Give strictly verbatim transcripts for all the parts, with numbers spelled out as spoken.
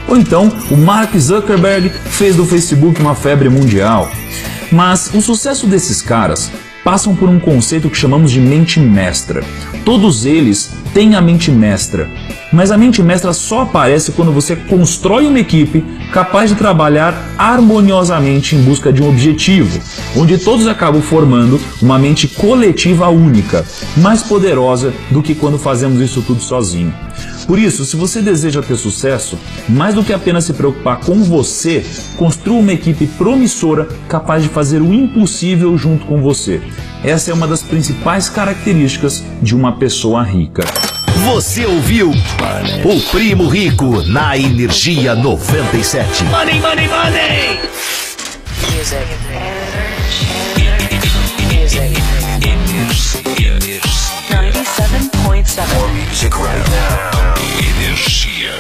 Ou então, o Mark Zuckerberg fez do Facebook uma febre mundial. Mas o sucesso desses caras passam por um conceito que chamamos de mente mestra. Todos eles têm a mente mestra, mas a mente mestra só aparece quando você constrói uma equipe capaz de trabalhar harmoniosamente em busca de um objetivo, onde todos acabam formando uma mente coletiva única, mais poderosa do que quando fazemos isso tudo sozinho. Por isso, se você deseja ter sucesso, mais do que apenas se preocupar com você, construa uma equipe promissora capaz de fazer o impossível junto com você. Essa é uma das principais características de uma pessoa rica. Você ouviu o Primo Rico na Energia noventa e sete. Money, money, money! Music. Music. ninety-seven point seven. More music right now. Energia.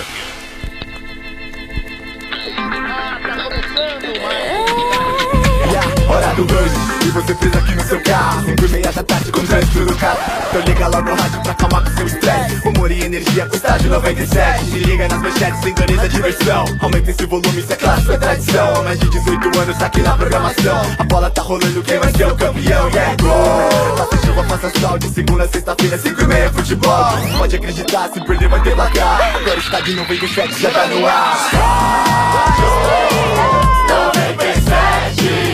Hora do rush, e você fez aqui no seu carro. Cinco e meia da tarde com o trânsito do carro. Então liga logo no rádio pra acalmar com seu estresse. Humor e energia com estádio noventa e sete. Se liga nas manchetes, sintoniza a diversão. Aumenta esse volume, isso é clássico, é tradição. Há mais de dezoito anos aqui na programação. A bola tá rolando, quem vai ser o campeão? Yeah, gol! Faça chuva, faça sol, de segunda a sexta-feira, cinco e meia futebol. Pode acreditar, se perder vai ter placar. Agora o estádio noventa e sete já tá no ar. noventa e sete.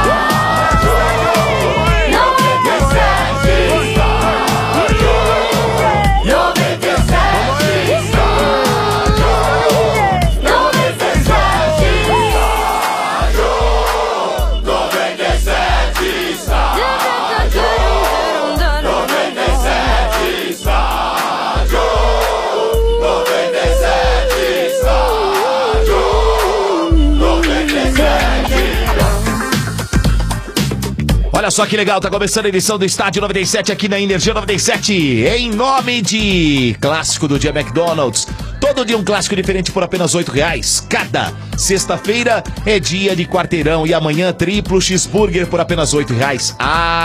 Olha só que legal, tá começando a edição do Estádio noventa e sete aqui na Energia noventa e sete, em nome de Clássico do Dia McDonald's. Todo dia um clássico diferente por apenas oito reais cada. Sexta-feira é dia de quarteirão e amanhã triplo cheeseburger por apenas oito reais.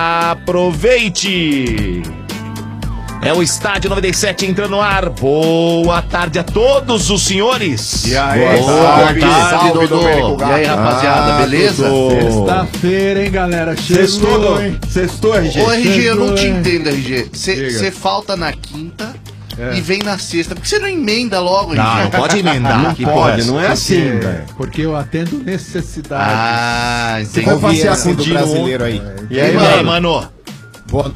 Aproveite! É o Estádio noventa e sete entrando no ar. Boa tarde a todos os senhores. E aí, boa tarde, tarde, Dodô. E aí, rapaziada, ah, beleza? Sexta-feira, hein, galera? Sextou, hein? Sextou, R G. Ô, R G, eu não te hein? entendo, R G. Você falta na quinta É. e vem na sexta. Por que você não emenda logo, R G? Não, não pode emendar. Não que pode, porra. não é assim, Porque- velho. Porque eu atendo necessidade. Ah, Você entendi. vai passear com o do Dino brasileiro aí. E aí, mano? mano? Boa-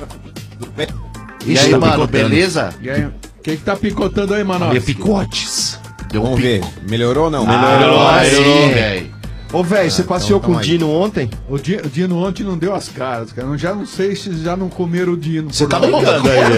E aí, Ixi, tá mano, picotando. beleza? E aí, quem que tá picotando aí, mano? Havia picotes. Deu um Vamos ver. pico. Melhorou ou não? Melhorou, Ah, melhorou, sim. velho. Ô, velho, você passeou então com o tamo aí. Dino ontem? O Di- o Dino ontem não deu as caras, cara. Eu já não sei se já não comeram o Dino. Você por tá lá. brincando aí?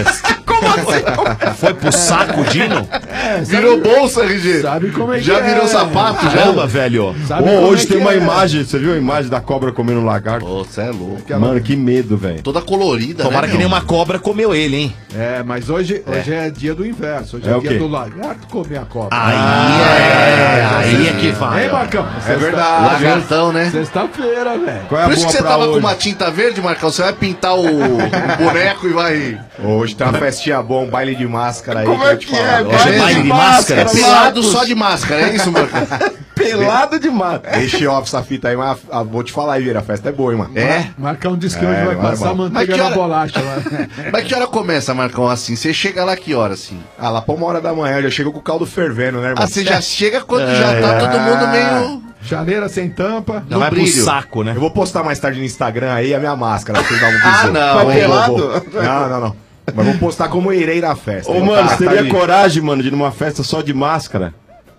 Foi pro saco, Dino? É, sabe- Virou bolsa, R G. Sabe como é que Já é, virou né? sapato, já? Caramba, velho. Sabe Ô, como hoje é tem que uma é? imagem, você viu a imagem da cobra comendo um lagarto? Ô, você é louco. Mano, que medo, velho. Toda colorida, Tomara né, que meu? nenhuma cobra comeu ele, hein? É, mas hoje é, hoje é dia do inverso. Hoje é, É o dia quê? do lagarto comer a cobra. Aí Ah, é, aí é que vai. Hein, ó. Marcão? É verdade. Lagartão, né? Sexta-feira, velho. Qual é a Por isso boa que você pra tava hoje? com uma tinta verde, Marcão. Você vai pintar o, o boneco e vai... Hoje tem uma festinha boa, um baile de máscara aí. Como que é eu te que falar. é? Hoje é baile de máscara? Pelado só de máscara, é isso, Marcão? Pelado de mata. Deixa off essa fita aí, mas ah, vou te falar aí, Vira, a festa é boa, hein, mano. É? Marcão disse que É, hoje vai agora passar é bom. Mas manteiga que na hora- bolacha lá. Mas que hora começa, Marcão, assim? Você chega lá que hora, assim? Ah, lá pra uma hora da manhã, já chegou com o caldo fervendo, né, irmão? Ah, você já chega quando já tá todo mundo meio... Chaleira sem tampa. Já vai pro brilho. saco, né? Eu vou postar mais tarde no Instagram aí a minha máscara, pra vocês darem um Ah, visor. não. Vou, Vai pelado? vou, vou. Não, não, não. Mas vou postar como eu irei na festa. Ô, Vou mano, postar você teria de- coragem, mano, de ir numa festa só de máscara?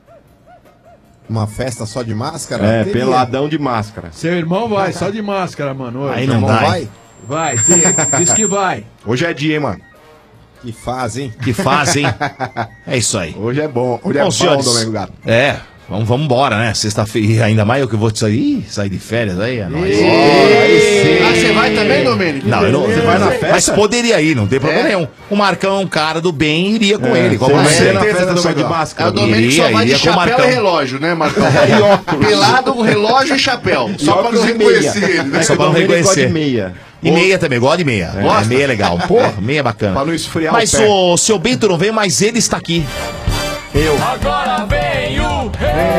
Uma festa só de máscara? É, Teria. peladão de máscara. Seu irmão vai, só de máscara, mano. Hoje. Aí Meu não irmão dá, hein? vai? Vai, diz, diz que vai. Hoje é dia, hein, mano. Que faz, hein? Que fazem. É isso aí. Hoje é bom. Hoje é Bom, bom, senhores, Domingo Gato. É, vamos, vamos embora, né? Sexta-feira, ainda mais eu que vou sair, sair de férias aí, é nóis. Ah, você vai também, Domênico? Não, eu não, Você vai na festa? mas poderia ir, não tem problema É? nenhum. O Marcão é um cara do bem, iria com É, ele. Como você não vai sei. na certeza festa do só de Domingão. É, máscara? o Domênico Iria, só vai de iria com o chapéu Marcão. e relógio, né, Marcão? E óculos. Pelado, relógio e chapéu. Só pra não óculos e reconhecer meia. ele, né? Só pra não Ele gosta reconhecer. de meia. E meia também, gosta de meia. É, Gosta? meia é legal. Porra, meia é bacana. Pra não esfriar Mas o pé. o seu Bento não veio, mas ele está aqui. Agora vem o rei.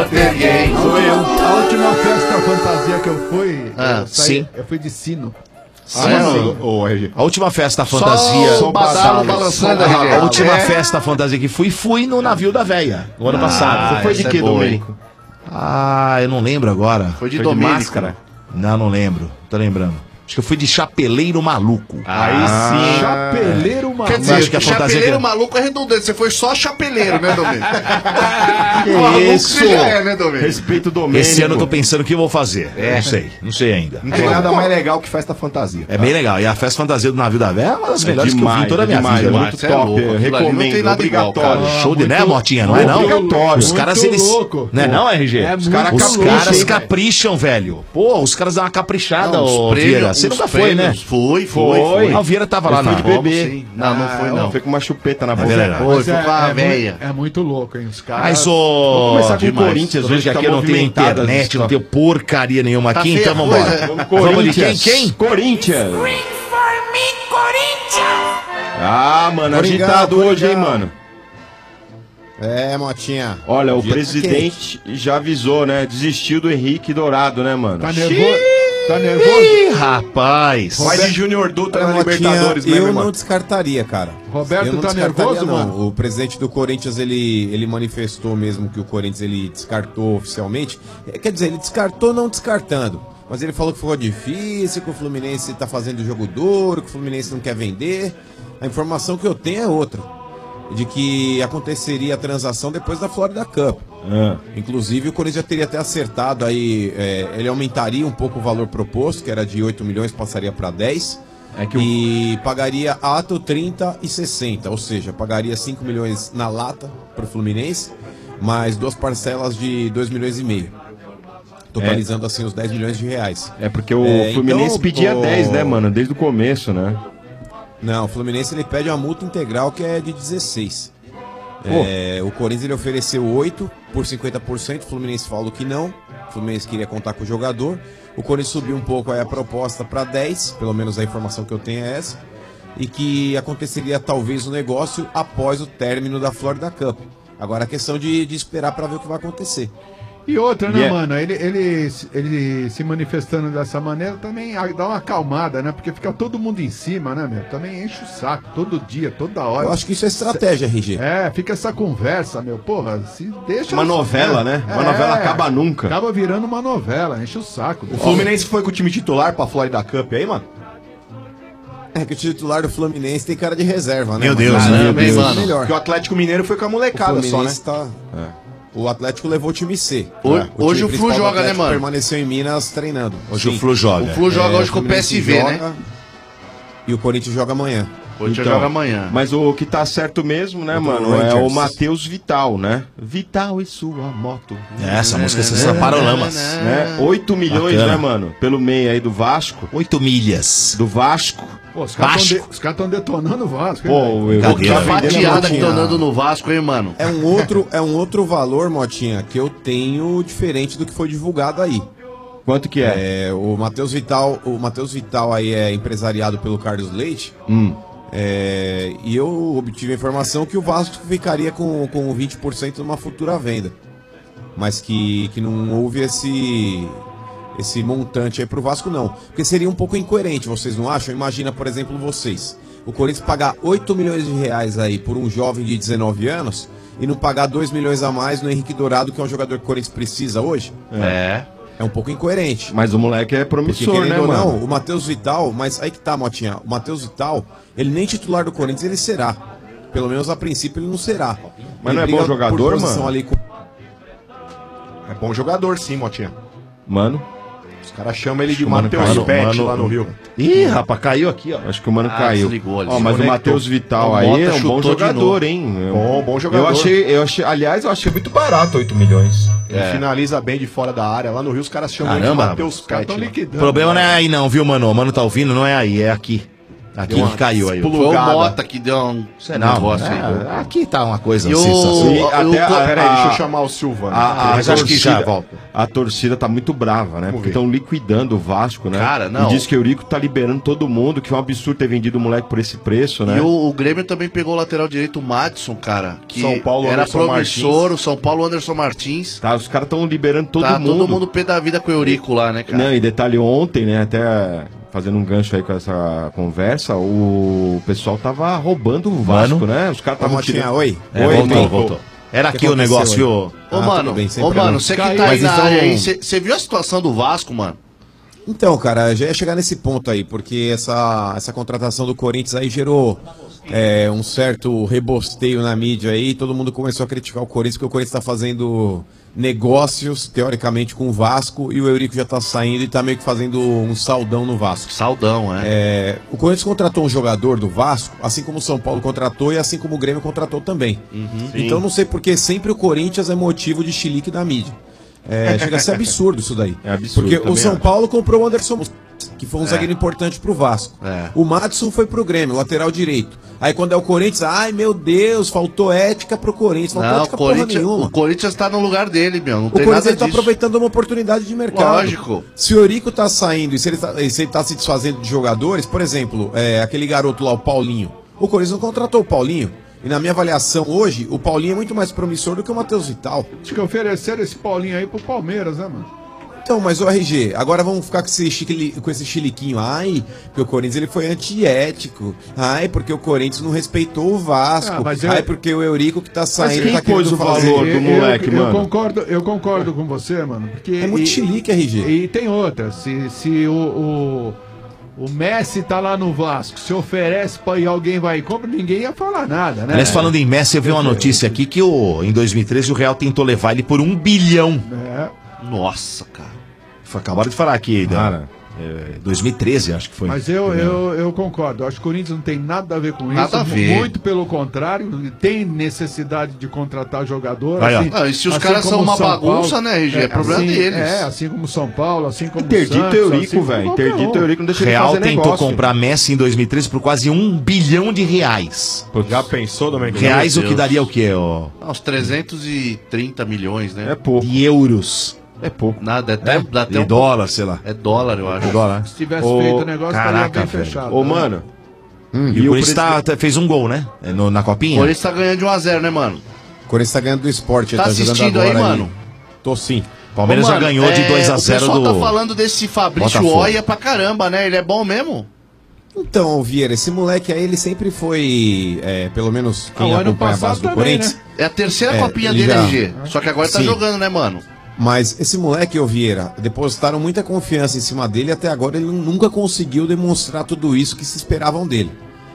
ter gay. Sou eu. A última festa fantasia que eu fui, Ah, eu, saí, sim. eu fui de sino. Ah, Sim. Ô, R G. A última festa fantasia. Só o badalo balançando, a, R G. a última É. festa fantasia que fui, fui no navio da véia, no ano passado. Você foi de essa é quê, boa, Domênico? Ah, eu não lembro agora. Foi de Foi de Domênico. máscara? Não, não lembro. Tô lembrando. Acho que eu fui de chapeleiro maluco. Aí sim. Chapeleiro maluco. Quer dizer, acho que a fantasia chapeleiro que- maluco é redundante. Você foi só chapeleiro, né, Domênico? Que Maluco isso? você já é, né, Domênico? Respeito o Domênico. Esse ano eu tô pensando o que eu vou fazer. Não sei, não sei ainda. Não tem nada mais legal que festa fantasia. É bem legal. E a festa fantasia do navio da véia é uma das melhores que eu vi em toda a minha demais, vida. é né? muito Você é top. louco, eu aquilo ali não recomendo, tem nada igual, obrigatório. cara. Show de muito- né, Motinha? Não é não? Obrigatório. Os caras, Muito eles... louco. Não é não, R G? É os muito caras, os louco, caras hein, capricham, velho. Pô, os caras dão uma caprichada, Não, os ô prêmios- Vieira. Você os nunca foi, né? prêmios- Foi, foi, Foi. foi. Ah, o Vieira tava lá Eu fui na... de bebê. Sim. Não, não foi, não. Foi com uma chupeta na boca. verdade. Foi, Mas foi é, com a é véia. muito, é muito louco, hein? Os caras. Mas, ô... Vamos começar com o demais. Corinthians, Hoje hoje aqui tá eu não tenho movimentada as internet, não histórias. tenho porcaria nenhuma Tá aqui, feia então a vambora. coisa, né? Vamos, Vamos de quem? Corinthians. Quem? Corinthians. Ah, mano, Coringão, agitado hoje, hein, Coringão. mano. É, Motinha. Olha, o Dia tá presidente já avisou, né? Desistiu do Henrique Dourado, né, mano? Tá nervoso? Tá nervoso? Ih, rapaz. Vai de Júnior Dutra Olha, na Motinha, Libertadores, né, eu meu não irmão? descartaria, cara. Roberto eu não tá descartaria, nervoso, não. mano? O presidente do Corinthians, ele, ele manifestou mesmo que o Corinthians ele descartou oficialmente. É, Quer dizer, ele descartou não descartando. Mas ele falou que ficou difícil, que o Fluminense tá fazendo jogo duro, que o Fluminense não quer vender. A informação que eu tenho é outra. De que aconteceria a transação depois da Florida Cup. Ah. Inclusive o Corinthians já teria até acertado aí, é, ele aumentaria um pouco o valor proposto, que era de oito milhões, passaria para dez. É que o- E pagaria ato trinta e sessenta, ou seja, pagaria cinco milhões na lata para o Fluminense, mais duas parcelas de dois milhões e meio. Totalizando assim os dez milhões de reais. É porque o É, Fluminense então, pedia o- dez, né, mano? Desde o começo, né? Não, o Fluminense ele pede uma multa integral que é de dezesseis. É, o Corinthians ele ofereceu oito por cinquenta por cento, o Fluminense falou que não. O Fluminense queria contar com o jogador. O Corinthians subiu um pouco aí a proposta para dez, pelo menos a informação que eu tenho é essa. E que aconteceria talvez o negócio após o término da Florida Cup. Agora a questão de, de esperar para ver o que vai acontecer. E outra, né, Yeah. mano? Ele, ele, ele se manifestando dessa maneira também a- dá uma acalmada, né? Porque fica todo mundo em cima, né, meu? Também enche o saco todo dia, toda hora. Eu acho que isso é estratégia, R G. É, fica essa conversa, meu. Porra, se deixa. Uma novela, né? Uma novela acaba nunca. Acaba virando uma novela, enche o saco. O Fluminense foi com o time titular pra Florida Cup aí, mano? É que o titular do Fluminense tem cara de reserva, né? Meu mano? Deus, Caramba, né? hein, Meu Deus. mano? Melhor. Porque o Atlético Mineiro foi com a O molecada só, né? Fluminense tá... O Atlético levou o time C. Hoje- O hoje time o Flu principal do joga, né, Atlético mano? Permaneceu em Minas treinando. Hoje o Sim. Flu joga. O Flu joga É, hoje com o Fluminense P S V, né? joga E o Corinthians joga amanhã. Hoje Então, joga amanhã. Mas o que tá certo mesmo, né, Contra o mano, é o Rangers. Matheus Vital, né? Vital e sua moto. É, essa música é Paralamas. Né? oito milhões, Bacana. né, mano? Pelo meio aí do Vasco. Oito milhas. Do Vasco. Pô, os caras Vasco. estão detonando o Vasco, hein, Pô, velho? eu Brincadeira. tá vendendo Fatiada que Motinha. tô andando no Vasco, hein, mano? É um outro, é um outro valor, Motinha, que eu tenho diferente do que foi divulgado aí. Quanto que é? É, o Matheus Vital, o Matheus Vital aí é empresariado pelo Carlos Leite. Hum. É, e eu obtive a informação que o Vasco ficaria com, com vinte por cento numa futura venda. Mas que, que não houve esse, esse montante aí pro Vasco, não. Porque seria um pouco incoerente, vocês não acham? Imagina, por exemplo, vocês. O Corinthians pagar oito milhões de reais aí por um jovem de dezenove anos e não pagar dois milhões a mais no Henrique Dourado, que é um jogador que o Corinthians precisa hoje. É. É um pouco incoerente. Mas o moleque é Porque, promissor, querendo né, ou mano? não, o Matheus Vital, mas aí que tá, Motinha, o Matheus Vital, ele nem titular do Corinthians ele será. Pelo menos a princípio ele não será. Mas Ele não é briga bom jogador, por posição mano? Ali com... É bom jogador, sim, Motinha. Mano, Os caras chamam ele de o mano Matheus caiu, Pet mano- lá no Rio. Ih, rapaz, caiu aqui, ó. acho que o mano Ah, caiu. desligou ali. Ó, mas o Desconectou. Matheus Vital O aí Mota é um bom chutou de jogador, novo. hein? Bom, bom jogador. Eu achei, eu achei, aliás, eu achei muito barato oito milhões. Ele finaliza bem de fora da área. Lá no Rio os caras chamam ele de Caramba, Matheus Os caras Pet. estão lá. liquidando. O problema não né? é aí não, viu, mano? O mano tá ouvindo, não é aí, é aqui. Aqui que caiu aí. Foi o Mota que deu um Não, negócio é, aí. aqui tá uma coisa E o- sensacional. E Eu- até eu- a, Peraí, deixa eu a- chamar o Silva. né? a, a, Mas acho que já torcida, volta. a torcida tá muito brava, né? Porque estão liquidando o Vasco, né? Cara, não. E diz que o Eurico tá liberando todo mundo, que foi um absurdo ter vendido o moleque por esse preço, né? E o, o Grêmio também pegou o lateral direito, o Madison, cara. Que São Paulo, era Anderson promissor, o São Paulo, Anderson Martins. Tá, os caras estão liberando todo tá mundo. todo mundo pé da vida com o Eurico lá, né, cara? Não, e detalhe, ontem, né, até fazendo um gancho aí com essa conversa, o pessoal tava roubando o Vasco, Mano. né? Os caras estavam Motinha, tirando... oi. É, Oi, voltou, Nico. voltou. Era que aqui o aconteceu negócio, aí? viu? Ô, Ah, mano, tudo bem, sem ô, problema. mano, você que Caiu. tá aí Mas na então- área aí, você viu a situação do Vasco, mano? Então, cara, já ia chegar nesse ponto aí, porque essa, essa contratação do Corinthians aí gerou é, um certo rebosteio na mídia aí, todo mundo começou a criticar o Corinthians, porque o Corinthians tá fazendo negócios, teoricamente, com o Vasco, e o Eurico já tá saindo e tá meio que fazendo um saldão no Vasco. Saudão, é. É, o Corinthians contratou um jogador do Vasco, assim como o São Paulo contratou e assim como o Grêmio contratou também. Então não sei porque sempre o Corinthians é motivo de chilique da mídia. É, chega a ser absurdo isso daí. É absurdo, Porque o também São acho. Paulo comprou o Anderson, que foi um zagueiro importante pro Vasco. É. O Madison foi pro Grêmio, lateral direito. Aí quando é o Corinthians, ai meu Deus, faltou ética pro Corinthians. Faltou Não, o ética porra Corinthians, nenhuma. o Corinthians tá no lugar dele, meu. Não O tem Corinthians nada ele tá disso. aproveitando uma oportunidade de mercado. Lógico. Se o Eurico tá saindo e se ele tá, e se ele tá se desfazendo de jogadores, por exemplo, é, aquele garoto lá, o Paulinho. O Corinthians não contratou o Paulinho. E na minha avaliação hoje, o Paulinho é muito mais promissor do que o Matheus Vital. Acho que ofereceram esse Paulinho aí pro Palmeiras, né, mano? Então, mas o R G, agora vamos ficar com esse, chiquili, com esse chiliquinho. Ai, porque o Corinthians ele foi antiético. Ai, porque o Corinthians não respeitou o Vasco. Ah, mas eu- Ai, porque o Eurico que tá saindo quem tá pôs querendo o fazer- valor? do Eu- moleque, eu, mano. Eu concordo, eu concordo com você, mano. Porque É muito e- chilique, R G. E tem outra. Se, se o, o, o Messi tá lá no Vasco, se oferece pra ir alguém vai e compra, ninguém ia falar nada, né? Aliás, falando em Messi, eu vi uma notícia aqui que o, em dois mil e treze o Real tentou levar ele por um bilhão. É. Nossa, cara. Foi, acabaram de falar aqui, né? Cara, É, dois mil e treze, acho que foi. Mas eu, eu, eu concordo. Eu acho que o Corinthians não tem nada a ver com Nada isso. a ver. Muito pelo contrário, tem necessidade de contratar jogador. Vai, ó. Ah, e se os assim caras são como uma São bagunça, Paulo- né, R G? É problema assim, deles. É, assim como São Paulo, assim como Interdito Santos, o Eurico, assim como velho. qualquer Interdito um. o Eurico, não deixa ele Real fazer tentou negócio. comprar Messi em dois mil e treze por quase um bilhão de reais. Já pensou, Domenico? Reais o que Deus. daria o quê? Ó? Ah, uns trezentos e trinta milhões, né? É pouco, De euros. é pouco. Nada, até, dá até De um... dólar, sei lá. É dólar, eu acho. De dólar. Se tivesse Ô, feito o negócio, caraca, estaria bem velho. fechado. Ô, né? mano, E, E o o Corinthians tá- tá- fez um gol, né? É, no- na O copinha. Corinthians tá ganhando de um a zero, né, mano? O Corinthians tá ganhando do esporte. Tá ele jogando assistindo aí, agora mano? Tô sim. Palmeiras Ô, já mano, ganhou de é, dois a zero O pessoal do... tá falando desse Fabrício Botafogo. Oia pra caramba, né? Ele é bom mesmo? Então, Vieira, esse moleque aí, ele sempre foi, é, pelo menos quem Ah, o ano acompanha a passado base do também, Corinthians. né? É a terceira É, copinha ele dele, já- R G. Só que agora tá Sim. jogando, né, mano? Mas esse moleque, ô Vieira, depositaram muita confiança em cima dele e até agora ele nunca conseguiu demonstrar tudo isso que se esperavam dele.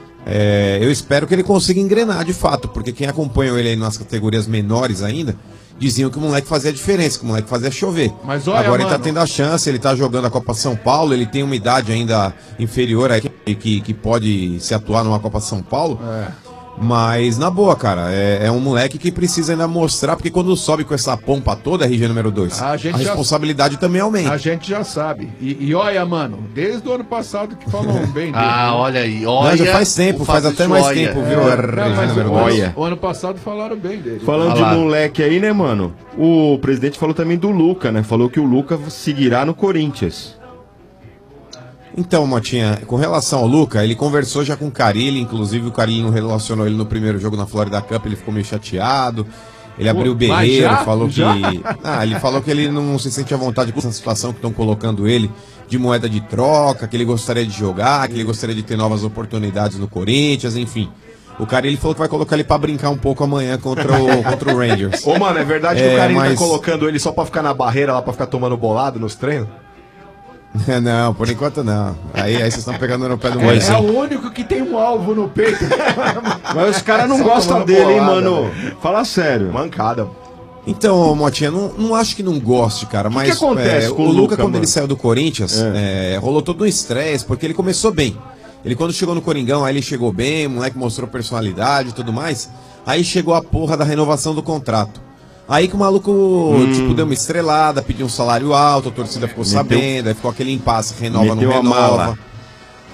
É, eu espero que ele consiga engrenar de fato, porque quem acompanhou ele aí nas categorias menores ainda, diziam que o moleque fazia diferença, que o moleque fazia chover. Mas olha, agora ele tá mano. tendo a chance, ele tá jogando a Copa São Paulo, ele tem uma idade ainda inferior aí que, que, que pode se atuar numa Copa São Paulo. É. Mas, na boa, cara, é, é um moleque que precisa ainda mostrar, porque quando sobe com essa pompa toda, R G número dois, A a, gente já- responsabilidade também aumenta. A gente já sabe. E, e olha, mano, desde o ano passado que falam bem dele. Ah, olha aí. Olha, Não, já faz tempo, o faz Fabrício até mais Oia. tempo, viu? É, R G não, mas número o, dois. Olha. o ano passado falaram bem dele. falando Olha lá. de moleque aí, né, mano? O presidente falou também do Luca, né? Falou que o Luca seguirá no Corinthians. Então, Motinha, com relação ao Luca, ele conversou já com o Carille, inclusive o Carille não relacionou ele no primeiro jogo na Florida Cup, ele ficou meio chateado. Ele abriu o mas berreiro, já? falou Já? que. Ah, ele falou que ele não se sente à vontade com essa situação que estão colocando ele de moeda de troca, que ele gostaria de jogar, que ele gostaria de ter novas oportunidades no Corinthians, enfim. O Carille falou que vai colocar ele pra brincar um pouco amanhã contra o, contra o Rangers. Ô, mano, é verdade que É, o Carinho mas- tá colocando ele só pra ficar na barreira lá, pra ficar tomando bolado nos treinos? Não, por enquanto não. Aí, aí vocês estão pegando no pé do É, moleque. é o único que tem um alvo no peito. Mas os caras não Só gostam tomando dele, hein, bolada, mano? Fala sério. Mancada. Então, Motinha, não, não acho que não goste, cara, mas que acontece é, com o o Luca, Luca, quando mano? ele saiu do Corinthians, é, rolou todo um estresse, porque ele começou bem. Ele quando chegou no Coringão, aí ele chegou bem, o moleque mostrou personalidade e tudo mais. Aí chegou a porra da renovação do contrato. Aí que o maluco, Hum. tipo, deu uma estrelada, pediu um salário alto, a torcida ficou sabendo, aí ficou aquele impasse, renova, Meteu não a renova. mala.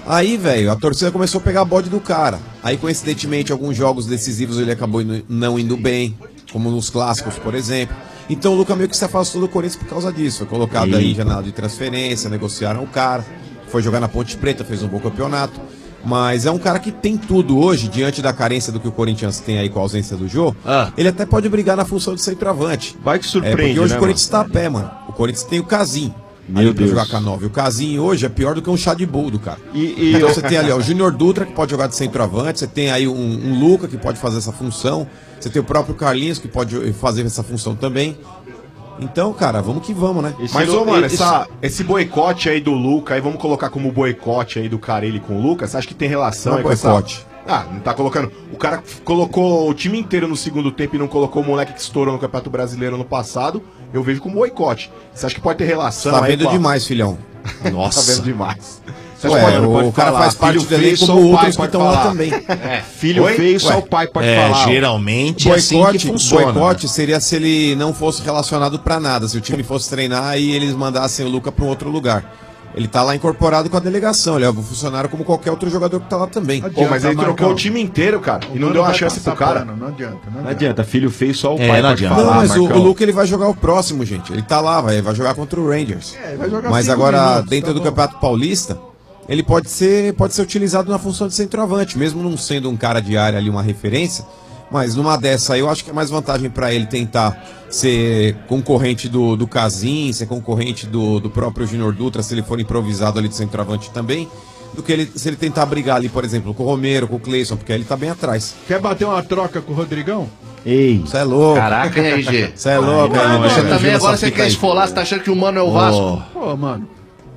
Aí, velho, a torcida começou a pegar bode do cara. Aí, coincidentemente, alguns jogos decisivos ele acabou indo, não indo bem, como nos clássicos, por exemplo. Então o Luca meio que se afastou do Corinthians por causa disso. Foi colocado aí em janela de transferência, negociaram o cara, foi jogar na Ponte Preta, fez um bom campeonato. Mas é um cara que tem tudo hoje, diante da carência do que o Corinthians tem aí com a ausência do Jô. Ah. Ele até pode brigar na função de centroavante. Vai que surpreende, é, porque hoje né, o Corinthians mano? tá a pé, mano. O Corinthians tem o Casim. Meu Deus. Jogar com a nove. O Casim hoje é pior do que um chá de boldo, cara. E, e então você tem ali ó, o Júnior Dutra, que pode jogar de centroavante. Você tem aí um, um Luca, que pode fazer essa função. Você tem o próprio Carlinhos, que pode fazer essa função também. Então, cara, vamos que vamos, né? Esse Mas, ô, mano, esse... Essa, esse boicote aí do Luca, aí vamos colocar como boicote aí do Carelli com o Lucas, você acha que tem relação não aí é boicote. Com essa... Ah, não tá colocando... O cara colocou o time inteiro no segundo tempo e não colocou o moleque que estourou no Campeonato Brasileiro no passado, eu vejo como boicote. Você acha que pode ter relação tá aí vendo com a... demais, filhão. Nossa. Tá vendo demais. Você Ué, pode, o pode cara falar, faz parte do elenco como outros que estão lá também. É, filho Oi? feio, só Ué. o pai pode é, falar. Geralmente é assim que funciona. Boicote seria se ele não fosse relacionado pra nada, se o time fosse treinar e eles mandassem o Luca pra um outro lugar. Ele tá lá incorporado com a delegação, ele é um funcionário como qualquer outro jogador que tá lá também. Adianta, Pô, mas ele Marcão. trocou o time inteiro, cara, o e não deu uma chance pro cara. Pano, não adianta, não adianta. Não adianta, filho feio, só o é, pai não pode adianta. falar, Não, mas o, Marcão. o Luca ele vai jogar o próximo, gente. Ele tá lá, vai, vai jogar contra o Rangers. É, vai jogar mas agora, minutos, dentro tá do bom. Campeonato Paulista, ele pode ser, pode ser utilizado na função de centroavante, mesmo não sendo um cara de área ali, uma referência. Mas numa dessa aí, eu acho que é mais vantagem pra ele tentar ser concorrente do, do Casim, ser concorrente do, do próprio Júnior Dutra, se ele for improvisado ali de centroavante também, do que ele, se ele tentar brigar ali, por exemplo, com o Romero, com o Cleison, porque aí ele tá bem atrás. Quer bater uma troca com o Rodrigão? Ei, Você é louco. Caraca, hein, R G? Você é louco, Não, aí, você deixa também eu agora você quer esfolar, você tá achando que o Mano é o Vasco? Pô, mano.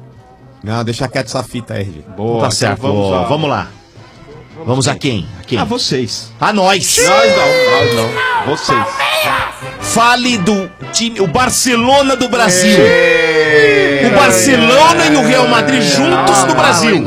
Não, deixa quieto essa fita, R G. boa. Tá certo, então vamos, vamos, a... vamos lá. Vamos a quem? A quem? A vocês. A nós. Nós não, nós não. Vocês. Fale do time, o Barcelona do Brasil. O Barcelona e o Real Madrid juntos no Brasil.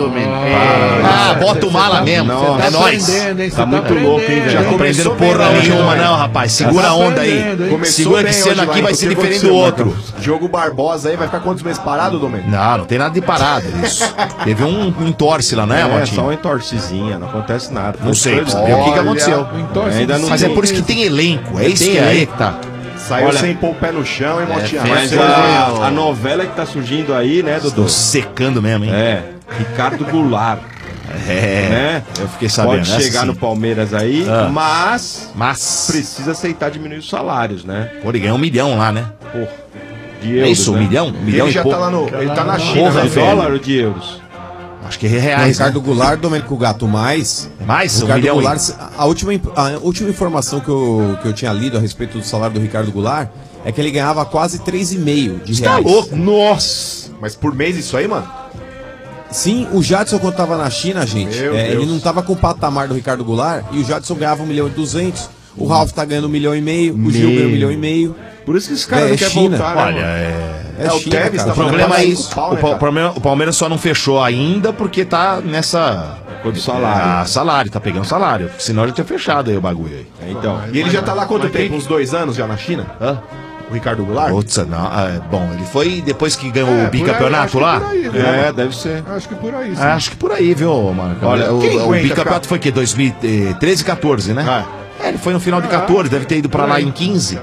Ah, bota o mala mesmo. É nóis. Tá muito louco, hein, velho? Já tô aprendendo porra nenhuma, não, rapaz. Segura a onda aí. Segura que esse ano aqui vai ser diferente do outro. Diogo Barbosa aí vai ficar quantos meses parado, Domênico? Não, não tem nada de parado. Isso. Teve um entorce lá, né, É, Motinho? só uma entorcezinha, não acontece nada. Não sei, precisa ver o que, que aconteceu. Ainda não Mas é tem. por isso que tem elenco. É isso Tem que é aí. aí que tá. Saiu Olha- sem pôr o pé no chão, hein, Motinha? Mas É, a, a novela que tá surgindo aí, né, Dudu? Tô secando mesmo, hein? É, Ricardo Goulart. É. Né? Eu fiquei sabendo. Pode essa chegar sim. no Palmeiras aí, Ah. mas Mas. precisa aceitar diminuir os salários, né? Pô, ele ganhou um milhão lá, né? Porra, de É euros, isso, um né? milhão? Um milhão Ele e já pouco. tá lá no. Ele tá na China, Porra, né, De velho. dólar ou de euros? Acho que é O reais. Ricardo né? Goulart, Domênico Gato, mais. Mais? Um Ricardo milhão e- Goulart, a última, a última informação que eu, que eu tinha lido a respeito do salário do Ricardo Goulart é que ele ganhava quase três vírgula cinco de Tá reais. louco. Nossa! Mas por mês isso aí, mano? Sim, o Jadson quando tava na China, gente, Meu é, Deus. ele não tava com o patamar do Ricardo Goulart e o Jadson ganhava um milhão e duzentos, o Ralf tá ganhando um milhão e meio, o Gil Meu. ganha um milhão e meio. Por isso que esses caras É, não querem China. voltar, né? Olha, mano? é. É, É, o China, Tevez cara. tá O problema é isso. Pau, O, né, pa- cara? problema- o Palmeiras só não fechou ainda porque tá nessa. Coisa do salário. Ah, salário, tá pegando salário. Senão já tinha fechado aí o bagulho aí. É, então. E ele já tá lá há quanto tempo? Uns dois anos já na China? Hã? O Ricardo Goulart? Putz, não. ah, bom, ele foi depois que ganhou É, o por aí, bicampeonato acho que lá? por aí, viu? É, deve ser. Acho que por aí, sim. Acho que por aí, viu, Marcão? Olha, o, quem o aguenta bicampeonato ficar- foi o quê? dois mil e treze, quatorze, né? É, ele foi no final de quatorze, deve ter ido pra lá em quinze.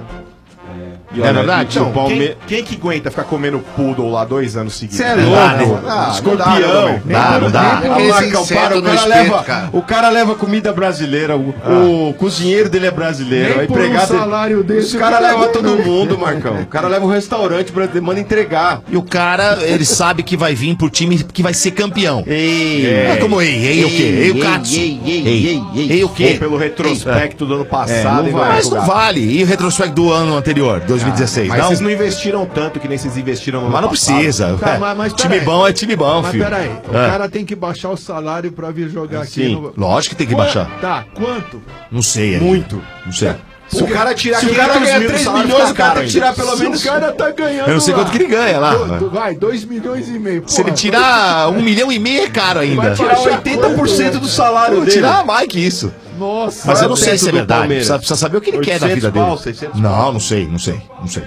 E Não é verdade? Então, Então, o Palme... quem, quem que aguenta ficar comendo poodle lá dois anos seguidos? Cê é Não louco, dá, né? mano. Ah, Escorpião. não dá, né, Dá, não dá. Ah, Aquele Marcão, inseto para, o no cara, espeto, leva, cara. o cara leva comida brasileira, o, o cozinheiro dele é brasileiro, Nem a por um empregada... salário desse, Os o caras cara levam é todo doido. mundo, Marcão. O cara leva o restaurante brasileiro, manda entregar. E o cara, ele sabe que vai vir pro time que vai ser campeão. Ei, É como ei, ei o quê? Ei o Katsu. ei, ei, Ei, ei, ei. ei o Pô, quê? pelo retrospecto do ano É, passado, não hein, vai. Domênico Mas não Gato? vale. E o retrospecto do ano anterior, dois mil e dezesseis, Mas não? vocês não investiram tanto que nem vocês investiram no ano Mas não passado. precisa. Tá, É, mas- mas time peraí. bom é time bom, Mas filho. peraí, o É. cara tem que baixar o salário pra vir jogar aqui Sim, no... Lógico que tem que Qua- baixar. Tá, quanto? Não sei ainda. Muito. Não sei. Se o cara tirar Se o cara quinhentos ganha mil do três salário, milhões, fica o cara caro tem que ainda. tirar pelo Se menos... o cara tá ganhando Eu não sei lá, quanto que ele ganha lá. do- do- vai, dois milhões e meio. Se ele porra, tirar um milhão e meio é caro ainda. Vai Tirar baixar oitenta por cento do salário Vou dele. tirar mais que isso. Nossa. Mas eu não Qual é o sei se é teto do verdade. Palmeiras? Precisa, precisa saber o que ele quer da vida oitocentos dele. pau, seiscentos Não, pau. não sei, não sei, não sei.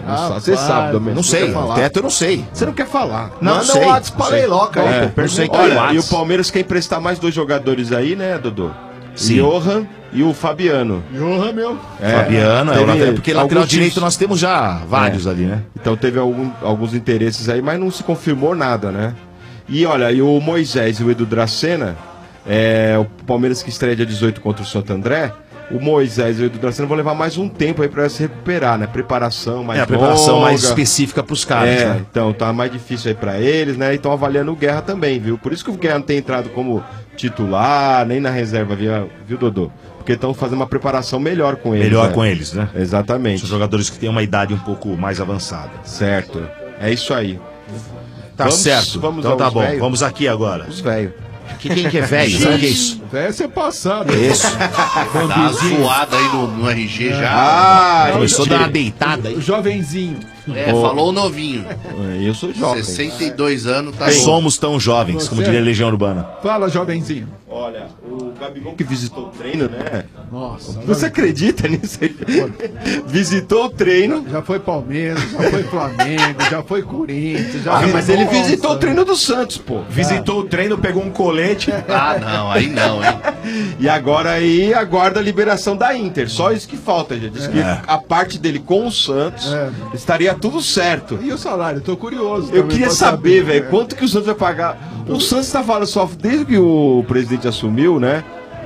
Não sabe. Você sabe, Domênico. Não sei, o teto eu não sei. Você não quer falar. Não, Manda sei, um WhatsApp não pra sei. Leiloca aí. É, pô. não sei qual Olha, é o e o WhatsApp. Palmeiras quer emprestar mais dois jogadores aí, né, Dodô? Sim. Johan e o Fabiano. Johan, meu. É, Fabiano, é o teve lateral, porque lateral alguns direito times- nós temos já vários É. ali, né? Então teve algum- alguns interesses aí, mas não se confirmou nada, né? E olha, e o Moisés e o Edu Dracena, é, o Palmeiras que estreia dia dezoito contra o Santo André, o Moisés e o Edu Dracena vão levar mais um tempo aí pra se recuperar, né? Preparação mais É a preparação longa. mais específica pros caras, É, né? então tá mais difícil aí pra eles, né? E estão avaliando o Guerra também, viu? Por isso que o Guerra não tem entrado como titular, nem na reserva, viu, viu Dodô? Porque estão fazendo uma preparação melhor com eles. Melhor né? com eles, né? Exatamente. São jogadores que têm uma idade um pouco mais avançada. Certo. É isso aí. Tá Vamos- certo. vamos então tá aos bom. velhos? Vamos aqui agora. Os velhos. Que, quem que é velho? Sabe o que é isso? Velho é ser passado. Isso. Dá uma zoada aí no, no R G já. Ah, Começou a dar uma deitada aí. O jovenzinho. É, falou o novinho. Eu sou jovem. sessenta e dois anos, tá Não bom. somos tão jovens, como Você? diria a Legião Urbana. Fala, jovenzinho. Olha, o Gabigol que visitou o treino, né? Nossa. Você acredita nisso aí? Visitou o treino. Já foi Palmeiras, já foi Flamengo, já foi Corinthians. Já Ah, foi- mas ele Nossa. visitou o treino do Santos, pô. Visitou o treino, pegou um colete. Ah, não, aí não, hein? E agora aí aguarda a liberação da Inter. Só isso que falta, já disse que É. a parte dele com o Santos É. estaria tudo certo. E o salário? Tô curioso. Eu também queria pra saber, velho, né? quanto que o Santos vai pagar. O Santos tá falando só, desde que o presidente assumiu, né?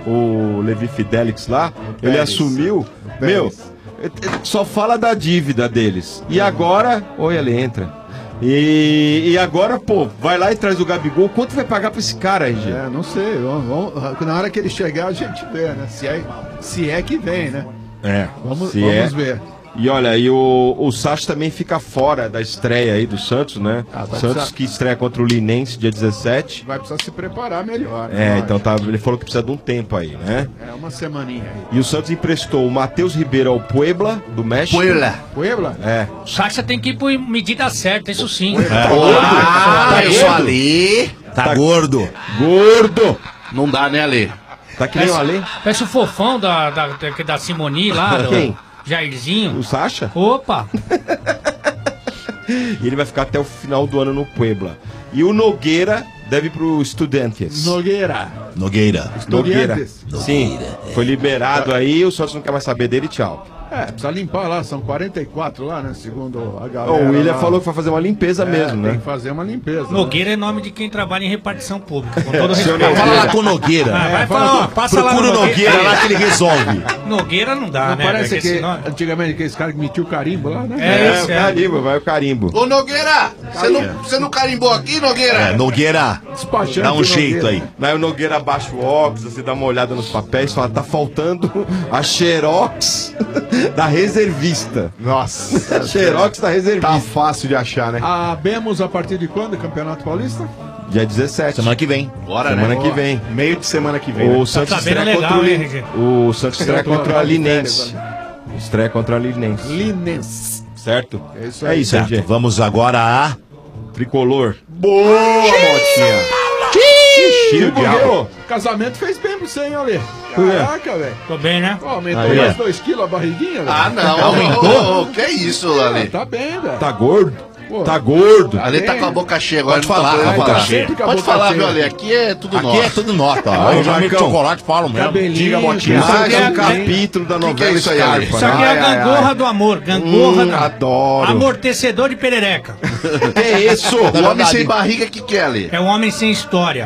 O Levi Fidelix lá, ele Pérez. assumiu. Meu, só fala da dívida deles. E agora, oi, ele entra. E, e agora, pô, vai lá e traz o Gabigol. Quanto vai pagar pra esse cara, R G? É, não sei. Vamos, vamos- na hora que ele chegar, a gente vê, né? Se é, se é que vem, né? É, Vamos, se vamos é. ver. E olha, e o, o Sacha também fica fora da estreia aí do Santos, né? Ah, vai Santos precisar- que estreia contra o Linense dia dezessete. Vai precisar se preparar melhor. É, né? então tá, ele falou que precisa de um tempo aí, né? É uma semaninha aí. E o Santos emprestou o Matheus Ribeiro ao Puebla, do México. Puebla. Puebla? É. O Sacha tem que ir por medida certa, isso sim. Ah, eu falei. Tá gordo. Gordo! Não dá, né, Ale? Tá que nem o Ale? Parece o fofão da, da, da, da Simoni lá, do Quem? Jairzinho. O Sacha? Opa! E ele vai ficar até o final do ano no Puebla. E o Nogueira deve ir pro Estudiantes. Nogueira. Nogueira. Nogueira. Estudiantes. Sim. Foi liberado aí, o Santos não quer mais saber dele, tchau. É, precisa limpar lá, são quarenta e quatro lá, né? Segundo a galera. O William lá. falou que vai fazer uma limpeza É, mesmo, tem né? que fazer uma limpeza. Nogueira é nome de quem trabalha em repartição pública. Com todo Seu respeito. Fala lá com o Nogueira. Ah, vai fala falar, ó, com- passa lá Procura no o Nogueira lá que ele resolve. Nogueira não dá, Não né? parece velho, que esse nome. antigamente aqueles caras que metiam o carimbo lá, né? É, É, isso, o é. carimbo, vai o carimbo. Ô, Nogueira, você não, você não carimbou aqui, Nogueira? É, Nogueira. Despachante Dá um do jeito Nogueira. aí. Aí o Nogueira abaixa o óculos, você dá uma olhada nos papéis e fala, tá faltando a xerox da reservista. Nossa. A xerox da Tá reservista. fácil de achar, né? Abemos a partir de quando? Campeonato Paulista? Dia dezessete. Semana que vem. Bora, Semana né? que vem. Meio de semana que vem. O né? Santos Tá sabendo estreia legal, contra o, hein, Lin... R G? o Santos estreia Eu tô- contra tô a de Linense. férias, Estreia contra a Linense. Linense. Certo? É isso É aí. isso, Certo. R G. Vamos agora a. Tricolor. Boa, Motinha. Ixi, o diabo. O casamento fez bem pra você, hein, Ale? Por quê? Caraca, velho. Tô bem, né? Ó, aumentou Aí, mais ó. dois quilos a barriguinha, velho. Ah, não. Aumentou? Ô, ô, que isso, Ah, Ale? tá bem, velho. Tá gordo? Pô. Tá gordo. Ale tá com a boca cheia agora. Pode não tá falar, podendo pode falar. falar. Sempre com a Pode boca falar, cheia. viu, Ale? Aqui é tudo Aqui nosso. é tudo nota. ó. Aí, Eu já meto Marcão. chocolate, falo mesmo. Cabelinho. Diga, Motinha. Isso Mais é- um capítulo da que novela é isso aí, Ale? Scarpa. Isso aqui é Ai, a ai, gangorra ai. do amor. Gangorra Hum, do adoro. Amortecedor de perereca. Que isso? O homem sem barriga, que que é, Ale? É um homem sem história.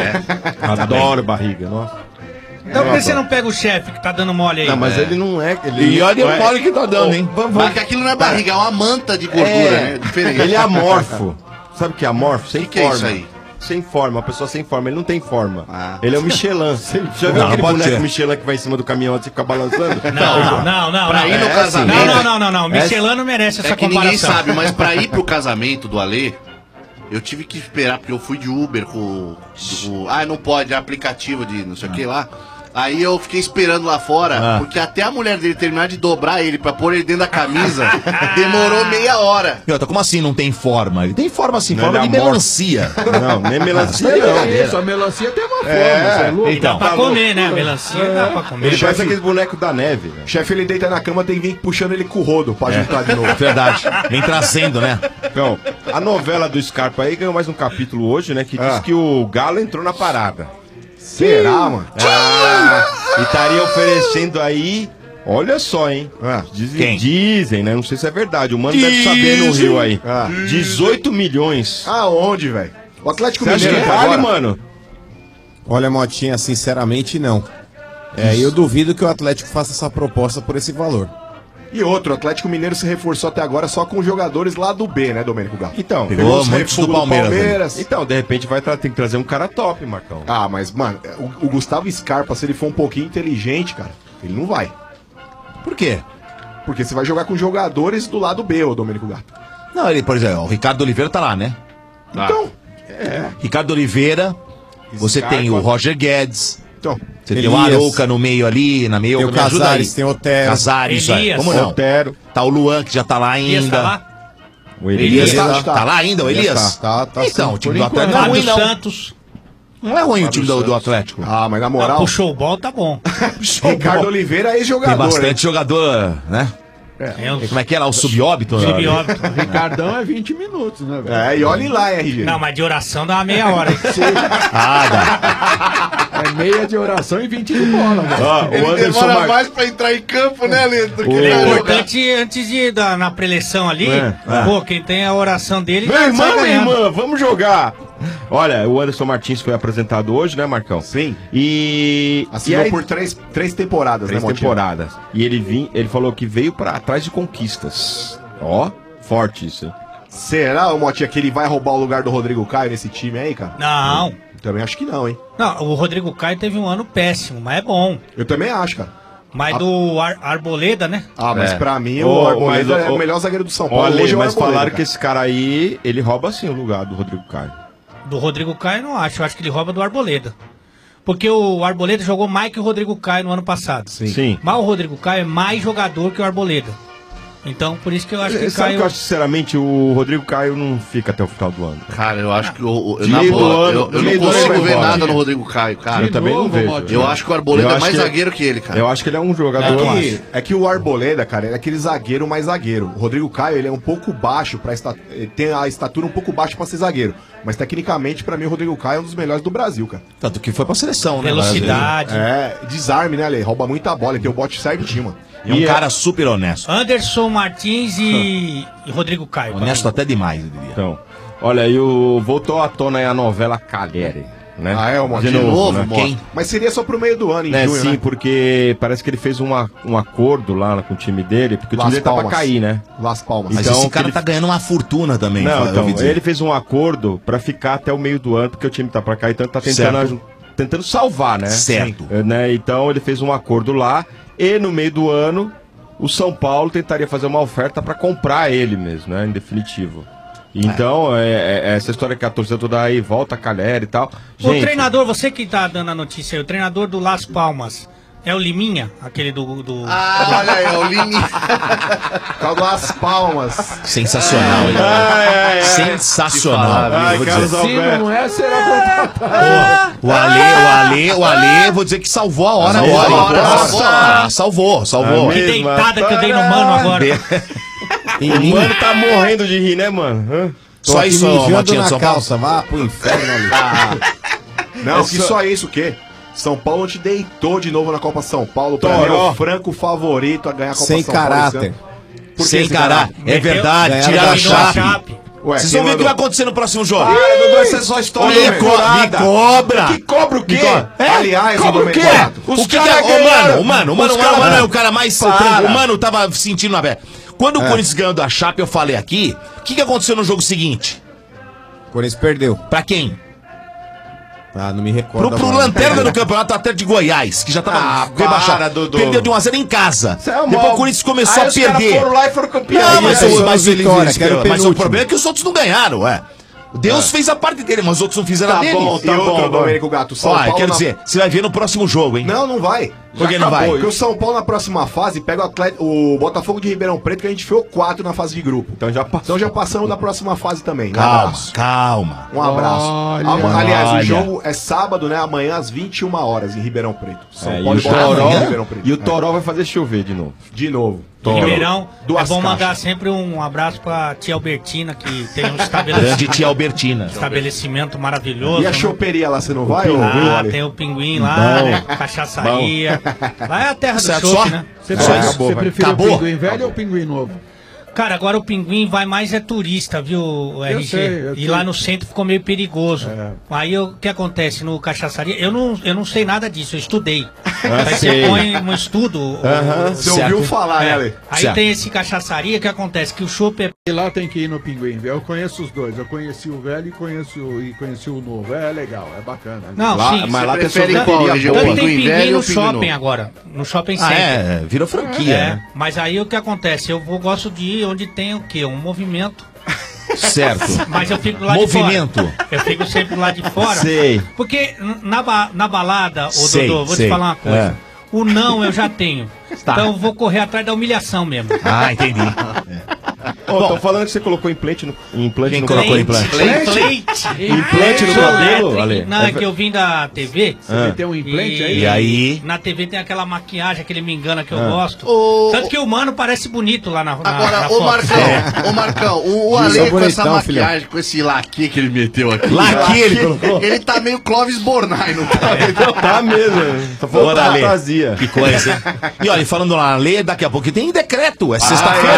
Adoro barriga, nossa. Então por que você não pega o chefe que tá dando mole aí? Não, mas ele não é. Ele E olha não é- o mole que tá dando, hein? Vamos, Mas vamos. que aquilo não é barriga, é uma manta de gordura, É, né? Diferente. ele é amorfo. Sabe o que é amorfo? Sem Que que é forma. isso aí? Sem forma, uma pessoa sem forma. Ele não tem forma. Ah. Ele é o Michelin. Já viu Não, aquele pode boneco ser. Michelin que vai em cima do caminhão antes de ficar balançando? Não, não, não. Pra não. ir no É, casamento- Não, não, não, não, não. Michelin não merece essa É que ninguém comparação. sabe, mas pra ir pro casamento do Ale, eu tive que esperar, porque eu fui de Uber com. com ah, não pode, é aplicativo de não sei o que lá. Aí eu fiquei esperando lá fora, Ah. porque até a mulher dele terminar de dobrar ele pra pôr ele dentro da camisa, demorou meia hora. E outra, como assim não tem forma? Ele tem forma assim, Não, forma de ele amorta. melancia. Não, nem melancia Ah, não. É isso, a melancia tem uma forma, É, você é louco? E dá pra comer, né? A melancia dá pra comer. Ele parece aquele boneco da neve, velho. Chefe, ele deita na cama, tem que vir puxando ele com o rodo pra juntar de novo. Verdade. Vem trazendo, né? Então, a novela do Scarpa aí ganhou mais um capítulo hoje, né? Que diz Ah. que o Galo entrou na parada. Será, mano? Ah, e estaria oferecendo aí. Olha só, hein? Ah. Dizem, Quem? dizem, né? Não sei se é verdade. O mano deve saber no Rio aí. Ah. dezoito milhões. Aonde, velho? O Atlético Você acha que Mineiro vale, agora- mano? Olha, Motinha, sinceramente, não. É, eu duvido que o Atlético faça essa proposta por esse valor. E outro, o Atlético Mineiro se reforçou até agora só com jogadores lá do B, né, Domênico Galo? Então, Pegou os muitos do refugos Palmeiras, então, de repente vai tra- ter que trazer um cara top, Marcão. Ah, mas, mano, o, o Gustavo Scarpa, se ele for um pouquinho inteligente, cara, ele não vai. Por quê? Porque você vai jogar com jogadores do lado B, ô Domênico Gato. Não, ele, por exemplo, o Ricardo Oliveira tá lá, né? Então, Ricardo Oliveira, você Scarpa. tem o Roger Guedes, então, você tem o Elias. Arouca no meio ali, na meio. Tem o me ajuda Casares, aí. tem o Otero. Casares, isso aí. Elias. Como não? Otero. Tá o Luan, que já tá lá Elias ainda. tá lá? O Elias, Elias. tá, tá- tá lá ainda, o Elias Elias? tá, tá, tá então, sim, o time por do Atlético não é Fábio ruim, não. Santos. Não é ruim o time do, do Atlético. ah, mas na Ah, moral, puxou o bol, tá bom. Ricardo Oliveira é Tem jogador. bastante jogador, né? É, o Como é que é lá, o subóbito? né? subióbito. Ricardão é vinte minutos, né, velho? É, e olhe lá, R G. Não, mas de oração dá uma meia hora. hein? Ah, dá. É meia de oração e vinte de bola, velho. Ó, o Ele Anderson demora Mar... mais pra entrar em campo, né, Leandro? Que O- ele É vai jogar. importante, antes de ir da- na preleção ali, É, pô, quem tem a oração dele Meu já irmão, sai minha ganhando. irmã, vamos jogar. Olha, o Anderson Martins foi apresentado hoje, né, Marcão? Sim. E. Assinou e aí- por três, três temporadas, Três né, Motinha? temporadas. E ele, vim, ele falou que veio pra atrás de conquistas. Ó, forte isso, hein? Será, ô Motinha, que ele vai roubar o lugar do Rodrigo Caio nesse time aí, cara? Não. Também acho que não, hein? Não, o Rodrigo Caio teve um ano péssimo, mas é bom. Eu também acho, cara. Mas do Ar- Arboleda, né? Ah, mas É. pra mim Ô, o Arboleda mas, é ô, o melhor zagueiro do São Paulo. Olha, Hoje é o mas Arboleda, falaram cara. que esse cara aí, ele rouba sim o lugar do Rodrigo Caio. Do Rodrigo Caio eu não acho, eu acho que ele rouba do Arboleda. Porque o Arboleda jogou mais que o Rodrigo Caio no ano passado. Sim. Sim. Mas o Rodrigo Caio é mais jogador que o Arboleda. Então, por isso que eu acho que Sabe que Caio... eu acho, sinceramente, o Rodrigo Caio não fica até o final do ano. Cara, eu acho que o, o, eu, De na meio do boa, ano- eu, do eu meio não do ano consigo vai ver embora. nada no Rodrigo Caio, cara. Eu também não novo, vejo. Motinha. Eu acho que o Arboleda Eu é acho mais que- zagueiro que ele, cara. Eu acho que ele é um É jogador. que, é que o Arboleda, cara, é aquele zagueiro mais zagueiro. O Rodrigo Caio, ele é um pouco baixo para tem a estatura um pouco baixa pra ser zagueiro, mas tecnicamente pra mim o Rodrigo Caio é um dos melhores do Brasil, cara. Tanto que foi pra seleção, né? Velocidade. É, desarme, né, Ale? Rouba muita bola, ele tem o bote certinho, mano. E é um E é- cara super honesto. Anderson Martins e, e Rodrigo Caio. pra Honesto mim. até demais, eu diria. Então, olha aí, o... voltou à tona aí a novela Calheri, né? Ah, é, o De De novo, novo, né? Motinha. Quem? Mas seria só pro meio do ano, em Né, junho, sim, né? porque parece que ele fez uma, um acordo lá com o time dele, porque o time Las dele tá pra Palmas. cair, né? Las Palmas. Mas Então, esse que cara ele- tá ganhando uma fortuna também. Não, eu então, ouvi dizer. ele fez um acordo pra ficar até o meio do ano, porque o time tá pra cair, então ele tá tentando, Certo. aju- tentando salvar, né? Certo. Sim. Né? Então ele fez um acordo lá, e no meio do ano, o São Paulo tentaria fazer uma oferta pra comprar ele mesmo, né? Em definitivo. Então, é. é- essa história que a torcida toda aí volta a Calheri e tal. O treinador, você que tá dando a notícia aí, o treinador do Las Palmas é o Liminha? Aquele do... do... Ah, olha aí, o Lini. Tá do Las Palmas. Sensacional, hein? Ai, ai, ai. Sensacional. Ai, vou Carlos dizer. Se Alberto. não é, será contratado. O Ale, o Ale, o Ale, vou dizer que salvou a hora Salvou agora. a hora, Nossa, salvou a hora. salvou, salvou. Ah, Que mesmo, deitada que eu dei no mano agora. O mano tá morrendo de rir, né, mano? Hã? Tô Só aqui isso, mijando Motinha de na São Paulo. calça, vá pro inferno ali. Não, É que só- só isso, o quê? São Paulo te deitou de novo na Copa São Paulo. Pra mim é Toró. o franco favorito a ganhar a Copa Sem São Paulo. caráter. esse ano. Por que Sem esse caráter. É Meteu- verdade, ganharam tiraram da a Chape. chave. Ué, Vocês quem vão ver o que mandou? vai acontecer no próximo jogo. Para, Dudu, essa é só história. Me, né, co furada. me cobra. Que cobra o quê? É? Aliás, cobra o Domênico quê? Gato, Os o que caras que é- Ô, ganharam. mano, o mano, o mano, Os o mano, caras- é o cara mais Para. tranquilo. O mano tava sentindo a velha. Quando o Corinthians ganhou da Chape, eu falei aqui, o que, que aconteceu no jogo seguinte? O Corinthians perdeu. Pra quem? Ah, não me recordo. Pro, pro agora. lanterna do campeonato Atlético de Goiás, que já tava Ah, rebaixado. para, Dudu. Perdeu de um a zero em casa. Cê é Depois mal. o Corinthians começou Aí a os caras perder. foram lá e foram campeões. Não, Aí mas, aí o, só mas, as vitórias, eles- quero o mas o penúltimo. problema é que os outros não ganharam, ué. Deus Ah. fez a parte dele, mas os outros não fizeram Tá a dele. bom, tá E bom, outra, Domênico Gato, São Ó, Paulo quero na- dizer, você vai ver no próximo jogo, hein? Não, não vai. Por que Já não acabou, vai? Porque o São Paulo na próxima fase pega o, Atlético, o Botafogo de Ribeirão Preto, que a gente fez o quatro na fase de grupo. Então já passou. Então já passamos da próxima fase também. Um Calma, abraço. calma. Um abraço. Olha. Ama- Aliás, Olha. o jogo é sábado, né? Amanhã às vinte e uma horas em Ribeirão Preto. São É, e Paulo o e Botafogo Toró, de Ribeirão Preto. e o Toró vai fazer chover de novo. É. De novo. Ribeirão, Duas é bom mandar caixas. sempre um abraço pra tia Albertina, que tem um Grande estabelecimento, tia Albertina. estabelecimento maravilhoso. E a né? choperia lá, você não vai? ô, Ah, Ale? tem o pinguim lá, Bom. né? Cachaçaria. Lá é a terra do Certo, chopp, só? né? Você, Só prefere- isso? você prefere Acabou? o pinguim velho ou o pinguim novo? Cara, agora o pinguim vai mais é turista, viu, o R G? sei, eu e sei. lá no centro ficou meio perigoso. É. Aí o que acontece no cachaçaria? Eu não, eu não sei nada disso, eu estudei. Aí sei. você põe um estudo. o- Aham, Você Certo. ouviu falar, né, é. Ale? Aí Certo. tem esse cachaçaria, o que acontece? Que o chopp é. E lá tem que ir no pinguim, viu? Eu conheço os dois. Eu conheci o velho e conheço, e conheci o novo. É legal, é bacana. Não, Lá- sim. mas lá tem prefere sorveteria qual, Região? boa. Tanto tem pinguim pinguim velho no ou pinguim shopping novo? agora. No shopping Ah, center. é, virou franquia, É, né? mas aí o que acontece? Eu vou, gosto de ir onde tem o quê? Um movimento. Certo. Mas eu fico lá Movimento. de fora. Eu fico sempre lá de fora. Sei. Porque na, ba- na balada, ô Sei, Dodô, vou sei. te falar uma coisa. É. O não eu já tenho. Tá. Então eu vou correr atrás da humilhação mesmo. Ah, entendi. Ô, tô falando que você colocou implante no, implante Quem no colocou cabelo. implante? Implante. Implante no cabelo, Ale? Não, é que eu vim da T V. Você tem um implante aí? E aí? Na T V tem aquela maquiagem, aquele me engana que eu Ah. gosto. Ô, Tanto que o mano parece bonito lá na, na, na Agora, ô foto. Marcão, ô Marcão, o, o Gilson Ale com essa bonitão, maquiagem, com esse laque que ele meteu aqui. Laque ele colocou? Ele tá meio Clóvis Bornai, não tá? Tá mesmo. Tá falando Ora, Ale. fantasia. Que coisa, hein? E olha, e falando na lei, daqui a pouco tem decreto. É sexta-feira.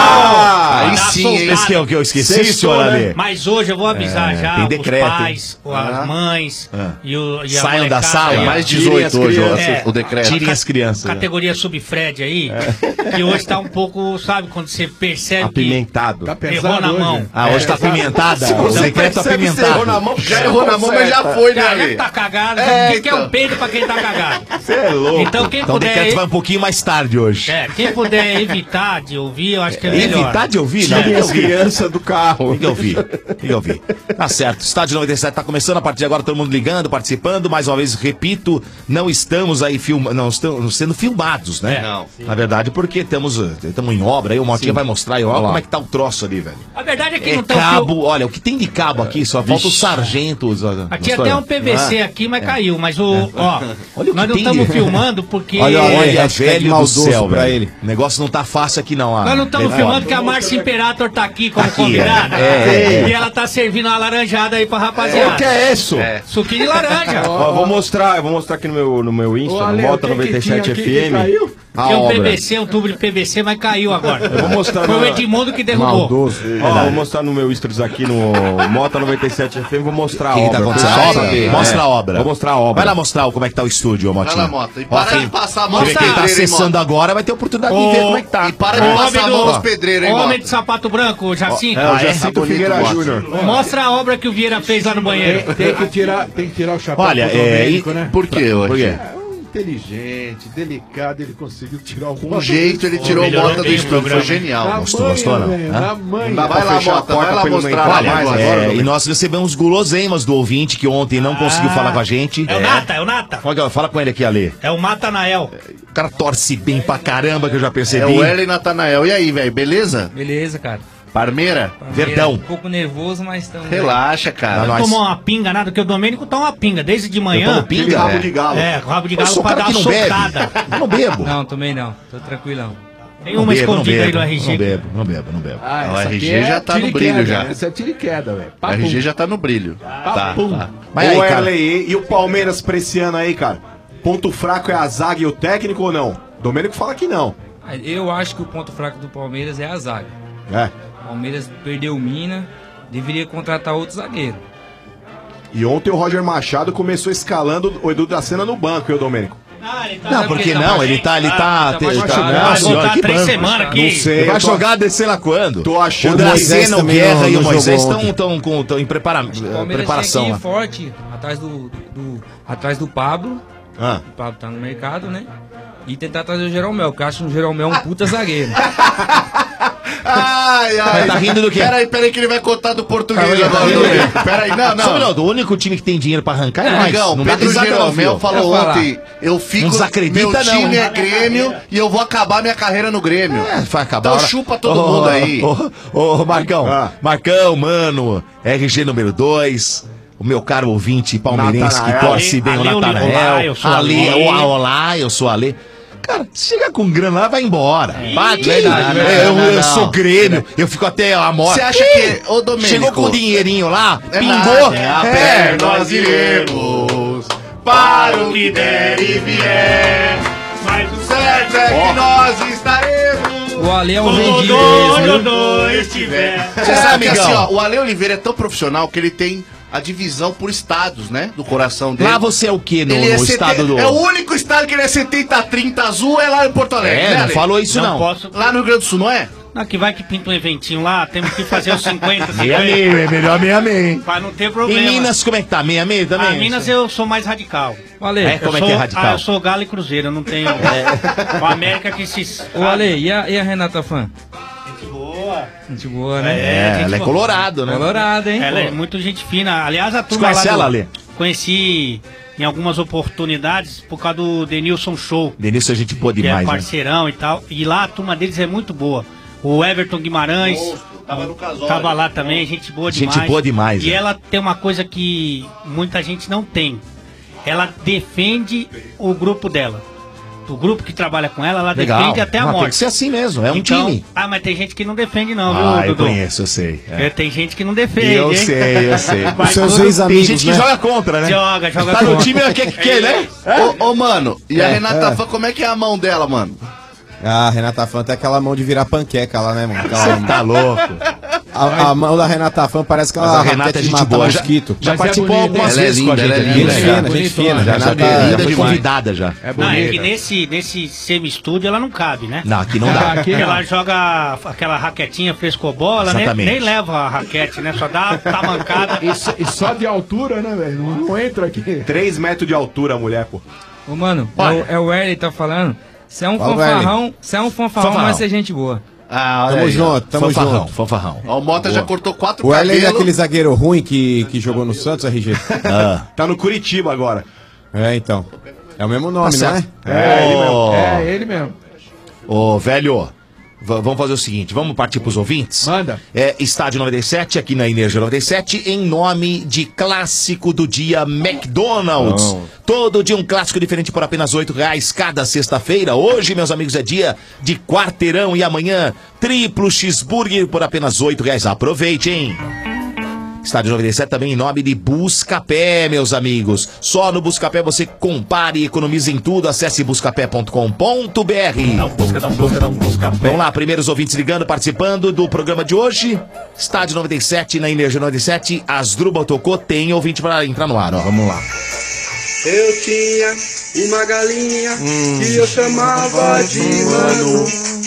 Ah, aí dá sim, soltada. hein? Esse que é o que eu esqueci, Sextou, senhor né? Ale. Mas hoje eu vou avisar É, já tem os decreto, pais, Ah. as mães Ah. e, o, e a Saiam da molecada sala. aí, Mais ó. Tirem as dezoito hoje, ó, crianças. É. o decreto. Tirem as crianças. né? Categoria sub-Fred aí, que hoje tá um pouco, sabe, quando você percebe Apimentado. Tá que errou pesado na hoje. mão. Ah, hoje tá apimentada. O Você decreto percebe se errou na apimentado. mão, Já errou na mão, mas já foi, né, Já Ale? tá cagado, É, o que, que é então. um peido pra quem tá cagado? Você é louco. Então quem Então o puder, decreto vai um pouquinho mais tarde hoje. é, quem puder evitar de ouvir, eu acho que é melhor. Evitar de ouvir? Não, tem Tirem que as ouvir. crianças do carro. Tem que ouvir, tem que ouvir. Tá certo, Estádio noventa e sete tá começando, a partir de agora todo mundo ligando, participando, mais uma vez, repito, não estamos aí film... não estamos sendo filmados, né? É, não. Na verdade, porque estamos estamos em obra aí, o Motinha vai mostrar aí, ó, como é que tá o troço ali, velho. A verdade é que É não tá o cabo, fio- olha, o que tem de cabo aqui, só falta os sargentos. ó, Aqui gostou? até um P V C Ah, aqui, mas caiu. Mas o. Ó, Olha o que nós não tem estamos de- filmando porque. Olha, olha, Olha, hashtag velho do maldoso céu, pra velho. ele. O negócio não tá fácil aqui não. ah. Nós não estamos É filmando foda. porque a Márcia Imperator tá aqui como Aqui, convidada. é, é. E ela tá servindo uma laranjada aí pra O rapaziada. que é isso? Suquinho de laranja. Ó, vou mostrar, eu vou mostrar aqui no meu, no meu Insta, Ô, no Ale, Mota o que que noventa e sete tinha aqui F que M. caiu? A Tinha um obra. P V C, um tubo de P V C, mas caiu agora. Eu vou mostrar Foi no- o Edmundo que derrubou. Maldoso. Ó, vou mostrar no meu Stories aqui no Mota noventa e sete F M, vou mostrar a O que, que tá obra. acontecendo? Pessoal A obra? saber. Mostra É. a obra. Vou mostrar a obra. Vai lá mostrar como é que tá o estúdio, ô Vai Motinha. lá, Mota. E Ó, para quem- de passar a mão Quem nos quem tá pedreiros, hein, acessando Mota. agora vai ter oportunidade de Ô, ver como é que tá. E para de Ô, passar a homem mão do- nos pedreiros, hein, Homem Mota. de sapato branco, Jacinto. É, o Ah, é? Jacinto Tá bonito, Figueira Mota. Júnior. Mostra a obra que o Vieira fez lá no banheiro. Tem, tem que tirar, tem que tirar o chapéu Olha, pro é, Domênico, e- né? Por quê, hoje? Por quê? É um inteligente, delicado, ele conseguiu tirar o Com um jeito ele tirou o melhorou Mota do bem o estúdio, foi programa. genial. Na Gostou, manha, gostou, não? velho, Hã? na manha. Vai lá, fechar a Mota, porta vai lá pra ele não mostrar entrar mais mais agora. É, Domênico. e nós recebemos guloseimas do ouvinte que ontem não conseguiu falar com a gente. É o Nata, é o Nata. Fala, fala com ele aqui, Ale. É o Matanael. O cara torce bem pra caramba, que eu já É percebi. o Ellen Natanael. E aí, velho, beleza? Beleza, cara. Parmeira? Verdão. Um pouco nervoso, mas estamos. Relaxa, cara. Não, nós- Tomou uma pinga, nada, porque o Domênico toma uma pinga desde de Eu manhã. tomo pinga? Aquele rabo É. de galo. É, rabo de Eu galo sou o pra cara dar que uma não bebe. socada. Eu não bebo. Não, também não. Tô tranquilão. Tem Não uma bebo, não escondida aí bebo, do R G. Não bebo, não bebo, não bebo. Ah, O essa R G aqui é já tá no tiro e brilho, queda, já. né? Essa é tiro e queda, velho. O Papum. R G já tá no brilho. Tá, Papum. tá. Mas aí, Ô, cara. Erley, e o Palmeiras pra esse ano aí, cara? Ponto fraco é a zaga e o técnico ou não? Domênico fala que não. Ah, eu acho que o ponto fraco do Palmeiras é a zaga. É. O Palmeiras perdeu o Mina, deveria contratar outro zagueiro. E ontem o Roger Machado começou escalando o Edu da Cena no banco, eu, Domênico. Ah, ele tá- Não, porque tá não, machucado, ele tá, ele tá, tá ele tá, machucado. Nossa Vai senhora, voltar que três banco. semanas aqui. Não sei. Ele vai eu tô- jogar descer lá quando? Tô achando o que o Moisés Dracena, o também Guerra não- e o não Moisés jogou estão tão, com- tão em prepara- O Palmeiras preparação tem lá. que ir forte atrás do, do- atrás do Pablo. Ah. O Pablo tá no mercado, né? E tentar trazer o Jeromel, que eu acho que o Jeromel é um puta zagueiro. Ai, ai. Tá rindo do quê? Peraí, peraí que ele vai contar do português Ah, agora. tá Peraí, não, Só um não. minuto, o único time que tem dinheiro pra arrancar é nós. Amigão, Não dá Pedro risada não, Jeromel filho. falou Eu falar. ontem, eu fico, Não desacredita meu não, time hein? é Grêmio e eu vou acabar minha carreira no Grêmio. É, vai acabar. Então a hora- chupa todo Ô, mundo aí. Ô, ô, ô, Marcão, Ah. Marcão, mano, R G número dois, o meu caro ouvinte palmeirense que Natanael. torce bem o Ale, Ale, olá, Natanael. eu sou Ale, Ale. olá, olá, eu sou Ale. Cara, chega com grana lá, vai embora. Vai, verdade, eu, verdade. eu, Não, eu não. sou Grêmio, eu fico até a morte. Você acha que, ô Domênico... Chegou com o dinheirinho lá, É pingou. nada, é a pé nós iremos para o que der e vier. Mas o certo é que nós estaremos. O Ale é um Onde vendido o mesmo. Dodô estiver. Você É, sabe que amigão. assim, ó, o Ale Oliveira é tão profissional que ele tem a divisão por estados, né? Do coração dele. Lá você é o que no, Ele no é, sete- estado do... é o único estado que ele é setenta a trinta azul, é lá em Porto Alegre. É, né, não Ale? falou isso não. posso. Lá no Rio Grande do Sul, não é? Não, que vai que pinta um eventinho lá, temos que fazer os cinquenta, Meia cinquenta. meio, é melhor meia meio. Pra não ter Em problema. Minas, como é que tá? Meia meio também? Ah, Minas eu sou mais radical. O Ale, É, como é eu que é sou- radical? Ah, eu sou Galo e Cruzeiro, eu não tenho. O América que se. o Ale, e a, e a Renata Fã? Gente boa. Gente boa, né? É, gente ela é boa. colorado, né? Colorado, hein? Ela é Pô. muito gente fina. Aliás, a turma conhece lá do- ela, Ale? Conheci em algumas oportunidades por causa do Denilson Show, Denilson é gente boa que demais, é né? parceirão e tal. E lá a turma deles é muito boa. O Everton Guimarães Tava no casório. tava lá também, gente boa Gente demais. boa demais, E né? ela tem uma coisa que muita gente não tem. Ela defende o grupo dela. O grupo que trabalha com ela, ela Legal. defende até a Não, morte. tem que ser assim mesmo, é um Então- time. Ah, mas tem gente que não defende não, Ah, viu, eu Dudu? conheço, eu sei. É. É, tem gente que não defende, Eu hein? sei, eu sei. Mas Os seus quando- ex-amigos, Tem gente né? que joga contra, né? Joga, joga Tá no contra. time, quer que quer, né? Ô, ô, mano, e a É, Renata é. Fã, como é que é a mão dela, mano? A Renata Fã tem aquela mão de virar panqueca lá, né, mano? Aquela- Você tá louco. a, a mão da Renata Fã parece que Mas ela a Renata é gente boa. Já, mosquito. já Mas é participou bonita, algumas ela é vezes com a linda, gente. ela é aqui, linda, né? Gente Já. fina, gente fina. Já, Renata já, é já foi demais. convidada já. É Não, é que bonita. nesse, nesse semi-estúdio ela não cabe, né? Não, aqui não dá. Aqui Porque não. ela joga aquela raquetinha frescobola, nem, Exatamente. nem leva a raquete, né? Só dá tamancada. E, só- e só de altura, né, velho? Não, não entra aqui. três metros de altura a mulher, pô. Ô, mano, é Olha. o, é o Erley tá falando. Você é um Fala, fanfarrão, você é um fanfarrão, Fanfarrão. mas você é gente boa. Ah, Tamo junto, tamo Fanfarrão, junto. fanfarrão. Ó, o Mota já cortou quatro O Erlen é cabelos. aquele zagueiro ruim que, que jogou no Santos, R G. Ah. Tá no Curitiba agora. É, então. É o mesmo nome, Tá não é? certo. É, ele Ô, mesmo. É, ele mesmo. Ô, velho, v- vamos fazer o seguinte, vamos partir pros ouvintes? Manda. É, Estádio noventa e sete, aqui na Energia noventa e sete, em nome de Clássico do Dia McDonald's. Todo dia um clássico diferente por apenas oito reais cada sexta-feira. Hoje, meus amigos, é dia de quarteirão e amanhã, triplo cheeseburger por apenas oito reais. Aproveite, hein? Estádio noventa e sete também em nome de Buscapé, meus amigos. Só no Buscapé você compare e economiza em tudo. Acesse buscapé ponto com ponto br. Vamos lá, primeiros ouvintes ligando, participando do programa de hoje. Estádio noventa e sete na Energia noventa e sete. Asdrubal tocou, tem ouvinte para entrar no ar, ó. Vamos lá. Eu tinha uma galinha que eu chamava de Manu.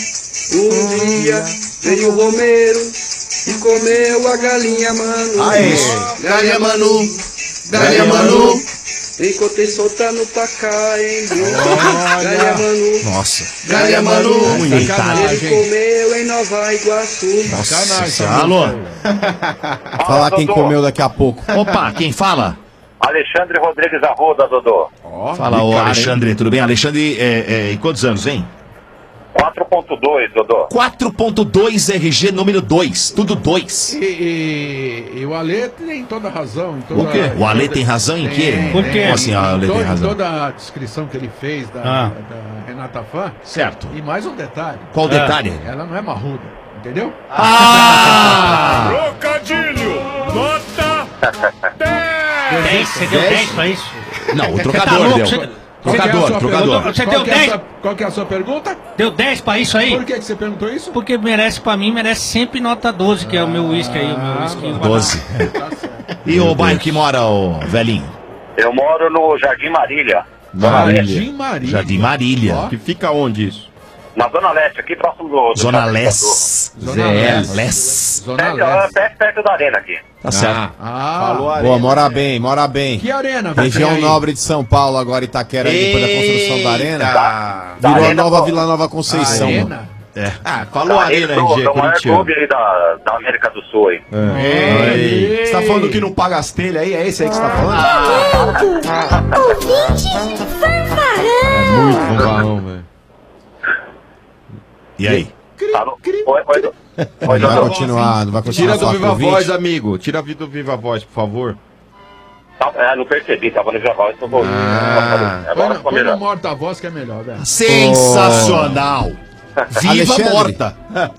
Um dia veio o Romero e comeu a galinha Manu. Aê, galinha Manu, galinha Manu. Encontrei soltando pra cá, hein, galinha Manu. Nossa. Galinha Manu. Muito Ele Sacanagem. comeu em Nova Iguaçu. Sacanagem. Alô? Falar quem comeu daqui a pouco. Opa, quem fala? Alexandre Rodrigues Arruda, Dodô. Fala, ô cara, Alexandre, tudo bem? Alexandre, é, é, em quantos anos, hein? quatro ponto dois, Dodô. quatro ponto dois R G número dois, tudo dois. E, e- e o Ale tem toda a razão. Em toda, O quê? O Ale tem razão em quê? Por quê? Como assim, o Ale Todo- tem razão? Toda a descrição que ele fez da, Ah. da Renata Fã. Certo. E mais um detalhe. Qual o detalhe? Ela não é marruda, entendeu? Ah! Trocadilho, nota dez, você deu dez pra isso? Não, o Você tá trocador louco? deu. Você- Qual que é a Trocador, sua trocador. pergunta? Você Qual deu que é a dez? sua- Qual que é a sua pergunta? Deu dez pra isso aí? Por que, que você perguntou isso? Porque merece pra mim, merece sempre nota doze, que é o meu uísque aí, o meu uísque. doze. E o bairro que mora, o velhinho? Eu moro no Jardim Marília, Jardim Maria. Jardim Marília. Ó. Que fica onde isso? na Zona Leste, aqui próximo do... do Zona Shopping Leste. Zona Zé, Leste. Leste. Zona Perto, ó, Leste. perto, perto da arena aqui. Tá certo. Ah, Falou a Boa, mora bem, mora bem. que arena? você Região tem aí? nobre de São Paulo, agora Itaquera, depois da construção da arena. Da Virou a arena, nova pô. Vila Nova Conceição, mano. Arena? É. Ah, falou Tá, ali eles na são- R G, são o maior corintiano. clube aí da, da América do Sul aí. Ei, você tá falando que não paga as telhas aí? É esse aí que você tá falando? Ouvinte fanfarrão. Muito fanfarrão, velho. E aí? Tá no... Oi, oi, do- oi, Não vai doutor. continuar, não vai continuar. Tira a do falar com Viva o ouvinte? Voz, amigo. Tira do Viva Voz, por favor. Tá, é, não percebi, tava no Javal, estou ouvindo. Ah. Agora Põe, ficou põe no melhor. morta-voz que é melhor, velho. Sensacional! Viva Alexandre. morta!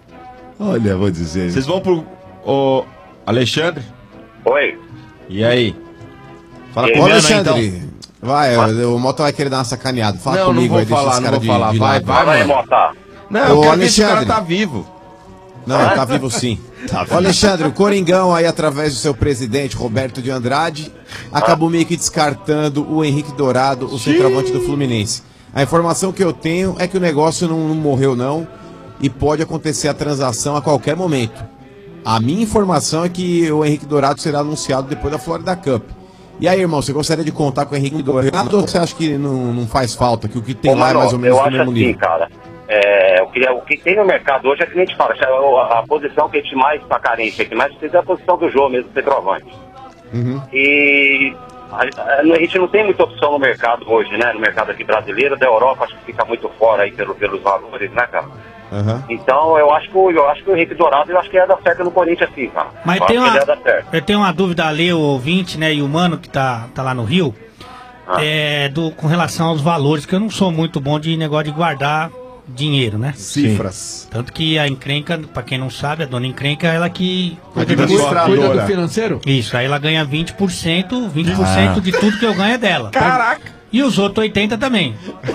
Olha, vou dizer. Vocês vão pro... Ô, Alexandre? Oi. E aí? Fala Ô, comigo, Alexandre, então. vai, o, o Mota vai querer dar uma sacaneada. Fala Não, não comigo vou aí, deixa falar, esse não cara vou de, falar. de Vai, lado. vai, Fala aí, mano. Mota. Não, eu Ô, quero ver se o cara Alexandre. tá vivo. Não, ele tá vivo sim. Ô, Alexandre, o Coringão aí, através do seu presidente, Roberto de Andrade, acabou meio que descartando o Henrique Dourado, o centroavante do Fluminense. A informação que eu tenho é que o negócio não, não morreu não e pode acontecer a transação a qualquer momento. A minha informação é que o Henrique Dourado será anunciado depois da Florida Cup. E aí, irmão, você gostaria de contar com o Henrique Dourado ou você acha que não, não faz falta, que o que tem Ô, lá é mano, mais ou menos eu do acho mesmo assim, nível? cara. É, o, que, o que tem no mercado hoje é que a gente fala, a, a posição que a gente mais tá carente, que mais precisa é a posição do jogo mesmo, do centroavante. Uhum. E a, a, a gente não tem muita opção no mercado hoje, né? No mercado aqui brasileiro, da Europa, acho que fica muito fora aí pelo, pelos valores, né, cara? Uhum. Então eu acho que o, eu acho que o Henrique Dourado eu acho que ia dar certo no Corinthians assim, cara. Mas eu tem acho que uma, ele ia dar certo. eu tenho uma dúvida ali, o ouvinte, né, e o mano que tá, tá lá no Rio, Ah. é, do, com relação aos valores, que eu não sou muito bom de negócio de guardar dinheiro, né? Cifras. Tanto que a encrenca, pra quem não sabe, a dona encrenca, ela que... Cuida do, cuida do financeiro? Isso, aí ela ganha vinte por cento, vinte por cento Ah. de tudo que eu ganho é dela. Caraca! E os outros oitenta por cento também.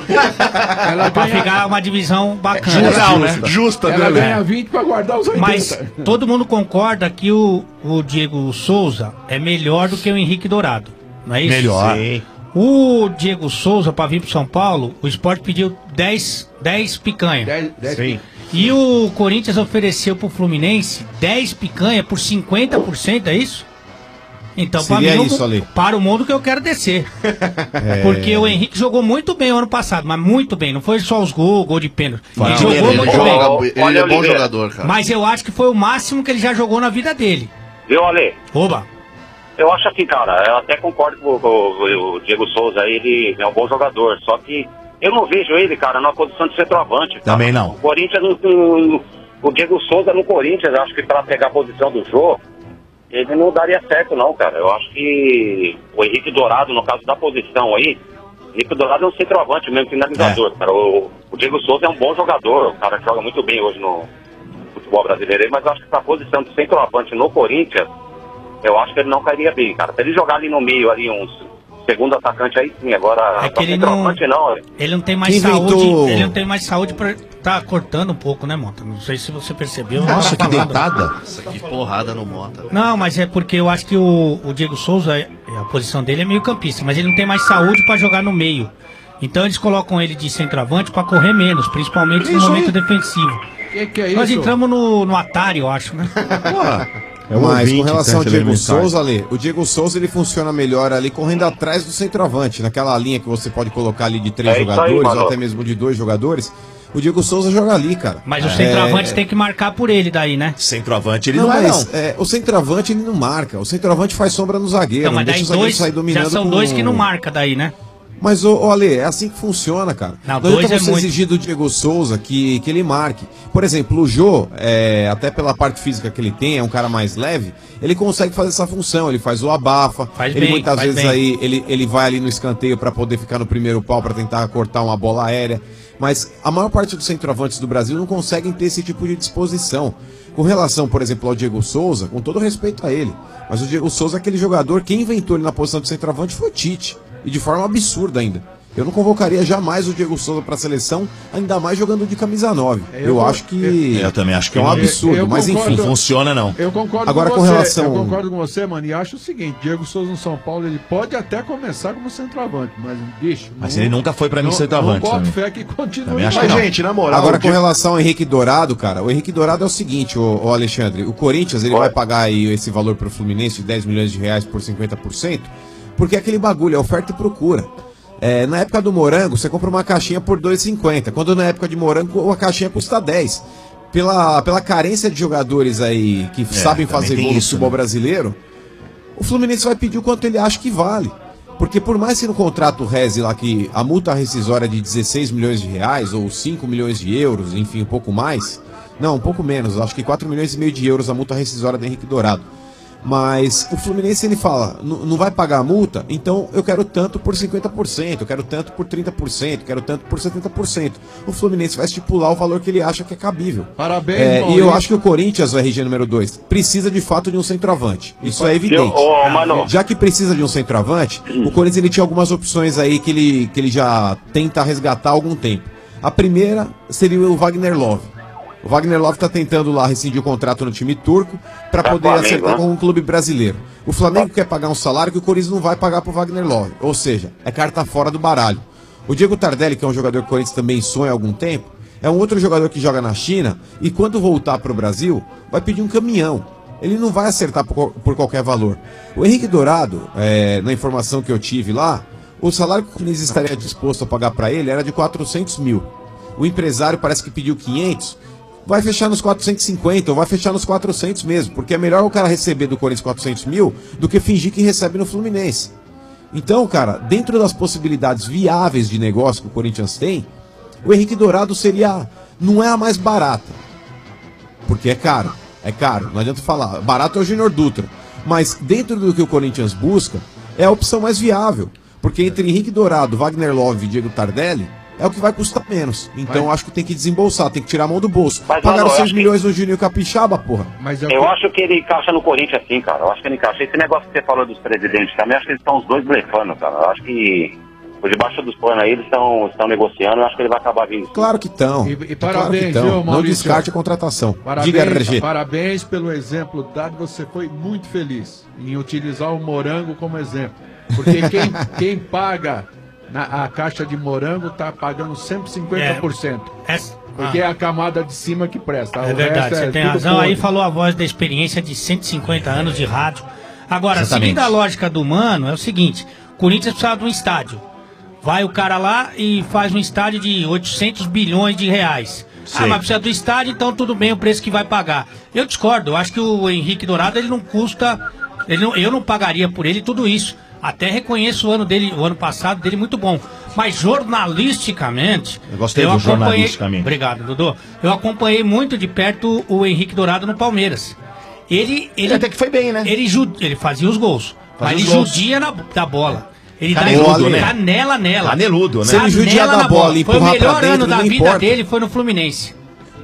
Ela pra ganha- ficar uma divisão bacana. Justa, né? Justa, Ela né? ganha vinte pra guardar os oitenta. Mas todo mundo concorda que o, o Diego Souza é melhor do que o Henrique Dourado, não é isso? Melhor. Sim. O Diego Souza, pra vir pro São Paulo, o Sport pediu dez, dez picanha. Sim. E o Corinthians ofereceu pro Fluminense dez picanha por cinquenta por cento, é isso? Então, pra Seria mim, isso, eu- Ale. para o mundo que eu quero descer. É. Porque o Henrique jogou muito bem o ano passado, mas muito bem. Não foi só os gols, gol de pênalti. Ele Não, jogou ele- ele muito joga- bem. ele Olha, é bom Oliveira. jogador, cara. Mas eu acho que foi o máximo que ele já jogou na vida dele. Viu, Ale? Oba. Eu acho assim, cara, eu até concordo com, com o Diego Souza, ele é um bom jogador, só que eu não vejo ele, cara, na posição de centroavante. Cara. Também não. O Corinthians, no, no- o Diego Souza no Corinthians, eu acho que pra pegar a posição do jogo, ele não daria certo não, cara. Eu acho que o Henrique Dourado, no caso da posição aí, o Henrique Dourado é um centroavante mesmo, finalizador, cara. O, o Diego Souza é um bom jogador, o cara joga muito bem hoje no futebol brasileiro, aí, mas eu acho que pra posição de centroavante no Corinthians, eu acho que ele não cairia bem, cara. Se ele jogar ali no meio, ali, uns segundo atacante, aí sim. Agora, É que ele centroavante não. Ele não tem mais Quem saúde. inventou- Ele não tem mais saúde pra tá cortando um pouco, né, Mota? Não sei se você percebeu. Nossa, eu tava que falando. dentada. Nossa, que porrada no Mota. Não, mas é porque eu acho que o, o Diego Souza, é- a posição dele é meio campista, mas ele não tem mais saúde pra jogar no meio. Então eles colocam ele de centroavante pra correr menos, principalmente no Isso momento aí. defensivo. Que que é Nós isso? entramos no, no Atari, eu acho, né? É Mas ouvinte, com relação ao tá, Diego mensagem. Souza, ali, o Diego Souza ele funciona melhor ali correndo atrás do centroavante, naquela linha que você pode colocar ali de três É isso aí, jogadores mano. ou até mesmo de dois jogadores. O Diego Souza joga ali, cara. Mas o É, centroavante tem que marcar por ele daí, né? Centroavante ele não, não, vai, mas não. é, o centroavante ele não marca. O centroavante faz sombra no zagueiro. Então, não mas deixa daí o zagueiro dois, sair dominando já são com- dois que não marca daí, né? Mas, ô, ô Ale, é assim que funciona, cara. Não, Não dois adianta é você muito. exigir do Diego Souza que, que ele marque. Por exemplo, o Jô, é, até pela parte física que ele tem, é um cara mais leve, ele consegue fazer essa função, ele faz o abafa, Faz ele bem, muitas faz vezes bem. aí, ele, ele vai ali no escanteio para poder ficar no primeiro pau, para tentar cortar uma bola aérea. Mas a maior parte dos centroavantes do Brasil não conseguem ter esse tipo de disposição. Com relação, por exemplo, ao Diego Souza, com todo respeito a ele, mas o Diego Souza é aquele jogador, quem inventou ele na posição de centroavante foi o Tite, e de forma absurda ainda. Eu não convocaria jamais o Diego Souza para a seleção, ainda mais jogando de camisa nove. Eu Eu, con- acho que Eu também acho que é um não. absurdo, Eu mas concordo. enfim. Não funciona, não. Eu concordo Agora, com com você. relação- Eu concordo com você, mano. E acho o seguinte: Diego Souza no São Paulo, ele pode até começar como centroavante, mas, bicho. Mas não- ele nunca foi pra mim não- centroavante Não boto também. fé que continue. Também acho mais. que não. Gente, na moral, Agora, o com Diego- relação ao Henrique Dourado, cara, o Henrique Dourado é o seguinte, ô, ô Alexandre, o Corinthians ele vai pagar aí esse valor pro Fluminense de dez milhões de reais por cinquenta por cento, porque é aquele bagulho, é oferta e procura. É, na época do morango, você compra uma caixinha por dois reais e cinquenta centavos. Quando na época de morango, a caixinha custa dez. Pela, pela carência de jogadores aí que É, sabem também fazer tem gol no isso, futebol né? brasileiro, o Fluminense vai pedir o quanto ele acha que vale. Porque por mais que no contrato reze lá que a multa rescisória é de dezesseis milhões de reais ou cinco milhões de euros, enfim, um pouco mais. Não, um pouco menos, acho que quatro milhões e meio de euros a multa rescisória do Henrique Dourado. Mas o Fluminense ele fala, não vai pagar a multa, então eu quero tanto por cinquenta por cento, eu quero tanto por trinta por cento, eu quero tanto por setenta por cento. O Fluminense vai estipular o valor que ele acha que é cabível. Parabéns, É, e Maurício. eu acho que o Corinthians, o R G número dois, precisa de fato de um centroavante. Isso é evidente. Eu- ô, Mano. Já que precisa de um centroavante, o Corinthians ele tinha algumas opções aí que ele, que ele já tenta resgatar há algum tempo. A primeira seria o Wagner Love. O Wagner Love está tentando lá rescindir o contrato no time turco para Pra poder Flamengo, acertar né? com um clube brasileiro. O Flamengo quer pagar um salário que o Corinthians não vai pagar pro Wagner Love. Ou seja, é carta fora do baralho. O Diego Tardelli, que é um jogador que o Corinthians também sonha há algum tempo, é um outro jogador que joga na China e quando voltar pro Brasil, vai pedir um caminhão. Ele não vai acertar por, por qualquer valor. O Henrique Dourado, é, na informação que eu tive lá, o salário que o Corinthians estaria disposto a pagar para ele era de quatrocentos mil. O empresário parece que pediu quinhentos. Vai fechar nos quatrocentos e cinquenta ou vai fechar nos quatrocentos mesmo, porque é melhor o cara receber do Corinthians quatrocentos mil do que fingir que recebe no Fluminense. Então, cara, dentro das possibilidades viáveis de negócio que o Corinthians tem, o Henrique Dourado seria, não é a mais barata, porque é caro, é caro, não adianta falar, barato é o Júnior Dutra, mas dentro do que o Corinthians busca, é a opção mais viável, porque entre Henrique Dourado, Wagner Love e Diego Tardelli, é o que vai custar menos. Então acho que tem que desembolsar, tem que tirar a mão do bolso. Mas, Pagaram mano, eu seis acho que- milhões no Júnior Capixaba, porra. Mas Eu acho que ele encaixa no Corinthians sim, cara. Eu acho que ele encaixa. Esse negócio que você falou dos presidentes também, acho que eles estão os dois blefando, cara. Eu acho que por debaixo dos panos aí eles estão estão negociando, eu acho que ele vai acabar vindo. Claro que estão. E, e claro que parabéns, tão. viu, Não Maurício? descarte a contratação. Parabéns, Diga, R G. parabéns pelo exemplo dado. Você foi muito feliz em utilizar o morango como exemplo. Porque quem, quem paga na, a caixa de morango tá pagando cento e cinquenta por cento. É, porque ah. é a camada de cima que presta. É O verdade, resto você é tem tudo razão. podre. Aí falou a voz da experiência de cento e cinquenta anos de rádio. Agora, Exatamente. seguindo a lógica do Mano, é o seguinte: o Corinthians precisa de um estádio. Vai o cara lá e faz um estádio de oitocentos bilhões de reais. Sim. Ah, mas precisa do estádio, então tudo bem o preço que vai pagar. Eu discordo, eu acho que o Henrique Dourado ele não custa. Ele não, eu não pagaria por ele tudo isso. Até reconheço o ano dele, o ano passado dele muito bom. Mas jornalisticamente. Eu gostei do acompanhei- jornalisticamente. Obrigado, Dudu. Eu acompanhei muito de perto o Henrique Dourado no Palmeiras. Ele, ele até que foi bem, né? Ele, ju- ele fazia os gols. Fazia mas os ele gols. judia na, da bola. Ele Caneludo, dá né? canela nela. Caneludo, né? Se ele judiar Canela da na bola e Foi o empurrar pra melhor dentro, ano da não vida importa. dele foi no Fluminense.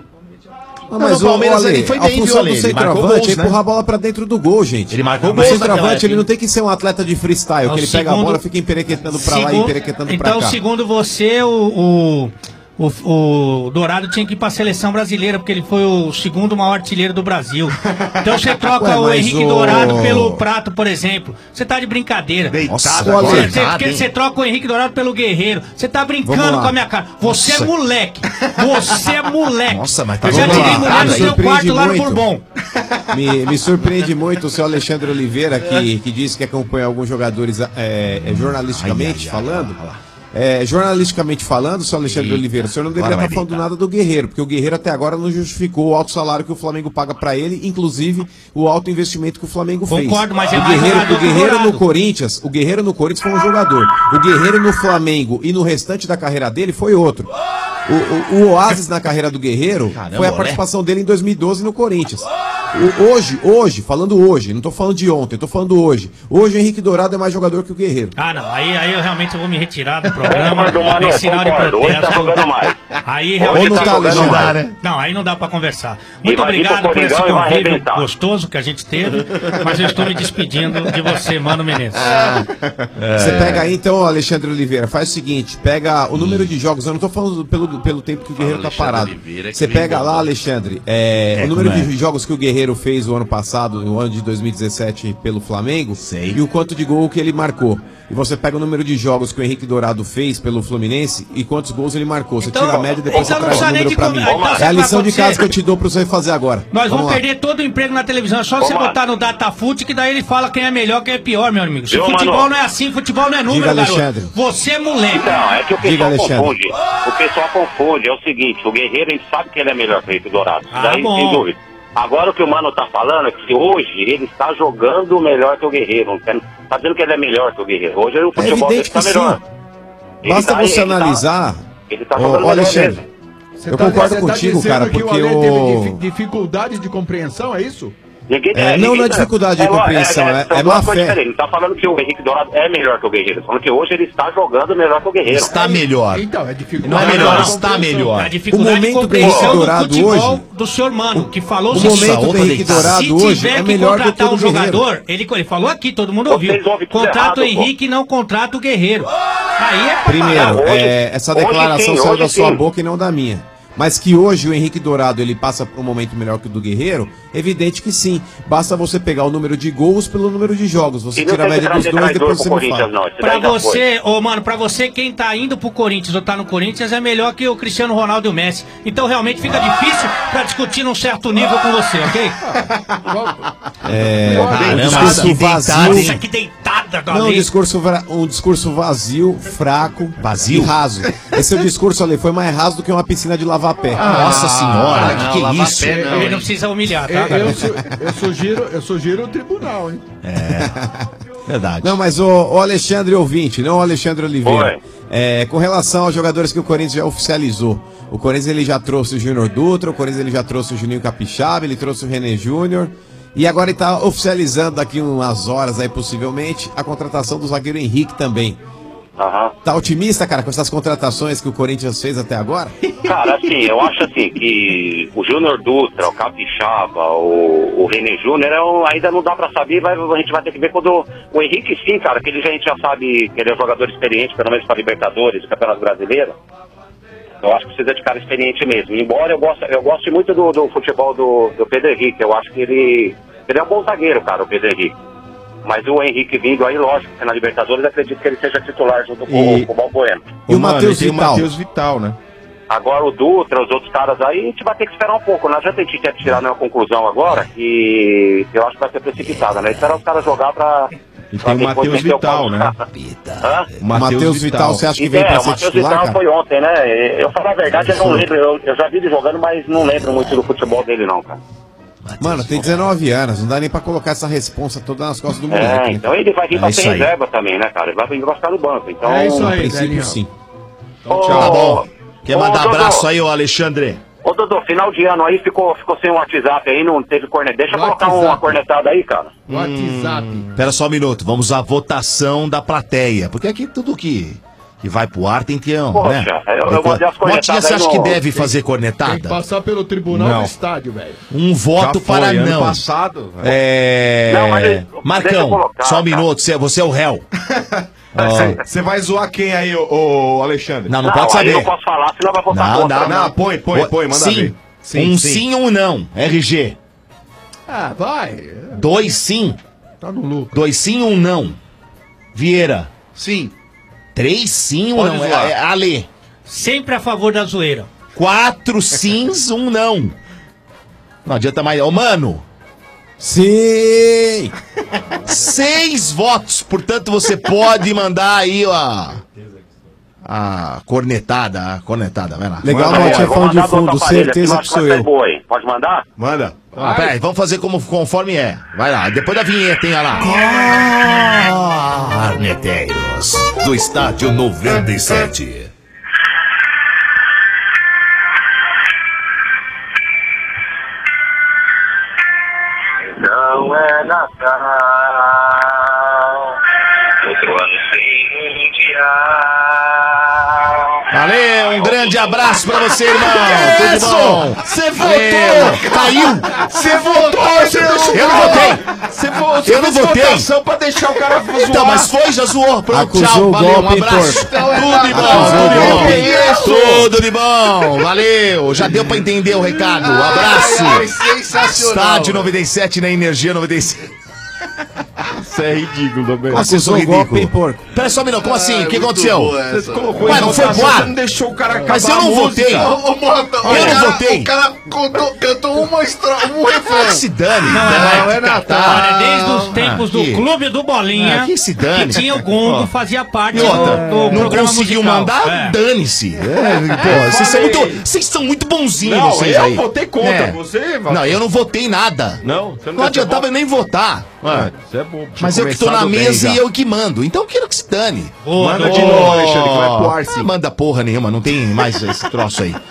Ah, Não, mas no o Palmeiras Ale, ele foi a bem, viu, função Ale? do Ele marcou centroavante gols, é né? empurrar a bola pra dentro do gol, gente. Ele marcou o gols naquela centroavante época, ele hein? não tem que ser um atleta de freestyle, É o que ele pega a segundo- bola, fica emperequetando pra lá e Segundo- emperequetando pra então, cá. segundo você, o, o, o, o Dourado tinha que ir pra seleção brasileira, porque ele foi o segundo maior artilheiro do Brasil. Então você troca Ué, o mas Henrique o- Dourado pelo Prato, por exemplo. Você tá de brincadeira. Nossa, Você- agora. você, Deitado, porque hein? você troca o Henrique Dourado pelo Guerreiro. Você tá Vamos brincando lá. com a minha cara. Você Nossa. é moleque. Você é moleque. Nossa, mas tá Eu já Vamos tirei lá. mulher no Me seu surpreende quarto lá no muito. Bourbon. Me, me surpreende muito o seu Alexandre Oliveira, que, que disse que acompanha alguns jogadores é, é, jornalisticamente Ai, ai, ai, falando. olha lá. É, jornalisticamente falando, seu Alexandre Eita, Oliveira, o senhor não deveria agora estar vai falando nada do Guerreiro, porque o Guerreiro até agora não justificou o alto salário que o Flamengo paga pra ele, inclusive o alto investimento que o Flamengo fez. Concordo, mas é o mais Guerreiro, jogador o Guerreiro que no Dourado. Corinthians, o Guerreiro no Corinthians foi um jogador. O Guerreiro no Flamengo e no restante da carreira dele foi outro. O, o, o oásis na carreira do Guerreiro Caramba, foi a olé. participação dele em dois mil e doze no Corinthians. O- hoje, hoje, falando hoje, não tô falando de ontem, tô falando hoje. Hoje o Henrique Dourado é mais jogador que o Guerreiro. Ah, não. Aí, aí eu realmente vou me retirar do programa. mas do Mano, Em sinal de concordo. Hoje tá protesto. jogando mais. Aí Hoje realmente não tá, não Alexandre. dá, né? Não, aí não dá pra conversar. Muito vai vir obrigado pro por esse Coringão e vai convívio arrebentar. gostoso que a gente teve. Mas eu estou me despedindo de você, Mano Menezes. Você pega aí então, Alexandre Oliveira, faz o seguinte, pega o número de jogos, eu não tô falando pelo, pelo tempo que o Guerreiro tá Alexandre parado. Oliveira que Você vem pega bom. lá, Alexandre, é, É, o número como é? de jogos que o Guerreiro Guerreiro fez o ano passado, no ano de dois mil e dezessete, pelo Flamengo, Sei. e o quanto de gol que ele marcou. E você pega o número de jogos que o Henrique Dourado fez pelo Fluminense e quantos gols ele marcou. Você Então- tira a média e depois então você não traz o precisa nem número de pra com- mim. então sabe É a o que lição vai de acontecer? casa que eu te dou pra você fazer agora. Nós vamos, lá. perder todo o emprego na televisão. É só você Vamos lá. botar no Datafute que daí ele fala quem é melhor, quem é pior, meu amigo. Se Viu, futebol Mano? não é assim, futebol não é número, Diga, garoto. Alexandre. Você é moleque. Não, é que o Diga, pessoal Alexandre. confunde. O pessoal confunde. É o seguinte, o Guerreiro, a gente sabe que ele é melhor que o Henrique Dourado. Isso Ah, daí, bom. sem dúvida. Agora o que o Mano tá falando é que hoje ele está jogando melhor que o Guerreiro. Não tá tá dizendo que ele é melhor que o Guerreiro. Hoje o É futebol dele evidente tá que melhor. sim. Ele Basta tá- você ele tá- analisar. Ele tá Ô, jogando ô, melhor Alexandre, mesmo. eu concordo você contigo, dizendo cara, que porque o Ale teve o... dif- dificuldade de compreensão, é isso? Ninguém, É, não, não é dificuldade de lógico, compreensão, é- são é duas má coisas fé. diferentes. Não tá falando que o Henrique Dourado é melhor que o Guerreiro. Tá falando que hoje ele está jogando melhor que o Guerreiro. Está melhor. Então, é dificuldade. Não é melhor, de está compreensão. melhor. A dificuldade O de momento do compreensão Henrique do Dourado futebol hoje- do senhor Mano, que falou O seguinte, momento do Henrique Dourado se hoje tiver é que melhor do que contratar o um do Guerreiro. jogador, ele, ele falou aqui, todo mundo Vocês ouviu. ouvem tudo Contrata o errado, pô. Henrique e não contrata o Guerreiro. Aí é pra Primeiro, pagar. Hoje- é, essa hoje declaração sim, saiu hoje da sua sim. boca e não da minha. Mas que hoje o Henrique Dourado ele passa por um momento melhor que o do Guerreiro, evidente que sim. Basta você pegar o número de gols pelo número de jogos. Você E não tira a tem que média dos trazer dois e traidor depois pro você me Corinthians, fala. não. Esse Pra daí já foi. você, ô mano, pra você, quem tá indo pro Corinthians ou tá no Corinthians é melhor que o Cristiano Ronaldo e o Messi. Então realmente fica difícil pra discutir num certo nível com você, ok? É, Caramba, um discurso que deitada, vazio. hein? Isso aqui deitada, Não, um galera. discurso, vra- um discurso vazio, fraco Vazio? e raso. Esse seu discurso ali foi mais raso do que uma piscina de lavar pé. Nossa senhora, que não, que é lava isso? pé não, Ele hein? não precisa humilhar, tá, Eu, eu, galera? su- eu sugiro, eu sugiro o tribunal, hein? Verdade. Não, mas o, o Alexandre ouvinte, não o Alexandre Oliveira. Oi. É, com relação aos jogadores que o Corinthians já oficializou. O Corinthians ele já trouxe o Júnior Dutra, o Corinthians ele já trouxe o Juninho Capixaba, ele trouxe o René Júnior. E agora ele está oficializando daqui umas horas aí, possivelmente, a contratação do zagueiro Henrique também. Aham. Tá otimista, cara, com essas contratações que o Corinthians fez até agora? Cara, assim, eu acho assim que o Júnior Dutra, o Capixaba, o, o René Júnior, é um- ainda não dá pra saber, vai, a gente vai ter que ver quando o Henrique sim, cara, que ele já, a gente já sabe que ele é um jogador experiente, pelo menos para Libertadores, Campeonato Brasileiro. Eu acho que precisa de cara experiente mesmo. Embora eu goste, eu goste muito do, do futebol do, do Pedro Henrique, eu acho que ele, ele é um bom zagueiro, cara, o Pedro Henrique. Mas o Henrique vindo aí, lógico, que na Libertadores, acredito que ele seja titular junto com, E- com o Balbuena. E o Mano, Matheus tem o Vital? Matheus Vital, né? Agora o Dutra, os outros caras aí, a gente vai ter que esperar um pouco. Não adianta a gente ter tirar nenhuma conclusão agora, que eu acho que vai ser precipitada, né? Esperar os caras jogar pra... E pra tem o depois Matheus meter o Vital, pau. né? Hã? O Matheus Vital, você acha que vem É, pra o ser Matheus titular, Vital cara? foi ontem, né? Eu, falar a verdade, eu não lembro. Eu, eu já vi ele jogando, mas não lembro muito do futebol dele, não, cara. Mano, tem dezenove anos, não dá nem pra colocar essa responsa toda nas costas do moleque. É, né? então ele vai vir É pra isso ser aí. reserva também, né, cara? Ele vai vir pra ficar no banco. Então, É isso A aí, princípio, Delinho. sim. Ô, Tá bom. Quer ô, mandar Dodô. abraço aí, ô Alexandre? Ô, Dodô, final de ano aí ficou, ficou sem um WhatsApp aí, não teve corneta. Deixa eu colocar WhatsApp. uma cornetada aí, cara. WhatsApp. Pera só um minuto, vamos à votação da plateia. Porque aqui tudo que, que vai pro ar tem que, um, Poxa, né? eu- eu mandei as Motinha, cornetadas você aí acha no- que deve fazer Tem que cornetada? passar pelo tribunal Não. do estádio, velho. Um voto Já foi, para ano não. passado. velho. É... Não, mas ele- deixa eu Marcão, colocar, só um cara. minuto, você, você é o réu. Você vai zoar quem aí, ô, ô, Alexandre? Não, não, Não, pode aí eu saber. não posso falar, senão vai votar Não, contra. não, Não, põe, põe, põe, manda sim. ver. um sim. ou um não. R G. Ah, vai. Dois sim. Tá no lucro. Dois sim ou um não. Vieira. Sim. Três sim ou Pode não. zoar. É, é, Ale. Sempre a favor da zoeira. Quatro sims, um não. Não adianta mais. Ô, mano. Sim! Seis votos. Portanto, você pode mandar aí ó, a. A cornetada. A cornetada. Vai lá. Legal, Tá bom, Motinha eu vou falando de mandar do outro fundo, aparelho aqui, certeza eu que acho vai sou sair eu. boa aí. Pode mandar? Manda. Ah, peraí, vamos fazer como, conforme é. Vai lá, depois da vinheta, hein, olha lá. Corneteiros do Estádio noventa e sete. Não é Natal, outro ano sem mundial. Valeu, um grande abraço pra você, irmão. Tudo bom? Você Valeu. voltou! Caiu! Você voltou, você Eu não votei! Você voltou! você eu não fez votei. votação pra deixar o cara zoar. Então, mas foi, já zoou. Pronto, Acusou tchau, o valeu, um golpe, abraço. porco. Tudo de bom, Acusou tudo de o bom. golpe. Tudo de bom, valeu. Já deu pra entender o recado. Um abraço. Ai, ai, sensacional. Estádio noventa e sete na Energia noventa e sete. Isso é ridículo, velho. Acusou o golpe, hein, porco? Pera só um minuto, como assim? O que aconteceu? Você colocou Ué, em não foi votação, pro ar? você não deixou o cara acabar Mas eu não a música. votei. Ô, ô, Mota, o Eu não cara- votei. O cara cantou, cantou uma estro... um refrão. Que se dane. Não, Não, é, é Natal. Olha, desde os tempos Ah, que- do Clube do Bolinha, Ah, que se dane. que tinha o Gongo, Ó. fazia parte E do, outra, do não programa conseguiu musical. mandar? É. Dane-se. É, pô, vocês são muito, vocês são muito bonzinhos, Não, vocês eu aí. votei contra, É. você, Valdir. Não, eu não votei nada. Não, você não Não deve ter adiantava voto. nem votar. Ah, você é bobo. Mas eu que tô na Começado bem mesa já. e eu que mando. Então eu quero que se dane. Boa, Manda boa. de novo, Alexandre, que vai pro ar sim. Ah, manda porra nenhuma, não tem mais esse troço aí.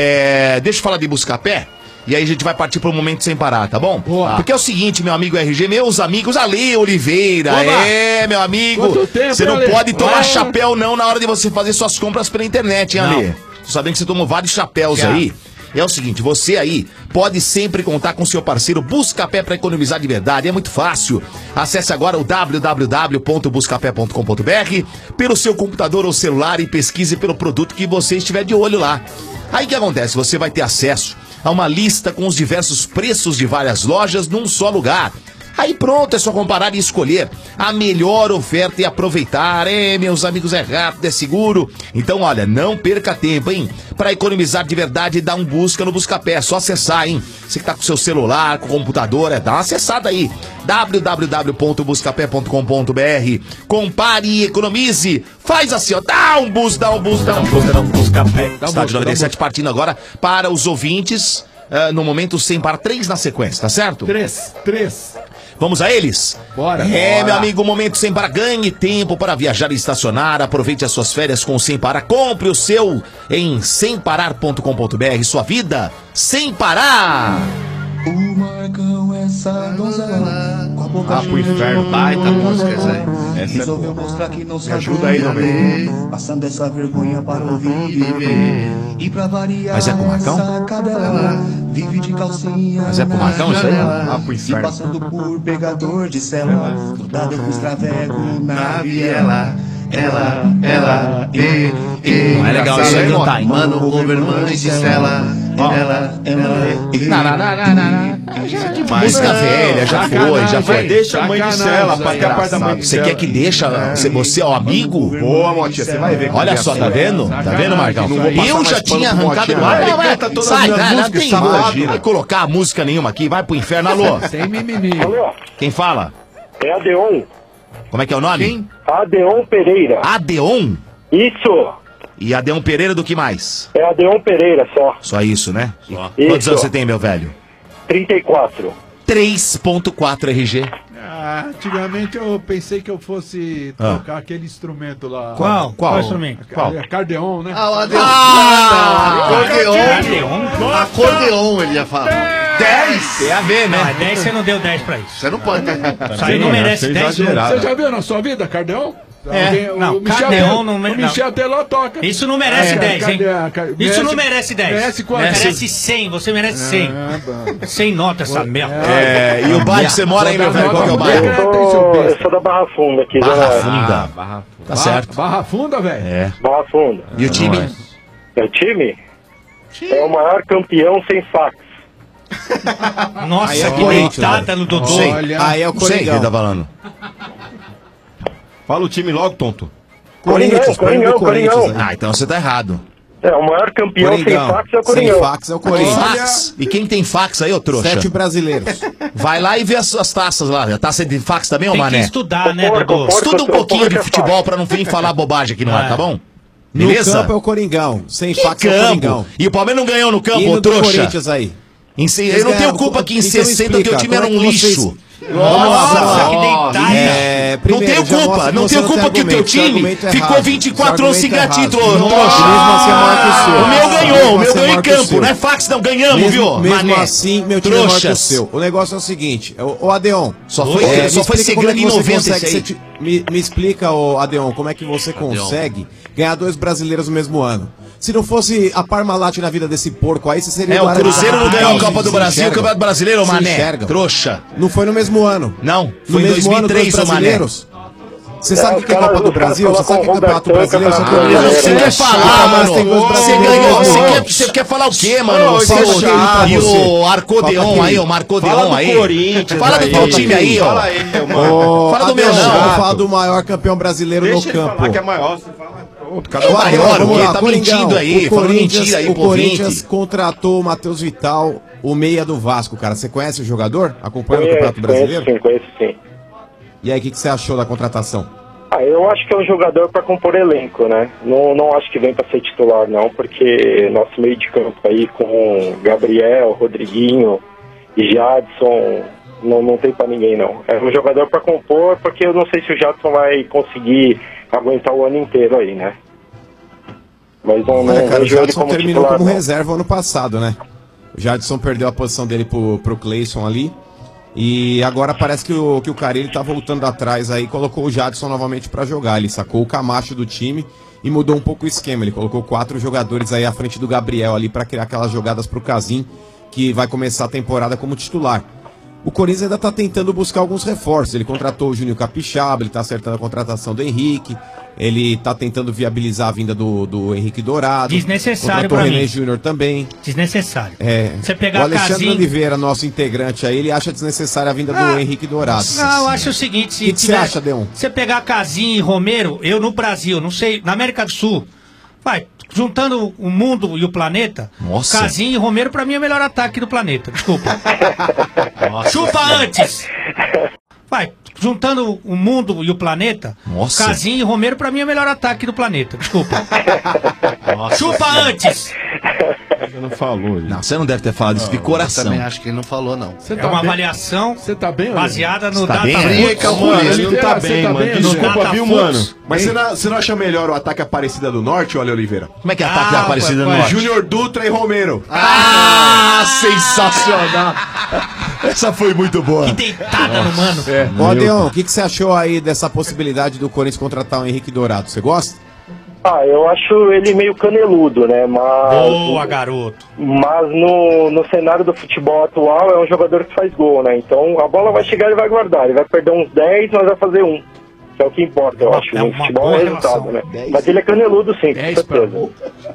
É, deixa eu falar de Buscapé. E aí a gente vai partir pro momento sem parar, tá bom? Boa. Porque é o seguinte, meu amigo R G, meus amigos, Ale Oliveira. Oba. É, meu amigo. Quanto tempo, Você não Ale? pode tomar Ah. chapéu não na hora de você fazer suas compras pela internet, hein, Ale? Tô sabendo que você tomou vários chapéus Já. aí. É o seguinte, você aí pode sempre contar com seu parceiro Buscapé para economizar de verdade. É muito fácil. Acesse agora o w w w ponto buscapé ponto com ponto b r pelo seu computador ou celular e pesquise pelo produto que você estiver de olho lá. Aí o que acontece? Você vai ter acesso a uma lista com os diversos preços de várias lojas num só lugar. Aí pronto, é só comparar e escolher a melhor oferta e aproveitar. É, meus amigos, é rápido, é seguro. Então, olha, não perca tempo, hein? Para economizar de verdade, dá um busca no Buscapé. É só acessar, hein? Você que tá com seu celular, com o computador, é, dá uma acessada aí. w w w ponto buscapé ponto com ponto b r. Compare e economize. Faz assim, ó. Dá um bus, dá um bus, dá um bus, dá um Buscapé. Estádio noventa e sete partindo agora para os ouvintes. Uh, no momento sem par, três na sequência, tá certo? Três, três. Vamos a eles? Bora. É, Bora. meu amigo, momento sem para. Ganhe tempo para viajar e estacionar. Aproveite as suas férias com o Sem Parar. Compre o seu em sem parar ponto com ponto b r. Sua vida sem parar. O Marcão, essa donzela, com a boca Ah, pro inferno. Baita música essa aí. Essa é resolveu boa. mostrar que não Me sabe ajuda aí, meu amigo. passando essa vergonha para ouvir e ver. E pra variar, Mas é com o Marcão? essa cadela vive de calcinha. Mas é com o Marcão isso aí? janela. Ah, pro E inferno. passando por pegador de cela, grudado com estravego na viela. Ela, ela, e, e. Não é legal isso aí cantar, hein? Mano, o governo de Stella. Ela, ela, e. Não, não, não, não, não, não. Já é demais. Música velha, já foi, já foi. Deixa a mãe de cela, pra ter a parte da mãe de Você cela. quer que deixa? Você, você é o amigo? Boa, Motinha, você vai ver. Olha só, tá vendo? Tá vendo, Marcão? Não vou passar Eu já mais pano tinha pro arrancado Motinha, do ar. não. Não, vai, Ele canta todas sai, as minhas não, não músicas, tem sabe? não Imagina. vai colocar música nenhuma aqui. Vai pro inferno, alô. Sem mimimi. Alô, Quem fala? é Adeon. Como é que é o nome? Adeon Pereira. Adeon? Isso, E Adeon Pereira do que mais? é Adeon Pereira só. Só isso, né? Só. Quantos Isso. anos você tem, meu velho? trinta e quatro. três ponto quatro R G. Ah, antigamente eu pensei que eu fosse Ah. tocar aquele instrumento lá. Qual? Qual? Qual instrumento? Qual? Cardeon, né? Ah, o Adeon. Ah, Acordeon. Acordeon, ele ia falar. dez! Tem a ver, Não, é né? dez, você não deu dez pra isso. Você não pode. Isso aí não merece dez. Você já viu na sua vida, Cardeon? É, Alguém- não, o Michel, Cardeon Teló- não o mer- Michel não. Teló toca. Isso não merece É, dez, hein? Cardeon, Car- Isso não merece- merece dez. merece quanto? Merece cem, você merece cem. Ah, bom. cem notas essa merda. É, e o bairro que você mora aí, meu velho? Qual que é o bairro? Eu sou, eu sou da Barra Funda aqui. Barra da... Funda. Barra. Tá certo. Barra Funda, velho. É. Barra Funda. E o time? É o time? É o maior campeão sem fax. Nossa, Aí é que Corinthians, deitada no Dodô. Sei. Olha. Aí é o Não sei o que ele tá Coringão. falando. Fala o time logo, tonto. Corinthians, Coringão, Coringão, Corinthians. Coringão. aí. Ah, então você tá errado. É, o maior campeão sem Coringão. fax é o Sem Coringão. fax é o Corinthians. Fax? E quem tem fax aí, ô trouxa? Sete brasileiros. Vai lá e vê as, as taças lá. A taça de fax também, ô Tem que mané? estudar, né, Porco, Dodô? porco. Estuda um Porco, pouquinho porco de é futebol fax. pra não vir falar bobagem aqui no ar, É. tá bom? No Beleza? campo é o Coringão. Sem Que fax é o Coringão. campo? E o Palmeiras não ganhou no campo, E ô no do trouxa? Corinthians aí. Em se- Eles Eu não tenho ganharam culpa com- que em então sessenta explica, teu time era um como é que vocês- lixo. Vamos lá, vamos lá. que deitada. É, Não primeiro, tenho já mostra culpa, que não você tenho culpa tem que o teu argumento, seu time argumento é ficou errado. vinte e quatro Seu anos sem ganhar argumento é título, errado. ô trouxa. Mesmo assim é maior que o seu. O meu ganhou, o meu Mesmo assim é ganhou em maior que o campo, seu. não é fax não, ganhamos, Mesmo, viu? mesmo Mané. assim, meu time é maior que o Trouxas. seu. O negócio é o seguinte, o, o Adeon. Só foi- é, só me foi explica ser como é grande que em você noventa consegue- esse aí. você te- me, me explica, o Adeon, como é que você consegue ganhar dois brasileiros no mesmo ano. Se não fosse a Parmalat na vida desse porco aí, você seria É, o Cruzeiro não ganhou a Copa do Brasil, o Campeonato Brasileiro, mané. Enxerga. Trouxa. Não foi no mesmo ano. Não, no foi em mesmo ano, dois dois mil e três, ô mané. brasileiros. Você É, sabe o os que é caras- Copa do os caras Brasil? Você sabe o que é colocam Campeonato o Brasileiro? Só que eu Campeonato Você Brasileiro. quer falar, mano? Tem dois Você brasileiros. ganhou, Ô, você ô, quer, você quer falar o quê, mano? Ô, Você fala o quê pra e você? o Arcodeon Fala aí, o aqui. Marcodeon Fala do aí. Corinthians Fala do aí. teu time aí, ó. Fala aí, meu Ô, Fala do meu Adelson, não. vamos falar do maior campeão brasileiro Deixa no ele campo. falar que é maior, você fala outro. É o maior, o quê? Tá mentindo aí, o falando Corinthians, mentira aí o pro Corinthians ouvinte. contratou o Matheus Vital, o meia do Vasco, cara. Você conhece o jogador? Acompanha o Conheço, Campeonato Brasileiro? conheço sim, conheço sim. E aí, o que, que você achou da contratação? Ah, eu acho que é um jogador para compor elenco, né? Não, não acho que vem para ser titular, não, porque nosso meio de campo aí com Gabriel, Rodriguinho e Jadson não, não tem para ninguém, não. É um jogador para compor, porque eu não sei se o Jadson vai conseguir aguentar o ano inteiro aí, né? Mas não, não É, cara, o vejo ele Jadson como terminou titular, como não. reserva ano passado, né? O Jadson perdeu a posição dele pro, pro Cleison ali. E agora parece que o, que o Carille tá voltando atrás aí, colocou o Jadson novamente pra jogar. Ele sacou o Camacho do time e mudou um pouco o esquema. Ele colocou quatro jogadores aí à frente do Gabriel ali pra criar aquelas jogadas pro Casim, que vai começar a temporada como titular. O Corinthians ainda tá tentando buscar alguns reforços. Ele contratou o Júnior Capixaba, ele tá acertando a contratação do Henrique, ele tá tentando viabilizar a vinda do, do Henrique Dourado. Desnecessário Contratou pra o René mim. Júnior também. Desnecessário. É. Você pegar o a Alexandre Casim- Oliveira, nosso integrante aí, ele acha desnecessária a vinda do Ah, Henrique Dourado. Não, eu acho o seguinte, se O que que você tiver- acha, Deon? Você pegar Casim e Romero, eu no Brasil, não sei, na América do Sul, vai, juntando o mundo e o planeta, Nossa. Casim e Romero pra mim é o melhor ataque do planeta, desculpa. Chupa antes! Vai, juntando o mundo e o planeta, Nossa. Casim e Romero pra mim é o melhor ataque do planeta, desculpa. Chupa antes! Você não falou. Não, você não deve ter falado isso de Eu coração. também acho que ele não falou, não. É uma avaliação Você tá bem, baseada no Você tá data bem, Fux. Fria e calculista. Ele não tá Você bem, tá mano. bem, Desculpa, Data viu, Fux. mano? Mas você não, você não acha melhor o ataque Aparecida do Norte, olha, Oliveira? Como é que é ataque Ah, Aparecida no ué, Norte? Júnior Dutra e Romero. Ah, sensacional! Essa foi muito boa. Que deitada no mano. Ô, Deon, o que, que você achou aí dessa possibilidade do Corinthians contratar o Henrique Dourado? Você gosta? Ah, eu acho ele meio caneludo, né? Mas, Boa, garoto. mas no, no cenário do futebol atual é um jogador que faz gol, né? Então a bola vai chegar e vai guardar. Ele vai perder uns dez, mas vai fazer um. Que é o que importa, eu Uma- acho. é No uma futebol boa é resultado, relação. né? Mas ele é caneludo sim, com dez pra certeza.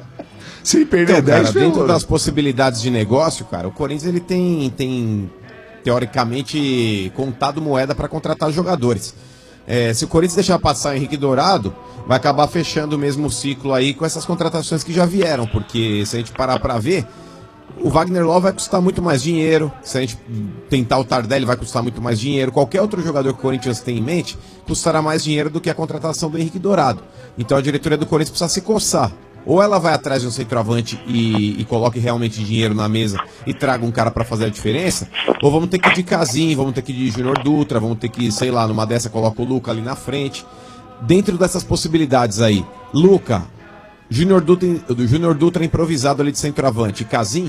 Se perdeu Então, cara, dez, dentro ferrou. das possibilidades de negócio, cara, o Corinthians ele tem, tem teoricamente contado moeda para contratar jogadores. É, se o Corinthians deixar passar o Henrique Dourado, vai acabar fechando o mesmo ciclo aí com essas contratações que já vieram, porque se a gente parar para ver, o Wagner Love vai custar muito mais dinheiro, se a gente tentar o Tardelli vai custar muito mais dinheiro, qualquer outro jogador que o Corinthians tem em mente custará mais dinheiro do que a contratação do Henrique Dourado. Então a diretoria do Corinthians precisa se coçar. Ou ela vai atrás de um centroavante e, e coloque realmente dinheiro na mesa e traga um cara pra fazer a diferença, ou vamos ter que ir de Casim, vamos ter que ir de Júnior Dutra, vamos ter que, sei lá, numa dessa coloca o Luca ali na frente. Dentro dessas possibilidades aí, Luca, Júnior Dutra, do Júnior Dutra improvisado ali de centroavante e Casim,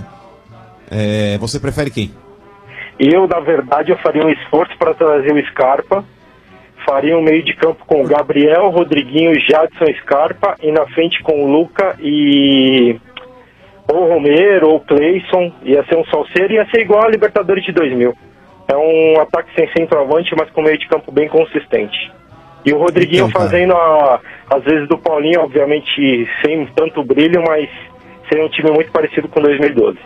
é, você prefere quem? Eu, na verdade, eu faria um esforço para trazer o Scarpa. Faria um meio de campo com o Gabriel, Rodriguinho, Jadson, Scarpa. E na frente com o Luca e... ou Romero, ou Cleison. Ia ser um salseiro, ia ser igual a Libertadores de dois mil. É um ataque sem centroavante, mas com meio de campo bem consistente. E o Rodriguinho Então, cara. fazendo, a, às vezes, do Paulinho, obviamente, sem tanto brilho, mas seria um time muito parecido com dois mil e doze.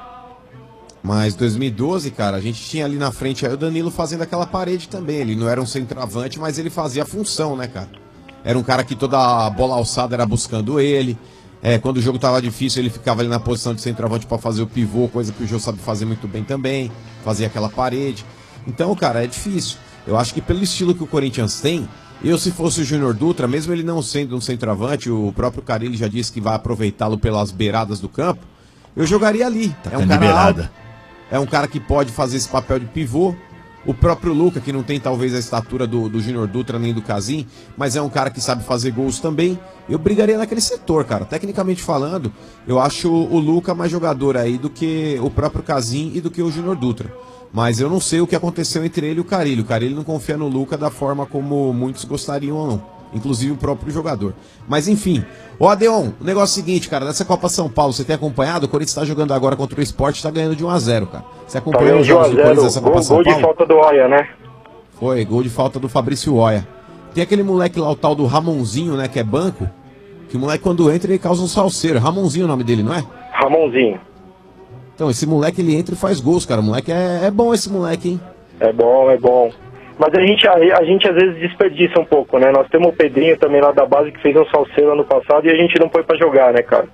Mas dois mil e doze, cara, a gente tinha ali na frente aí o Danilo fazendo aquela parede também. Ele não era um centroavante, mas ele fazia a função, né, cara? Era um cara que toda a bola alçada era buscando ele. É, quando o jogo tava difícil, ele ficava ali na posição de centroavante pra fazer o pivô, coisa que o Jô sabe fazer muito bem também. Fazia aquela parede. Então, cara, é difícil. Eu acho que pelo estilo que o Corinthians tem, eu se fosse o Júnior Dutra, mesmo ele não sendo um centroavante, o próprio Carille já disse que vai aproveitá-lo pelas beiradas do campo, eu jogaria ali. Tá é um tendo cara liberada. alto, é um cara que pode fazer esse papel de pivô. O próprio Luca, que não tem talvez a estatura do, do Júnior Dutra nem do Casim, mas é um cara que sabe fazer gols também. Eu brigaria naquele setor, cara. Tecnicamente falando, eu acho o Luca mais jogador aí do que o próprio Casim e do que o Júnior Dutra. Mas eu não sei o que aconteceu entre ele e o Carille. O Carille não confia no Luca da forma como muitos gostariam ou não. inclusive o próprio jogador. Mas enfim, ô Adeon, o negócio é o seguinte, cara, nessa Copa São Paulo, você tem acompanhado? O Corinthians tá jogando agora contra o Sport, tá ganhando de um a zero, cara. Você acompanhou Tá os jogos do ganhando Corinthians de um nessa a zero, Copa gol, São gol Paulo? de falta do Oia, né? Foi, gol de falta do Fabrício Oia. Tem aquele moleque lá, o tal do Ramonzinho, né, que é banco, que o moleque quando entra ele causa um salseiro. Ramonzinho é o nome dele, não é? Ramonzinho. Então, esse moleque ele entra e faz gols, cara. O moleque é, é bom esse moleque, hein? É bom, é bom. Mas a gente, a, a gente às vezes desperdiça um pouco, né? Nós temos o Pedrinho também lá da base que fez um salseiro ano passado e a gente não põe pra jogar, né, cara?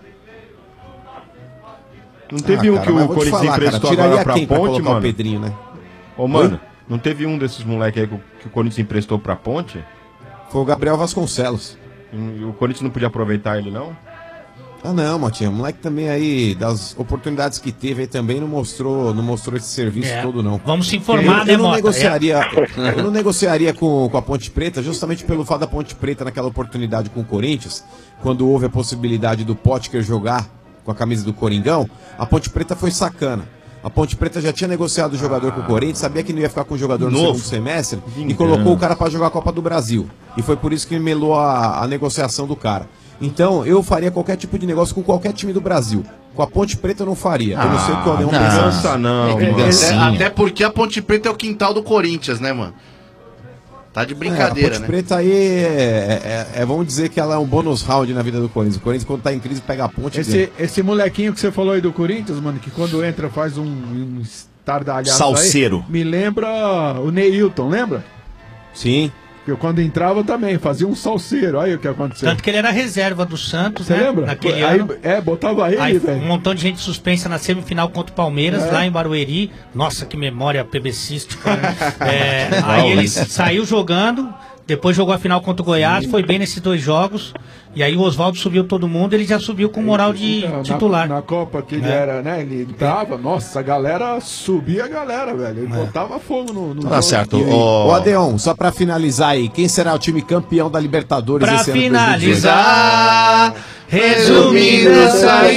Não teve Ah, um cara, que mas o vou te Corinthians falar, emprestou cara, tiraria agora pra quem pra Ponte, colocar mano? o Pedrinho, né? Ô, mano, não teve um desses moleques aí que o- que o Corinthians emprestou pra Ponte? Foi o Gabriel Vasconcelos. E o Corinthians não podia aproveitar ele, não? Ah não, Motinha, o moleque também aí, das oportunidades que teve aí também não mostrou, não mostrou esse serviço É. todo não. Vamos se informar, eu, né, eu não Mota? negociaria, É. eu não negociaria com, com a Ponte Preta, justamente pelo fato da Ponte Preta naquela oportunidade com o Corinthians, quando houve a possibilidade do Potker jogar com a camisa do Coringão, a Ponte Preta foi sacana. A Ponte Preta já tinha negociado o jogador com o Corinthians, sabia que não ia ficar com o jogador no Novo. segundo semestre Vingando. e colocou o cara para jogar a Copa do Brasil. E foi por isso que melou a, a negociação do cara. Então, eu faria qualquer tipo de negócio com qualquer time do Brasil. Com a Ponte Preta eu não faria. eu não sei o que o Adeon não. pensa. Pensa não, É, mano. é, até porque a Ponte Preta é o quintal do Corinthians, né, mano? Tá de brincadeira, é, a Ponte né? Preta aí é, é- é- vamos dizer que ela é um bônus round na vida do Corinthians. O Corinthians, quando tá em crise, pega a ponte e Esse, ganha. esse molequinho que você falou aí do Corinthians, mano, que quando entra faz um, um estardalhaço Salseiro. aí, me lembra o Neilton, lembra? Sim. Que eu, quando entrava também, fazia um salseiro. Aí o que aconteceu. Tanto que ele era reserva do Santos, Você né? lembra? Naquele Aí, ano. é, botava ele, Aí velho. um montão de gente suspensa na semifinal contra o Palmeiras, É. lá em Barueri. Nossa, que memória pebecística. É, aí ele saiu jogando, depois jogou a final contra o Goiás, foi bem nesses dois jogos. E aí o Oswaldo subiu todo mundo, ele já subiu com moral de Então, na- titular. Na, Copa que ele É. era, né? Ele entrava, nossa, a galera subia a galera, velho. Ele botava fogo no, no Tá jogo. certo. Ô, Adeon, só pra finalizar aí, quem será o time campeão da Libertadores Pra esse ano de finalizar, resumindo essa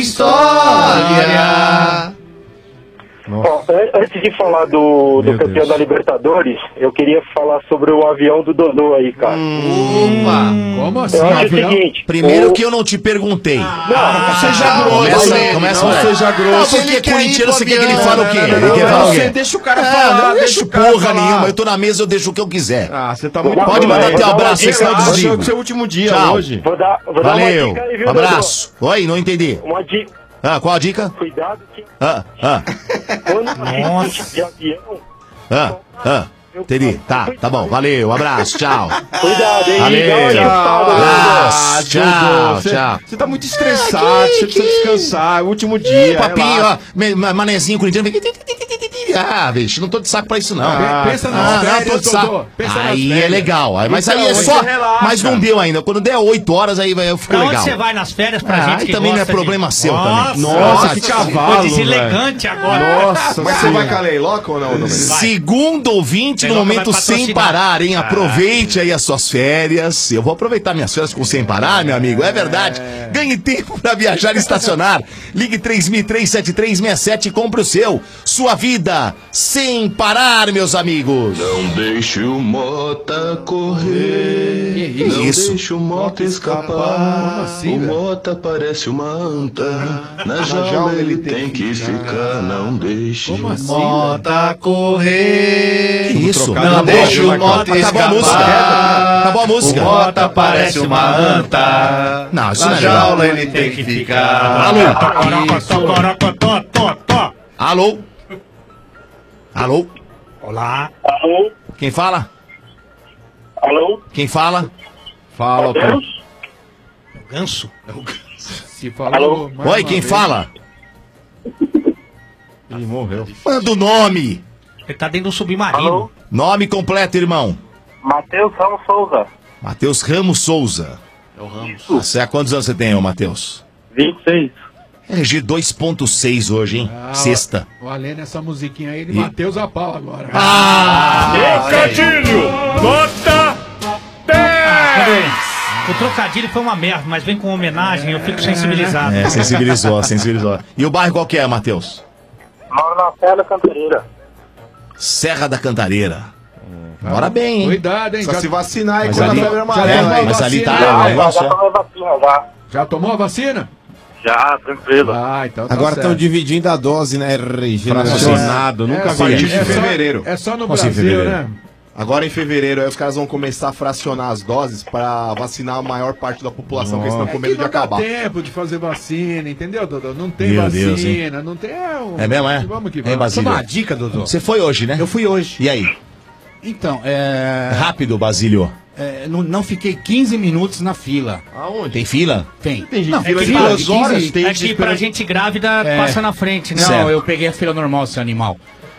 história. Ó, an- antes de falar do, do Meu campeão Deus. da Libertadores, eu queria falar sobre o avião do Dodô aí, cara. Opa! Como assim? Eu acho o avião? seguinte. Primeiro o- que eu não te perguntei. Não, seja grosso, Começa, Lene, começa não por aí. seja grosso. Não, porque Ele quer ir corintiano, pro você quer que ele avião, fale o não, quê? não, Ele não, quer não, falar o Você quê? deixa o cara É, falar, não deixa deixo o cara porra falar. nenhuma. Eu tô na mesa, eu deixo o que eu quiser. Ah, você tá Vou muito... dar- Pode vou dar- mandar vou teu dar uma abraço, dica- senão eu Hoje é desligo. o seu último dia, Tchau. hoje. Vou dar, vou dar uma Valeu. dica aí, viu, Abraço. Oi, não entendi. Dodô? Uma dica. Ah, qual a dica? Cuidado que Ah, ah, quando Nossa. você de avião, ah, ah. Entendi. Tá, tá bom. Valeu. Abraço. Tchau. cuidado, hein? Valeu. Dá uma ajustada, né, Dodô? Abraço. Tchau, Você- tchau. Você tá muito estressado, você precisa descansar. É o último dia. Papinho, relaxa. ó. me- ma- Manezinho corintiano. vem- Ah, bicho, não tô de saco pra isso, não. Ah, Pensa nas Ah, não, férias, tô de saco. Dodô. Pensa nas Aí é férias. legal. Aí- Mas Então, aí é você só. relaxa. Mas não deu ainda. Quando der oito horas, aí vai ficar Pra onde legal. você vai nas férias pra Ah, gente aí que também não é gosta de- problema seu Nossa, também. Nossa, que cavalo, Foi deselegante agora. Nossa, Mas você vai com a Leiloca ou não, Domênico? Segundo ouvinte, no Leiloca vai momento sem patrocinar. parar, hein? Aproveite aí as suas férias. Eu vou aproveitar minhas férias com sem parar, meu amigo. É verdade. Ganhe tempo pra viajar e estacionar. Ligue três mil três sete três seis sete e compre o seu. Sua vida sem parar, meus amigos. Não deixe o Mota correr. Que Não isso? deixe o Mota escapar. O Mota parece uma anta. Na jaula ele tem que ficar. Não deixe o Mota correr. Que isso? Não deixa o Mota Acabou a música. escapar. Acabou a música. O Mota parece uma anta. Não, isso Na não é legal. jaula ele tem que ficar. Alô? Alô? Alô? Alô? Olá. Alô? Quem fala? Alô? Quem fala? Fala, pô. Deus? Ganso? Se falou Alô? mais Oi, uma quem vez. fala? Ih, morreu. Manda o nome. Ele tá dentro do submarino. Alô? Nome completo, irmão. Matheus Ramos Souza. Matheus Ramos Souza. É o Ramos. Você há quantos anos você tem, ô Matheus? vinte e seis. R G dois ponto seis hoje, hein? Ah, Sexta. O Alene, essa musiquinha aí, ele E- Matheus a pau agora. Ah! Trocadilho! Nota dez! O trocadilho foi uma merda, mas vem com homenagem, eu fico sensibilizado. É, sensibilizou, sensibilizou. E o bairro qual que é, Matheus? Moro na Serra da Cantareira. Serra da Cantareira. Bora bem, hein? Cuidado, hein? Só se vacinar aí Mas contra ali- a febre já amarela. tomou aí. mas ali tá- Vacina, o né? negócio Já é- tomei a vacina, já. Já tomou a vacina? Já, tranquilo. Ah, então tá Agora estão certo. dividindo a dose, né, R G? Fracionado, nunca É, a vi partir isso. de fevereiro. É só no Como assim, Brasil, fevereiro? né? Agora em fevereiro, aí os caras vão começar a fracionar as doses pra vacinar a maior parte da população, porque eles estão com É medo que de não dá acabar. tempo de fazer vacina, entendeu, Dodô? Não tem Meu vacina, Deus, hein? não tem... É, um- É mesmo, é? Vamos que Hein, vamos. Basílio? Só uma dica, Dodô. Você foi hoje, né? Eu fui hoje. E aí? Então, é... Rápido, Basílio. é, não, não fiquei quinze minutos na fila. Aonde? Tem fila? Tem. Tem gente Não, fila é de que duas quinze horas, tem É que pra gente grávida É. passa na frente, né? Não, Certo. eu peguei a fila normal, seu animal.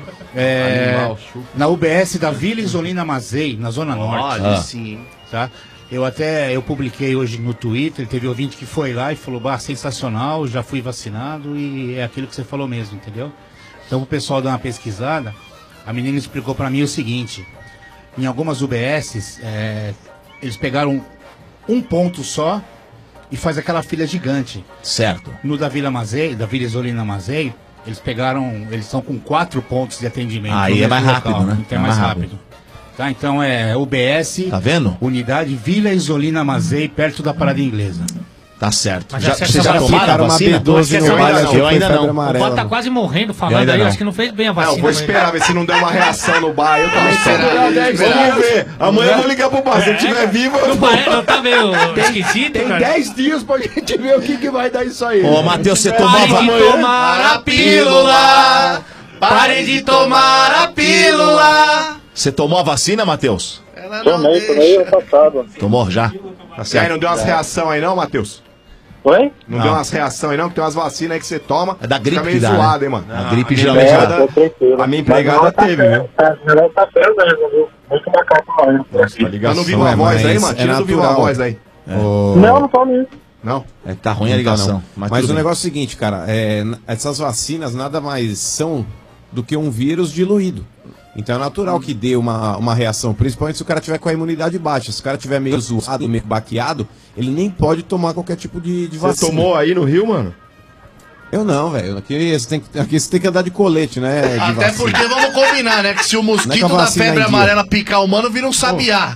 É, Animal, chupa. na U B S da Vila Isolina Mazei, na Zona Norte. Ah. sim. Tá? Eu até eu publiquei hoje no Twitter, teve ouvinte que foi lá e falou, bah, sensacional, já fui vacinado e é aquilo que você falou mesmo, entendeu? Então o pessoal dá uma pesquisada, a menina explicou pra mim o seguinte, em algumas U B Ss, é, eles pegaram um ponto só e faz aquela fila gigante. Certo. No da Vila Mazei, da Vila Isolina Mazei, eles pegaram, eles estão com quatro pontos de atendimento. Aí no é mais mesmo rápido, local, né? Então É é mais mais rápido. Tá, então é U B S, Tá vendo? Unidade Vila Isolina Mazei, perto da Parada Inglesa. Tá certo. Mas Já, essa vocês já vacina- tomaram a Ficaram uma vacina? B doze Acho no que essa baile, ainda acho que eu foi ainda febre não. O amarela. Bob tá quase morrendo Eu falando ainda aí, não. acho que não fez bem a É, vacina. eu vou né? esperar, ver se não der uma reação no bar. Eu também espero. Vamos ver. Amanhã eu vou ligar pro bar. Se eu estiver vivo, eu Não, vou. pare- não tá meio esquisito, Tem cara? dez dias pra gente ver o que, que vai dar isso aí. Ô, Matheus, você Pare tomava de amanhã? tomar a pílula! Pare de tomar a pílula! Você tomou a vacina, Matheus? Tomei, tomei ano passado. Tomou já? Tá E aí, certo. não deu umas reação aí não, Matheus? Oi? Não, Não. deu umas reação aí não? Que tem umas vacinas aí que você toma. É da gripe fica meio que dá, zoado, né? hein, mano? A gripe a geralmente minha dá. empregada- Tranquilo. A minha Mas empregada não, tá teve, sério, viu? Tá, melhor tá sério mesmo, viu? Muito macaco mesmo. Nossa, Tá no ligação. Viva a é, Voz aí, mas mano? é Tira do Viva a natural. Voz aí. Ô, Não, não tô mesmo. Não? É que tá ruim a Não tá, ligação. não. Mas, Mas tudo o bem. negócio é o seguinte, cara, é, n- essas vacinas nada mais são do que um vírus diluído. Então é natural que dê uma, uma reação, principalmente se o cara tiver com a imunidade baixa. Se o cara tiver meio zoado, meio baqueado, ele nem pode tomar qualquer tipo de, de Você vacina. tomou aí no Rio, mano? Eu não, velho. Aqui, você tem que- aqui você tem que andar de colete, né? de Até vacina. porque vamos combinar, né? Que se o Não é mosquito que a da vacina febre é em dia. amarela picar o humano, vira um sabiá.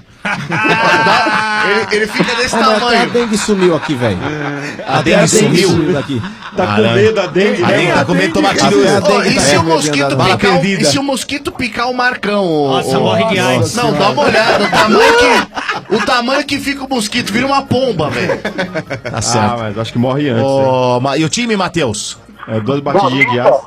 ele, ele fica desse Ô, mas até a tamanho. dengue sumiu aqui, velho. A dengue sumiu? daqui. Tá com Caramba. medo da dengue? A dengue tá com medo de tomar tiro. Até a Ô, dengue e, tá se o com medo de mosquito andar. Bala picar o, perdida. e se o mosquito picar o Marcão? ô- Nossa, ô- morre de AIDS. Não, dá uma olhada. O tamanho que, o tamanho que fica o mosquito, vira uma pomba, velho. Tá Ah, certo. mas acho que morre antes. hein? Ô, Ma- e o time, Matheus? É duas batidinhas de aço.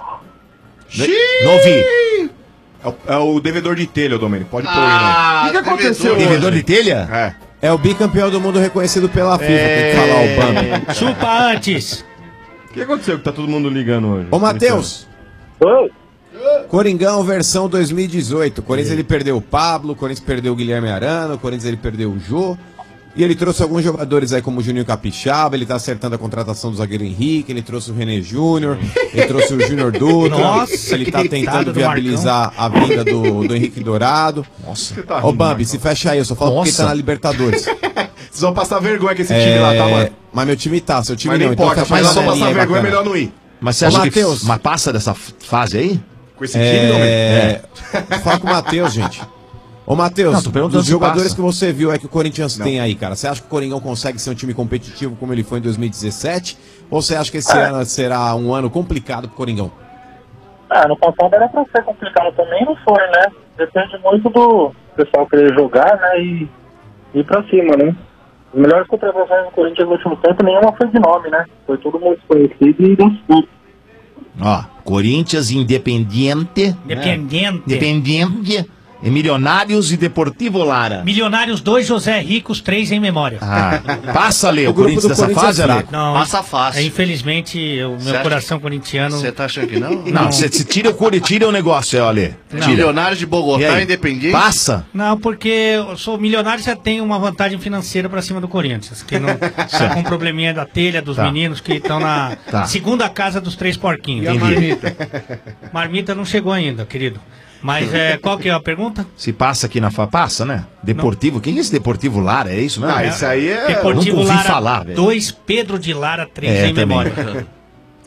Não ouvi. É o, é o devedor de telha, Domênico. Pode pôr aí, Ah, O que, que aconteceu hoje? Devedor de telha? não. É. É o bicampeão do mundo reconhecido pela FIFA, tem que falar o Bambi. Chupa antes. O que aconteceu que tá todo mundo ligando hoje? Ô, Matheus, Oi? Coringão versão dois mil e dezoito. O Corinthians ele perdeu o Pablo, o Corinthians perdeu o Guilherme Arana, o Corinthians ele perdeu o Jô. E ele trouxe alguns jogadores aí como o Juninho Capixaba, ele tá acertando a contratação do zagueiro Henrique, ele trouxe o René Júnior, ele trouxe o Júnior Dutra, Nossa, ele que tá deitado tentando do viabilizar a vinda do, do Henrique Dourado. Nossa. Tá Ô Bambi, se fecha aí, eu só falo porque Nossa. tá na Libertadores. Vocês vão passar vergonha com esse time lá, tá, mano? Mas meu time tá, seu time Mas não, não então importa, fecha mas a só janelinha passar aí, vergonha é bacana. melhor não ir. Mas você Ô, acha Matheus. que mas passa dessa f- fase aí? Com esse time, Domênico. É... Fala com o Matheus, gente. Ô, Matheus, Não, tô perguntando dos se jogadores passa. que você viu é que o Corinthians Não. tem aí, cara. Você acha que o Coringão consegue ser um time competitivo como ele foi em dois mil e dezessete? Ou você acha que esse ano será um ano complicado pro Coringão? Ah, no passado era pra ser complicado também, não foi, né? Depende muito do pessoal querer jogar, né? E ir pra cima, né? As melhores contratações do Corinthians no último tempo, nenhuma foi de nome, né? Foi tudo muito conhecido e deu certo. Ó, Corinthians, Independiente. Independiente. Independiente. E Milionários e Deportivo Lara. Milionários dois, José Ricos três, em memória. Ah, passa, Lê, o, O grupo Corinthians do dessa Corinthians fase, é Ale? fraco. Não, Passa fácil. é, infelizmente, o meu Cê acha- coração corintiano... Você tá achando que não? Não, você se tira o Corinthians, tira o negócio, é, Ale. Tira. Milionários de E Bogotá, aí? Independente. Passa? Não, porque eu sou milionário, já tem uma vantagem financeira pra cima do Corinthians. Que não tá com um probleminha da telha dos Tá. meninos que estão na Tá. segunda casa dos três porquinhos. E a Entendi. marmita? Marmita não chegou ainda, querido. Mas é, qual que é a pergunta? Se passa aqui na fa... Passa, né? Deportivo. Quem é esse Deportivo Lara? É isso mesmo? Ah, isso aí é... Deportivo nunca ouvi Lara falar, velho. dois, Pedro de Lara três, É, em também. memória.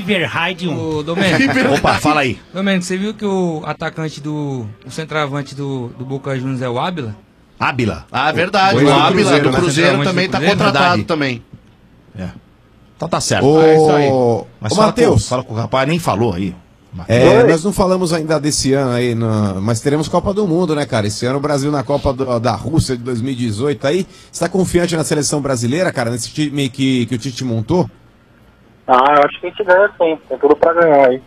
River Raid um. Ô, Domênico. Opa, fala aí. Domênico, você viu que o atacante do... O centroavante do, do Boca Juniors é o Ábila? Ábila. Ah, é verdade. Foi O do Ábila Cruzeiro, do né? Cruzeiro Centroavante também do tá Cruzeiro. contratado Verdade. também. É. Então tá certo. Ô, É isso aí. Mas ô, fala, Matheus. com, fala com o rapaz, nem falou aí. É, nós não falamos ainda desse ano aí, no- mas teremos Copa do Mundo, né, cara? Esse ano o Brasil na Copa do- da Rússia de dois mil e dezoito aí. Você tá confiante na seleção brasileira, cara, nesse time que, que o Tite montou? Ah, eu acho que a gente ganha sim. Tem tudo pra ganhar aí.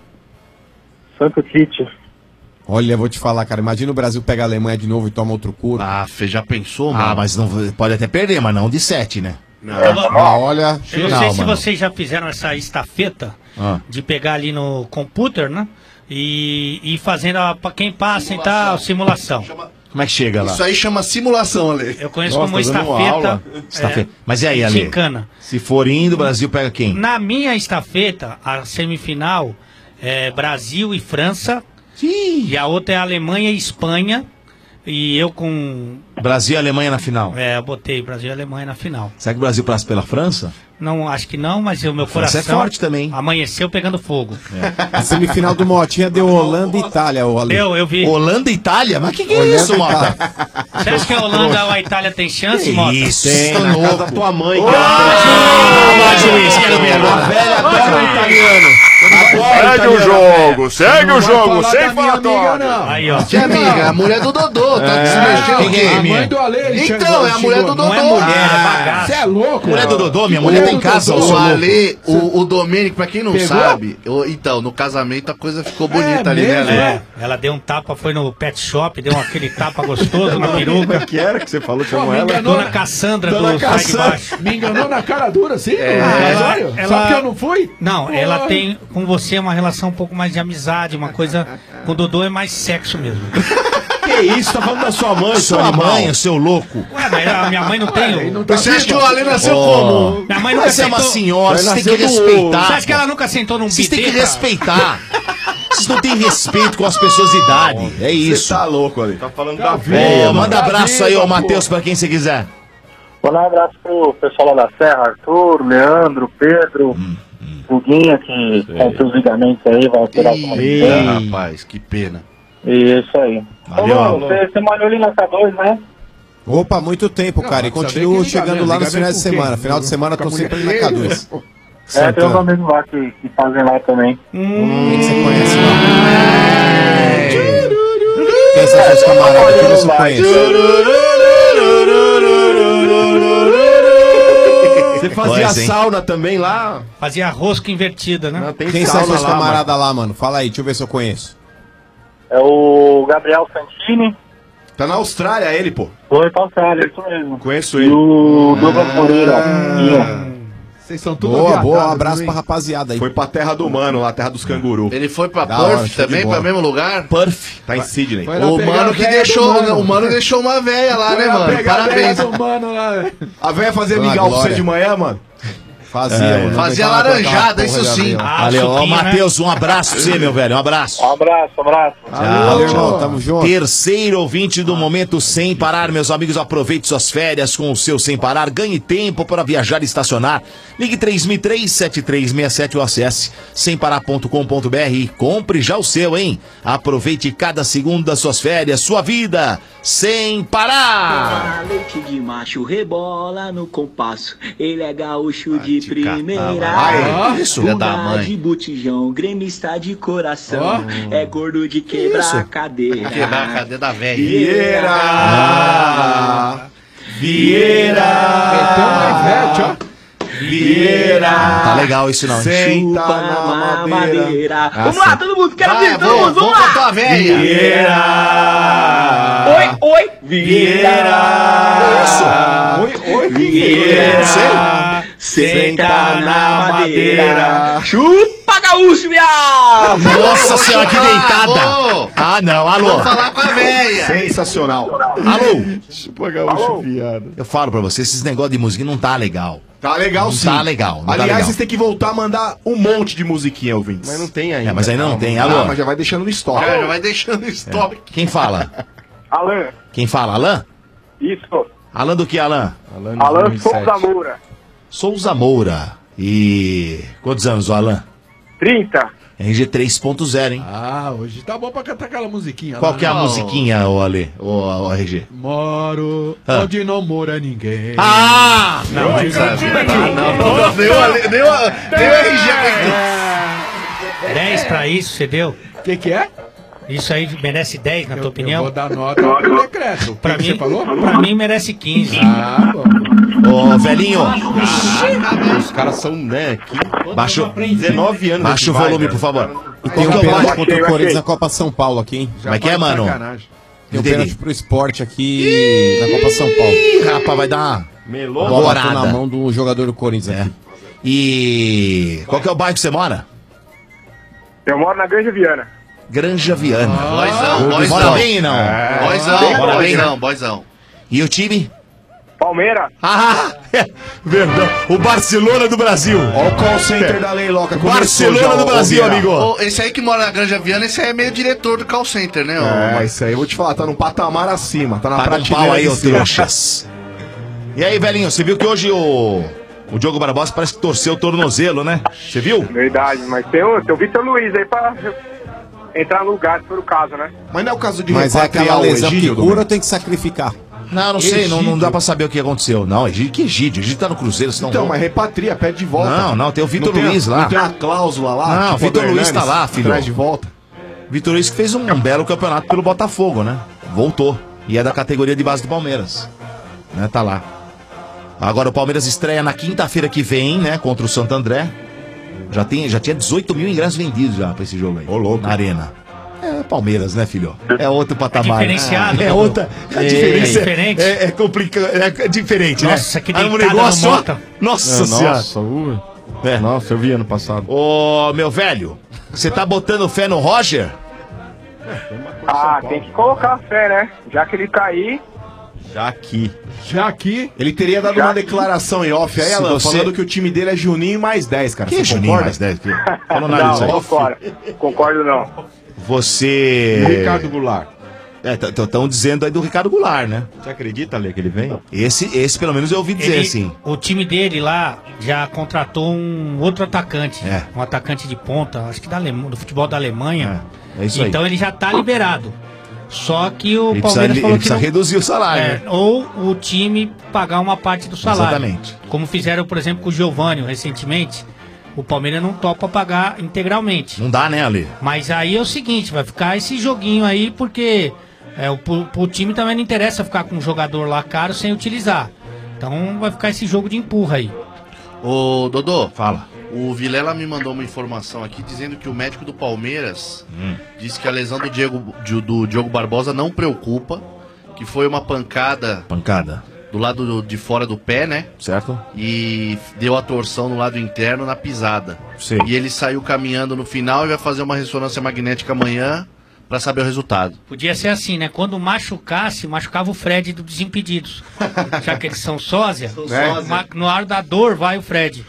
Santo Tite. Olha, vou te falar, cara, imagina o Brasil pega a Alemanha de novo e toma outro couro. Ah, Fê, já pensou, Ah, mano? mas não pode até perder, mas não de sete, né? Não, ah, olha... Eu não, Não, sei se mano. vocês já fizeram essa estafeta Ah. de pegar ali no computer, né? E ir fazendo a, pra quem passa e tal, simulação. Como é que chega lá? Isso aí chama simulação, Ale. Eu conheço Nossa, como tá dando estafeta. aula. Estafeta. Mas e aí, Ale? Gincana. Se for indo, o Brasil pega quem? Na minha estafeta, a semifinal é Brasil e França. E a outra é Alemanha e Espanha. E eu com. Brasil e Alemanha na final. É, eu botei Brasil e Alemanha na final. Será que o Brasil passa pela França? Não, acho que não, mas o meu França coração é forte também. amanheceu pegando fogo. A semifinal do Motinha deu Holanda e Itália, o Ale. Eu, eu vi. Holanda e Itália? Mas o que, que é Holanda isso, e Mota? Itália. Você acha que a Holanda ou a Itália tem chance, Que Mota? isso? Tem, Tá na casa louco. da tua mãe, Ah, mais um isso, quero ver A agora. velha adora o italiano. Segue o jogo, segue o jogo, sem falatório. Aí, ó. Que amiga, a mulher do Dodô, tá se mexendo Quem o que é, quê? A minha? mãe do Ale, Então, é a mulher do Dodô. Não é mulher, é bagaço. Você é louco? Mulher do Dodô, minha mulher Mulher tá em do casa, Dodô. ô seu O louco. Ale, o, o Domênico, pra quem não Pegou? sabe, eu- então, no casamento a coisa ficou bonita É ali, né, mesmo, Ale? É, ela deu um tapa, foi no pet shop, deu aquele tapa gostoso na peruca. que era que você falou? Pô, Chamou me ela? enganou, Dona Cassandra Dona do Sai de Cassandra. Baixo. Me enganou na cara dura, assim? É, no ela- casório? ela- Só porque eu não fui? Não, Pô. ela tem com você uma relação um pouco mais de amizade, uma coisa. Com o Dodô é mais sexo mesmo. Que isso? Tá falando da sua mãe, seu Sua animal. mãe, o seu louco. Ué, mas a minha mãe não tem. o- Você acha que o Ale nasceu Oh. como? Minha mãe nunca Mas você é uma sentou. senhora, Vai vocês têm que nascer do- respeitar. Você acha que ela nunca sentou num Vocês têm bidê que pra- respeitar. Vocês não têm respeito com as pessoas de idade. É isso. Você tá louco ali. Tá falando da Ô, velha. manda Tá abraço aí, viva, ó, Matheus, pra quem você quiser. Mandar um abraço pro pessoal lá da Serra, Arthur, Leandro, Pedro, Guguinha, que comprou os ligamentos aí, vai operar com Ih, rapaz, que pena. E é isso aí. Valeu, Ô, alô. você, você malhou ali na K dois, né? Opa, muito tempo, Não, cara. E mas continuo saber que chegando ligamento, lá nos ligamento finais de com semana. quem? Final de semana tô Com a sempre mulher na K dois. É, tem uns Santana. amigos lá que, que fazem lá também. Quem que você conhece lá? Quem são seus camaradas? Quem você conhece? Você fazia Pois, hein? sauna também lá? Fazia rosca invertida, né? Não, tem Quem são sauna seus lá, camaradas lá, mano? Fala aí, deixa eu ver se eu conheço. É o Gabriel Santini, Tá na Austrália ele, pô. foi pra Austrália, isso mesmo. Conheço E ele. o Douglas Moreira. Tinha. Vocês são tudo Boa, boa. Um aviadados, abraço hein? pra rapaziada aí. Foi pra terra do mano, lá, terra dos canguru. Ele foi pra Da hora, Perth show de também, bola. pra mesmo lugar? Perf. Tá em Sydney. Foi lá O pegar mano a que véia deixou, do mano. o mano deixou uma véia lá, né, Foi lá mano? pegar a véia Parabéns. do mano lá. A véia fazia Dona mingau pra você Glória. de manhã, mano? Fazia, É. mano. Fazia Não aguentava laranjada, aquela porra isso de sim. avião. Ah, Valeu, ó, suquinho, né? Matheus, um abraço pra você, meu velho. Um abraço. Um abraço, abraço. Valeu, irmão. Tamo junto. Terceiro ouvinte do Momento Sem Parar, meus amigos, aproveite suas férias com o seu Sem Parar, ganhe tempo para viajar e estacionar. Ligue três mil e três, sete três seis sete ou acesse sem parar ponto com ponto br e compre já o seu, hein? Aproveite cada segundo das suas férias, sua vida sem parar. Ah, leite de macho rebola no compasso. Ele é gaúcho de te primeira. catar, vai. Isso, filha da Bunda mãe. de botijão, gremista de coração. É gordo de quebrar Isso. a cadeira. Quebrar a cadeira da velha. Vieira! Meteu uma Ivete, ó. Vieira! Tá legal isso não, hein? Senta Chupa na na madeira. madeira. Ah, Vamos sim. lá, todo mundo, quero Vai, ver, todo vamos, mundo, vamos vamos lá. pra tua velha. Vieira! Oi, oi, Vieira. Isso! Oi, oi, Vieira. Senta na madeira. Chupa, gaúcho, viado. Nossa senhora, que deitada! Alô. Ah, não, alô! Vamos falar com a velha. Sensacional. Alô! Chupa gaúcho, viado. Eu falo pra você, esses negócios de música não tá legal. Tá legal Não sim. tá legal, não tá Aliás, legal. vocês têm que voltar a mandar um monte de musiquinha, ouvintes. Mas não tem ainda. É, mas ainda não tem, Ah, alô? mas já vai deixando no estoque. Já, já vai deixando estoque. Quem fala? Alan, Quem fala? Alain? isso. Alan do que, Alain? Alan Alan dois mil e sete. Souza Moura. Souza Moura. E... quantos anos, o Alain? trinta. R G três ponto zero, hein? Ah, hoje tá bom pra cantar aquela musiquinha. Qual lá, que é a né? musiquinha, ô Ale? Ô, ô, R G? Moro Ah. onde não mora ninguém. Ah! Não, Não, não, não, nem o Ale- nem o nem o R G aguentou. dez pra isso, você deu? O que que é? Isso aí merece dez, na tua opinião? Eu vou dar nota no decreto. O que Pra que mim, você falou? pra mim merece quinze. Ah, bom. Ô, velhinho. Os caras são, né? Baixa, dezenove anos. baixa o vai, volume, velho. por favor. E tem um pênalti contra o Corinthians na Copa São Paulo aqui, hein? Como é que é, mano? Tem um pênalti pro esporte aqui na Copa São Paulo. Ih, rapaz, vai dar uma Melou. Bola bateu gorada. na mão do jogador do Corinthians aqui. E qual que é o bairro que você mora? Eu moro na Granja Viana. Granja Viana. Boizão, Mora boizão. bem, não? É. Boizão, Mora bem, boizão, não? boizão. E o time? Palmeiras. Ah, é verdade. O Barcelona do Brasil. Olha o call center da Leiloca. Barcelona do Brasil, amigo. Ô, esse aí que mora na Granja Viana, esse aí é meio diretor do call center, né? ô? É, isso aí eu vou te falar, tá num patamar acima, tá na Paga um prateleira pau aí, de ô cima. trouxas. E aí, velhinho, você viu que hoje o, o Diogo Barbosa parece que torceu o tornozelo, né? Você viu? Verdade, mas tem o, tem o Vitor Luiz aí pra entrar no lugar, se for o caso, né? Mas não é o caso de Mas é repatriar aquela o lesão que Egídio, cura Domênico? ou tem que sacrificar? Não, não sei, não, não dá pra saber o que aconteceu. Não, Egídio, que Egídio? Egídio tá no Cruzeiro, senão Então, não. mas repatria, pede de volta. Não, não, tem o Vitor Não tem a- Luiz lá. Não tem a cláusula lá? Não, o tipo Vitor do Luiz tá Hernanes, lá, filho. Traz de volta. Vitor Luiz que fez um belo campeonato pelo Botafogo, né? Voltou. E é da categoria de base do Palmeiras. Né? Tá lá. Agora o Palmeiras estreia na quinta-feira que vem, né? Contra o Santo André. Já, tem, já tinha dezoito mil ingressos vendidos já pra esse jogo aí. Ô, louco. Na arena. É Palmeiras, né, filho? É outro patamar. É diferenciado, É Dudu. outra. A É, diferença é diferente. É, é complicado. É diferente, Nossa, né? que Aí um deitada negócio, no ó. Mota. Nossa É, senhora. nossa, uh. É. Nossa, eu vi ano passado. Ô, meu velho, você tá botando fé no Roger? Ah, tem que colocar a fé, né? Já que ele tá aí. Já aqui. Já aqui. Ele teria dado Já uma aqui. declaração em off aí, Se Alan, você- falando que o time dele é Juninho mais dez, cara. Que Você Juninho concorda? mais dez? Que... Falou nada Não, disso aí. tô fora. Concordo não. Você. Ricardo Goulart. É, estão dizendo aí do Ricardo Goulart, né? Você acredita, Lê, que ele vem? Esse, esse pelo menos eu ouvi dizer Ele- assim. O time dele lá já contratou um outro atacante. É. Um atacante de ponta, acho que da Alema- do futebol da Alemanha. É, é isso aí. Então ele já tá liberado. Só que o Ele precisa, Palmeiras ele falou que precisa não- reduzir o salário. É, né? ou o time pagar uma parte do salário. Exatamente. Como fizeram, por exemplo, com o Giovânio recentemente. O Palmeiras não topa pagar integralmente. Não dá, né, Ale? Mas aí é o seguinte, vai ficar esse joguinho aí, porque é, o, pro, pro time também não interessa ficar com um jogador lá caro sem utilizar. Então vai ficar esse jogo de empurra aí. Ô, Dodô. Fala. O Vilela me mandou uma informação aqui dizendo que o médico do Palmeiras Hum. disse que a lesão do Diego, de- do Diogo Barbosa não preocupa, que foi uma pancada Pancada. do lado do- de fora do pé, né? Certo? E deu a torção no lado interno na pisada. Sim. E ele saiu caminhando no final e vai fazer uma ressonância magnética amanhã pra saber o resultado. Podia ser assim, né? Quando machucasse, machucava o Fred do Desimpedidos. Já que eles são sósia, sósia. ma- no ar da dor vai o Fred.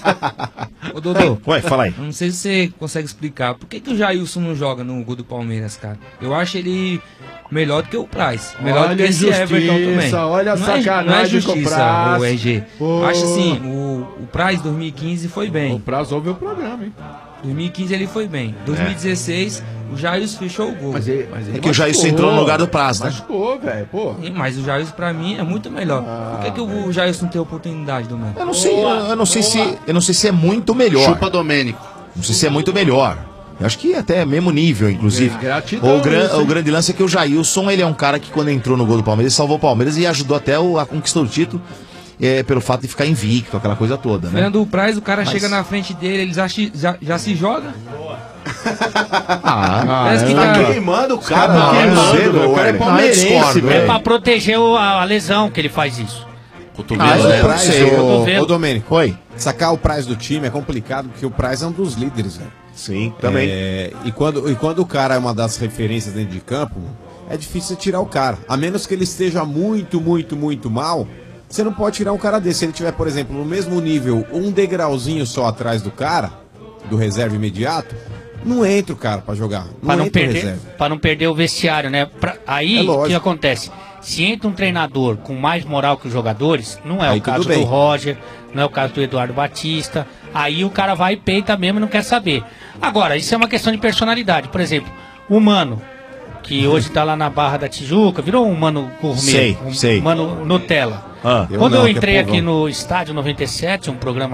Ô, Dodô. Ué, fala aí. Eu não sei se você consegue explicar. Por que, que o Jailson não joga no gol do Palmeiras, cara? Eu acho ele melhor do que o Praz. Melhor do Olha que a esse Everton também. injustiça, olha a não é, não é sacanagem com o justiça, Praz. o R G. Pô. Acho assim, o, o Praz dois mil e quinze foi bem. O Praz ouve o programa, hein? dois mil e quinze ele foi bem. dois mil e dezesseis, o Jailson fechou o gol. Mas ele, mas ele É que o Jailson machucou. entrou no lugar do Praz, né? Machucou, velho, pô. Sim, mas o Jailson pra mim é muito melhor. Por que, que o Jailson tem oportunidade, Domênico? Eu não sei, eu, eu não sei se, eu não sei se é muito melhor. Chupa Domênico. Não sei se é muito melhor. Eu acho que até é mesmo nível, inclusive. É, gratidão o, gran- isso, hein? o grande lance é que o Jailson, ele é um cara que quando entrou no gol do Palmeiras, ele salvou o Palmeiras e ajudou até o, a conquistar o título, é, pelo fato de ficar invicto, aquela coisa toda, né? Fernando Praz, o cara Mas- chega na frente dele, ele já, se- já, já se joga. Ah, Parece que Tá tá- queimando o cara, Tá tá queimando, cedo, o cara é Werner. palmeirense, Ah, eu discordo, velho. É pra proteger o- a, a lesão que ele faz isso. Cotovelo, Mas né? o Praz, sei, ô, cotovelo. ô Domênico, Oi. sacar o Praz do time é complicado, porque o Praz é um dos líderes, velho. Sim, também. É, e, quando, e quando o cara é uma das referências dentro de campo, é difícil você tirar o cara. A menos que ele esteja muito, muito, muito mal, você não pode tirar um cara desse. Se ele tiver, por exemplo, no mesmo nível, um degrauzinho só atrás do cara, do reserva imediato, não entra o cara pra jogar. Não Pra não, entra o perder, reserva. pra não perder o vestiário, né? Pra- aí É o que lógico. acontece? Se entra um treinador com mais moral que os jogadores, não é Aí o tudo caso bem. do Roger, não é o caso do Eduardo Batista, aí o cara vai e peita mesmo e não quer saber. Agora, isso é uma questão de personalidade. Por exemplo, o Mano, que hoje tá lá na Barra da Tijuca, virou um Mano gourmet, Sei, um sei. Mano Nutella. Ah, eu Quando não, eu que é entrei aqui povão. no Estádio noventa e sete, um programa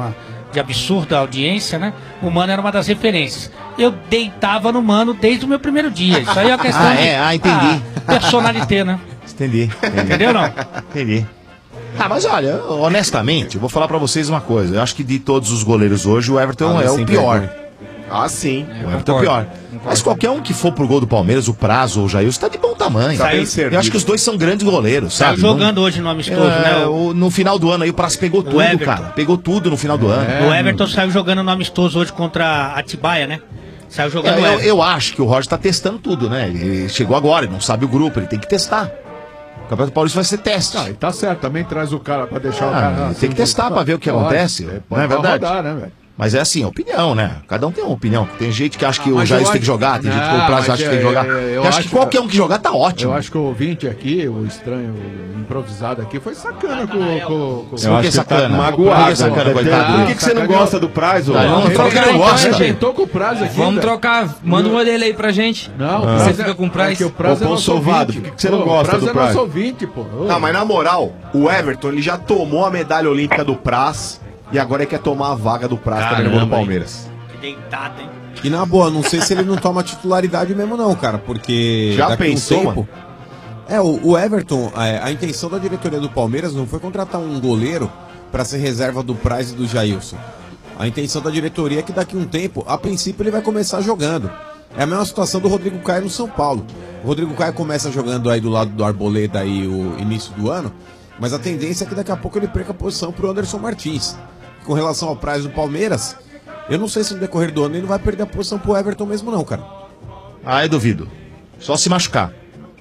de absurda audiência, né? O Mano era uma das referências. Eu deitava no Mano desde o meu primeiro dia. Isso aí é uma questão Ah, de é? Ah, entendi. ah, personalité, né? Entendi. entendi. Entendeu, não? Entendi. Ah, mas olha, honestamente, eu vou falar pra vocês uma coisa. Eu acho que de todos os goleiros hoje, o Everton Ah, é o sem pior. vergonha. Ah, sim. O Everton é o concordo. pior. Mas qualquer um que for pro gol do Palmeiras, o Prazo ou o Jailson, tá de bom tamanho. Tá bem eu servido. acho que os dois são grandes goleiros, Saiu sabe? jogando Não- hoje no amistoso, É, né? o- no final do ano aí, o Prazo pegou tudo, Everton. cara. Pegou tudo no final do ano. O Everton saiu jogando no amistoso hoje contra a Atibaia, né? Saiu jogando É, o eu, Everton. eu acho que o Roger tá testando tudo, né? Ele chegou agora, ele não sabe o grupo, ele tem que testar. O Campeonato Paulista vai ser teste. Ah, e tá certo, também traz o cara pra deixar o Ah, cara. tem que testar pra ver o que acontece, não é verdade? Rodar, né, velho? Mas é assim, opinião, né? Cada um tem uma opinião. Tem gente que acha que Ah, o mas Jair eu tem que acho- jogar, tem gente que Não, o Prazo mas acha que tem que é- jogar. eu Eu, acho que acho- qualquer um que jogar tá ótimo. Eu acho que o ouvinte aqui, o estranho o improvisado aqui, foi sacana com, com, com Eu acho que sacana. magoado. Por que sacana, coitado? Por que que você não gosta do Prazo? Não, Não, ele troca tentou- negócio, ele cara. tentou com o Prazo aqui. Vamos velho. trocar, manda um olho aí pra gente. Não, você o Prazo fica é- com o Prazo. é que o Prazo é nosso ouvinte. Pô, o Prazo é nosso ouvinte, pô. Ô. Não, mas na moral, o Everton ele já tomou a medalha olímpica do Praz e agora ele quer tomar a vaga do Praz também no gol do Caramba, hein? Palmeiras. Deitado, hein? E na boa, não sei se ele não toma titularidade mesmo não, cara, porque Já daqui pensou, um tempo... É, o, o Everton, a, a intenção da diretoria do Palmeiras não foi contratar um goleiro pra ser reserva do Praz e do Jailson. A intenção da diretoria é que daqui um tempo, a princípio, ele vai começar jogando. É a mesma situação do Rodrigo Caio no São Paulo. O Rodrigo Caio começa jogando aí do lado do Arboleda aí o início do ano, mas a tendência é que daqui a pouco ele perca a posição pro Anderson Martins. Com relação ao Praz do Palmeiras, eu não sei se no decorrer do ano ele não vai perder a posição pro Everton mesmo não, cara. Ah, eu duvido. Só se machucar.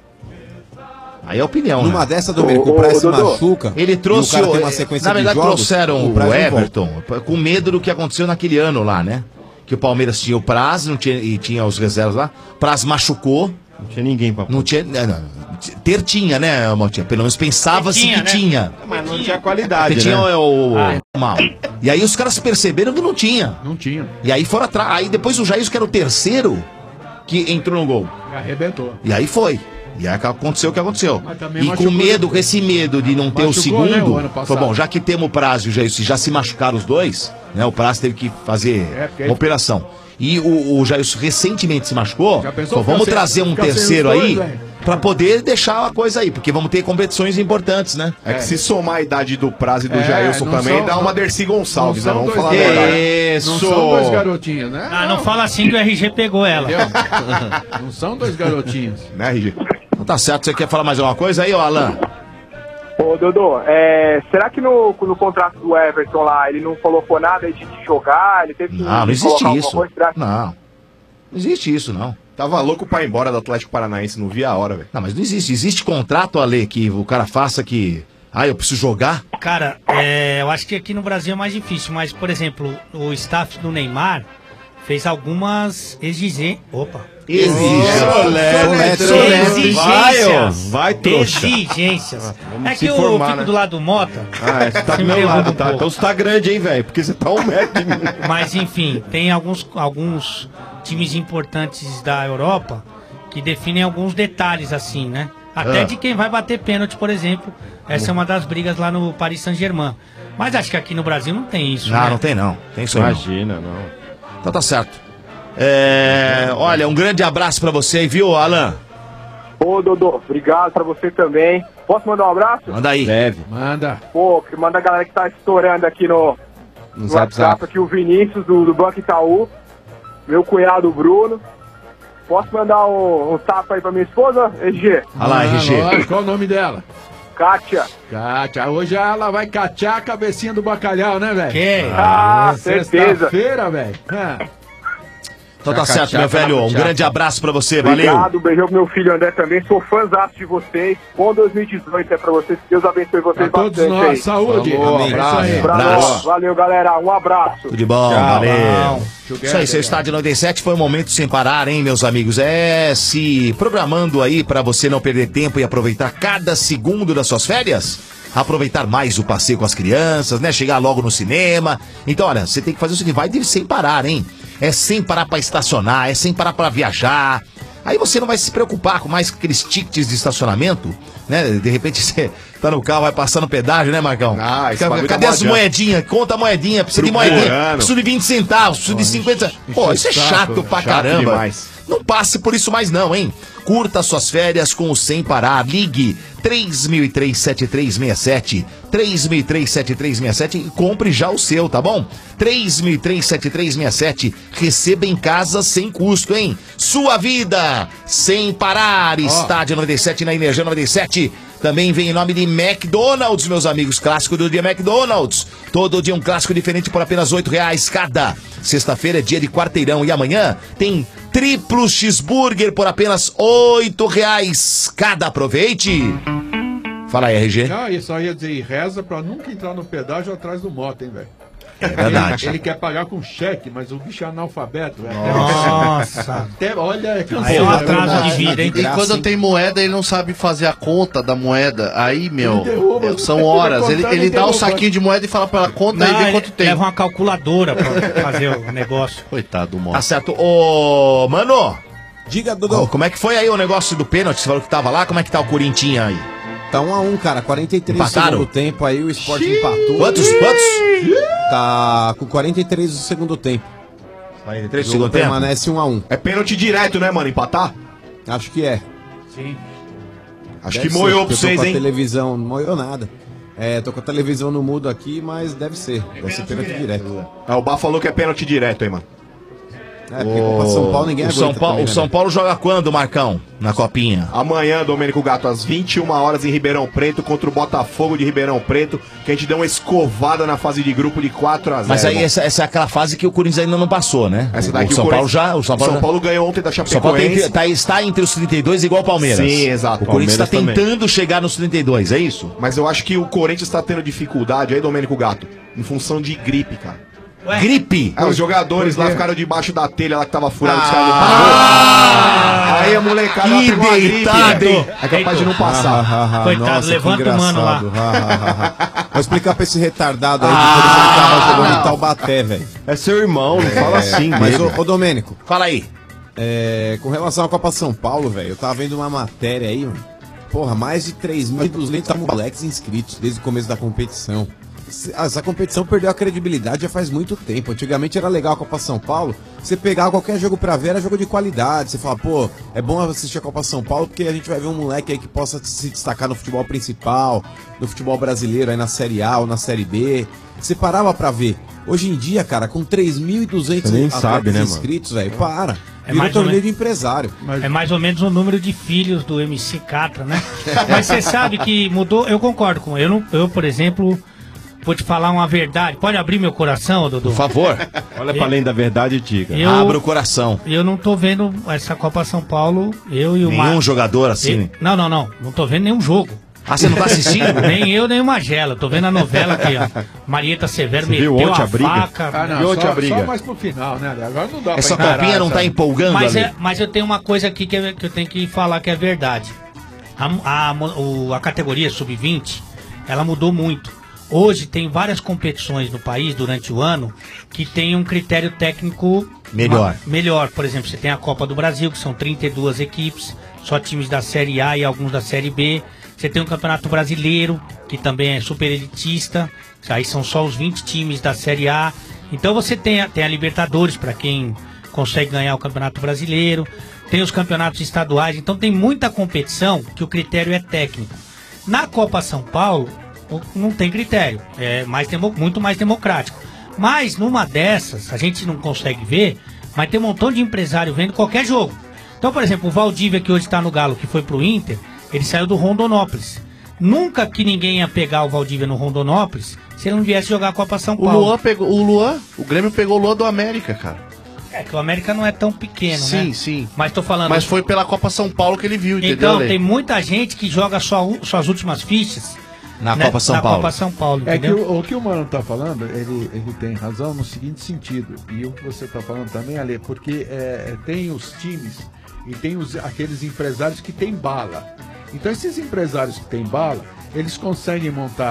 Aí é opinião, Numa né? dessa, Domênico, o Praz se machuca. Ele trouxe e o cara o. tem uma sequência Na verdade, de jogos, trouxeram o o, Praz não Everton com medo do que aconteceu naquele ano lá, né? Que o Palmeiras tinha o Praz não tinha, e tinha os reservas lá. Praz machucou. Não tinha ninguém pra Não tinha. Não, não. Ter tinha, né, Maltinha? Pelo menos pensava-se Tinha, que né? tinha. Mas não tinha qualidade, Porque tinha né? o, o Ah. mal. E aí os caras perceberam que não tinha. Não tinha. E aí foram atrás. Aí depois o Jair, que era o terceiro, que entrou no gol. Arrebentou. E aí foi. E aí aconteceu o que aconteceu. Mas também E com machucou, medo, né? com esse medo de não ter o Machucou, né, o segundo, ano passado. foi bom, já que temos o Prazo e o Jair, já se machucaram os dois, né? O Prazo teve que fazer É, porque uma aí- operação. E o, o Jair recentemente se machucou. Já pensou Então vamos ficar sem- trazer um ficar sem os terceiro dois, aí velho? pra poder deixar a coisa aí, porque vamos ter competições importantes, né? É que se somar a idade do Praz e do É, Jailson não também, são- dá uma Dercy Gonçalves, né? não são Vamos dois falar a garotos. verdade. Não são dois garotinhos, né? Ah, não fala assim que o R G pegou ela. Entendeu? Não são dois garotinhos. Né, R G? Então tá certo, você quer falar mais alguma coisa aí, ô Alan? Ô, Dodô, é, será que no, no contrato do Everton lá, ele não colocou nada aí de, de jogar? Ele teve que Não, não existe colocar alguma isso. coisa? Será que- Não. Não existe isso, não. Tava louco pra ir embora do Atlético Paranaense, não via a hora, velho. Não, mas não existe. Existe contrato, Ale, que o cara faça que. Ah, eu preciso jogar? Cara, é, eu acho que aqui no Brasil é mais difícil, mas, por exemplo, o staff do Neymar fez algumas exigências. Opa! Exigências. Exigências. Vai, ó. Vai, trouxa. Exigências. Vamos É se que eu formar, fico né? do lado do Mota. Ah, é, você tá Você do me meu lado, derruba um tá? pouco. Então você tá grande, hein, velho? Porque você tá um metro de mim. Mas enfim, tem alguns, alguns times importantes da Europa que definem alguns detalhes assim, né? Até Ah. de quem vai bater pênalti, por exemplo. Essa é uma das brigas lá no Paris Saint-Germain. Mas acho que aqui no Brasil não tem isso, Não, né? não tem não. Tem isso aí. não. Imagina, não. Então tá certo. É, olha, um grande abraço pra você aí, viu, Alan? Ô, Dodô, obrigado pra você também. Posso mandar um abraço? Manda aí. Deve. Manda. Pô, que manda a galera que tá estourando aqui no, No no zap WhatsApp, zap. aqui o Vinícius do, do Banco Itaú, meu cunhado Bruno. Posso mandar um, um tapa aí pra minha esposa, E G? Olha lá, Ah, R G. lógico. Qual o nome dela? Kátia. Kátia. Hoje ela vai catear a cabecinha do bacalhau, né, velho? Que? Ah, certeza. Sexta-feira, velho. Ah. Então tá Tchaca, certo, meu tchaca, velho. Um tchaca. grande abraço pra você, valeu. Obrigado, beijão pro meu filho André também. Sou fãzaço de vocês. Bom dois mil e dezoito é pra vocês. Deus abençoe vocês Pra todos bastante nós, aí. saúde. Falou, Amém. abraço. É isso aí. Pra Abraço. nós. Valeu, galera. Um abraço. Tudo de bom, Tchau. valeu. Together, Isso aí, seu Estádio noventa e sete foi um momento sem parar, hein, meus amigos? É se programando aí pra você não perder tempo e aproveitar cada segundo das suas férias. Aproveitar mais o passeio com as crianças, né? Chegar logo no cinema. Então, olha, você tem que fazer o seguinte, vai de sem parar, hein? É sem parar pra estacionar, é sem parar pra viajar. Aí você não vai se preocupar com mais aqueles tickets de estacionamento, né? De repente você tá no carro, vai passar no pedágio, né, Marcão? Ah, esse Cadê, bagulho cadê tá as mó moedinhas? Conta a moedinha, precisa de moedinha. Procurando. Preciso de vinte centavos, preciso de cinquenta. Pô, isso é chato pra chato caramba. demais. Não passe por isso mais não, hein? Curta suas férias com o Sem Parar. Ligue três mil e três, sete três seis sete, três mil e três, sete três seis sete e compre já o seu, tá bom? três mil e três, sete três seis sete, receba em casa sem custo, hein? Sua vida sem parar. Estádio noventa e sete na Energia noventa e sete. Também vem em nome de McDonald's, meus amigos. Clássico do dia McDonald's. Todo dia um clássico diferente por apenas oito reais cada. Sexta-feira é dia de quarteirão e amanhã tem triplo cheeseburger por apenas oito reais cada. Aproveite. Fala aí, R G. Ah, isso aí ia dizer, reza pra nunca entrar no pedágio atrás do moto, hein, velho? É verdade. Ele, ele quer pagar com cheque, mas o bicho é analfabeto, velho. Nossa. Até, olha, é Aí é um atraso de vida, hein? E quando tem moeda, ele não sabe fazer a conta da moeda. Aí, meu, Ele derruba, são ele horas. vai Ele, contar, ele ele dá o derruba. saquinho de moeda e fala pra ela, conta aí, Não, vê ele quanto tem. leva uma calculadora pra fazer o negócio. Coitado do moto. Tá certo. Ô, mano. Diga, Dudu. Como é que foi aí o negócio do pênalti? Você falou que tava lá. Como é que tá o Corinthians aí? Tá um a um, cara. quarenta e três do Empataram? segundo tempo aí, o Sport empatou. Quantos? Quantos? Tá com quarenta e três do segundo tempo. quarenta e três do O jogo segundo tempo? permanece um a um. É pênalti direto, né, mano? Empatar? Acho que é. Sim. Acho Deve que moiou ser, pra porque eu vocês, tô com a hein? televisão, não moiou nada. É, tô com a televisão no mudo aqui, mas deve ser. Deve ser pênalti direto. Ah, o Bá falou que é pênalti direto, hein, mano? É, porque Copa São Paulo ninguém o aguenta São Paulo, também, o né, São velho? Paulo joga quando, Marcão? Na Copinha? Amanhã, Domênico Gato, às vinte e uma horas em Ribeirão Preto, contra o Botafogo de Ribeirão Preto, que a gente deu uma escovada na fase de grupo de quatro a zero. Mas aí irmão. essa, essa é aquela fase que o Corinthians ainda não passou, né? Essa O- daqui o São o Paulo Corinthians- já. O São Paulo, São Paulo ganhou ontem da O São Paulo tem, Chapecoense. tá, está entre os trinta e dois igual o Palmeiras. Sim, exato. O Corinthians está Palmeiras também. tentando chegar nos trinta e dois, é isso? Mas eu acho que o Corinthians está tendo dificuldade aí, Domênico Gato, em função de gripe, cara. Gripe? É, os jogadores Por lá quê? ficaram debaixo da telha lá que tava furada, os caras não pagou. Aí a molecada que pegou a gripe, deitado, velho. hein? É capaz de não passar. Ah, Coitado, nossa, que levanta o mano lá. engraçado. Ah, ah, ah, ah. Vou explicar pra esse retardado aí que por isso ele tava jogando em Taubaté, velho. É seu irmão, não fala assim, Mas, dele. ô, ô Domênico. Fala aí. É, com relação à Copa São Paulo, velho, eu tava vendo uma matéria aí, mano. Porra, mais de três mil e duzentos moleques inscritos desde o começo da competição. Essa competição perdeu a credibilidade já faz muito tempo. Antigamente era legal a Copa São Paulo. Você pegava qualquer jogo pra ver, era jogo de qualidade. Você fala, pô, é bom assistir a Copa São Paulo porque a gente vai ver um moleque aí que possa se destacar no futebol principal, no futebol brasileiro, aí na Série A ou na Série B. Você parava pra ver. Hoje em dia, cara, com três mil e duzentos Você nem atletas sabe, né, mano? inscritos, velho, para. É Vira mais ou torneio menos- de empresário. É mais ou menos o número de filhos do M C Catra, né? Mas você sabe que mudou, eu concordo com eu, não- eu, por exemplo, vou te falar uma verdade. Pode abrir meu coração, Dudu? Por favor. Olha pra além da verdade e diga. Eu- Abra o coração. Eu não tô vendo essa Copa São Paulo, eu e o Nenhum Mar- jogador assim? Eu- Não, não, não. Não tô vendo nenhum jogo. Ah, você não tá assistindo? Nem eu, nem o Magela. Tô vendo a novela aqui, ó. Marieta Severo Você viu meteu ontem a, a briga? faca. Ah, não, E ontem só, a briga? só mais pro final, né? Agora não dá Essa pra encarar copinha não essa- tá empolgando Mas, ali? é, mas eu tenho uma coisa aqui que, é- que eu tenho que falar que é verdade. A, a, o- a categoria sub vinte, ela mudou muito. Hoje tem várias competições no país durante o ano que tem um critério técnico Melhor. ma- melhor. Por exemplo, você tem a Copa do Brasil, que são trinta e duas equipes, só times da Série A e alguns da Série B. Você tem o Campeonato Brasileiro, que também é super elitista. Aí são só os vinte times da Série A. Então você tem a, tem a Libertadores, para quem consegue ganhar o Campeonato Brasileiro. Tem os campeonatos estaduais. Então tem muita competição que o critério é técnico. Na Copa São Paulo, o- não tem critério. É mais demo- muito mais democrático. Mas numa dessas, a gente não consegue ver, mas tem um montão de empresário vendo qualquer jogo. Então, por exemplo, o Valdívia, que hoje está no Galo, que foi pro Inter, ele saiu do Rondonópolis. Nunca que ninguém ia pegar o Valdívia no Rondonópolis se ele não viesse jogar a Copa São O Paulo. Luan pegou. O Luan, o Grêmio pegou o Luan do América, cara. É que o América não é tão pequeno, né? Sim, sim. Mas tô falando. Mas foi pela Copa São Paulo que ele viu, entendeu? Então, Lê? tem muita gente que joga só, u- suas últimas fichas Na né, Copa São na Paulo. Copa São Paulo, É que entendeu? o, o que o Mano tá falando, ele, ele tem razão no seguinte sentido. E o que você tá falando também, Ale, porque é, tem os times e tem os, aqueles empresários que têm bala. Então esses empresários que têm bala, eles conseguem montar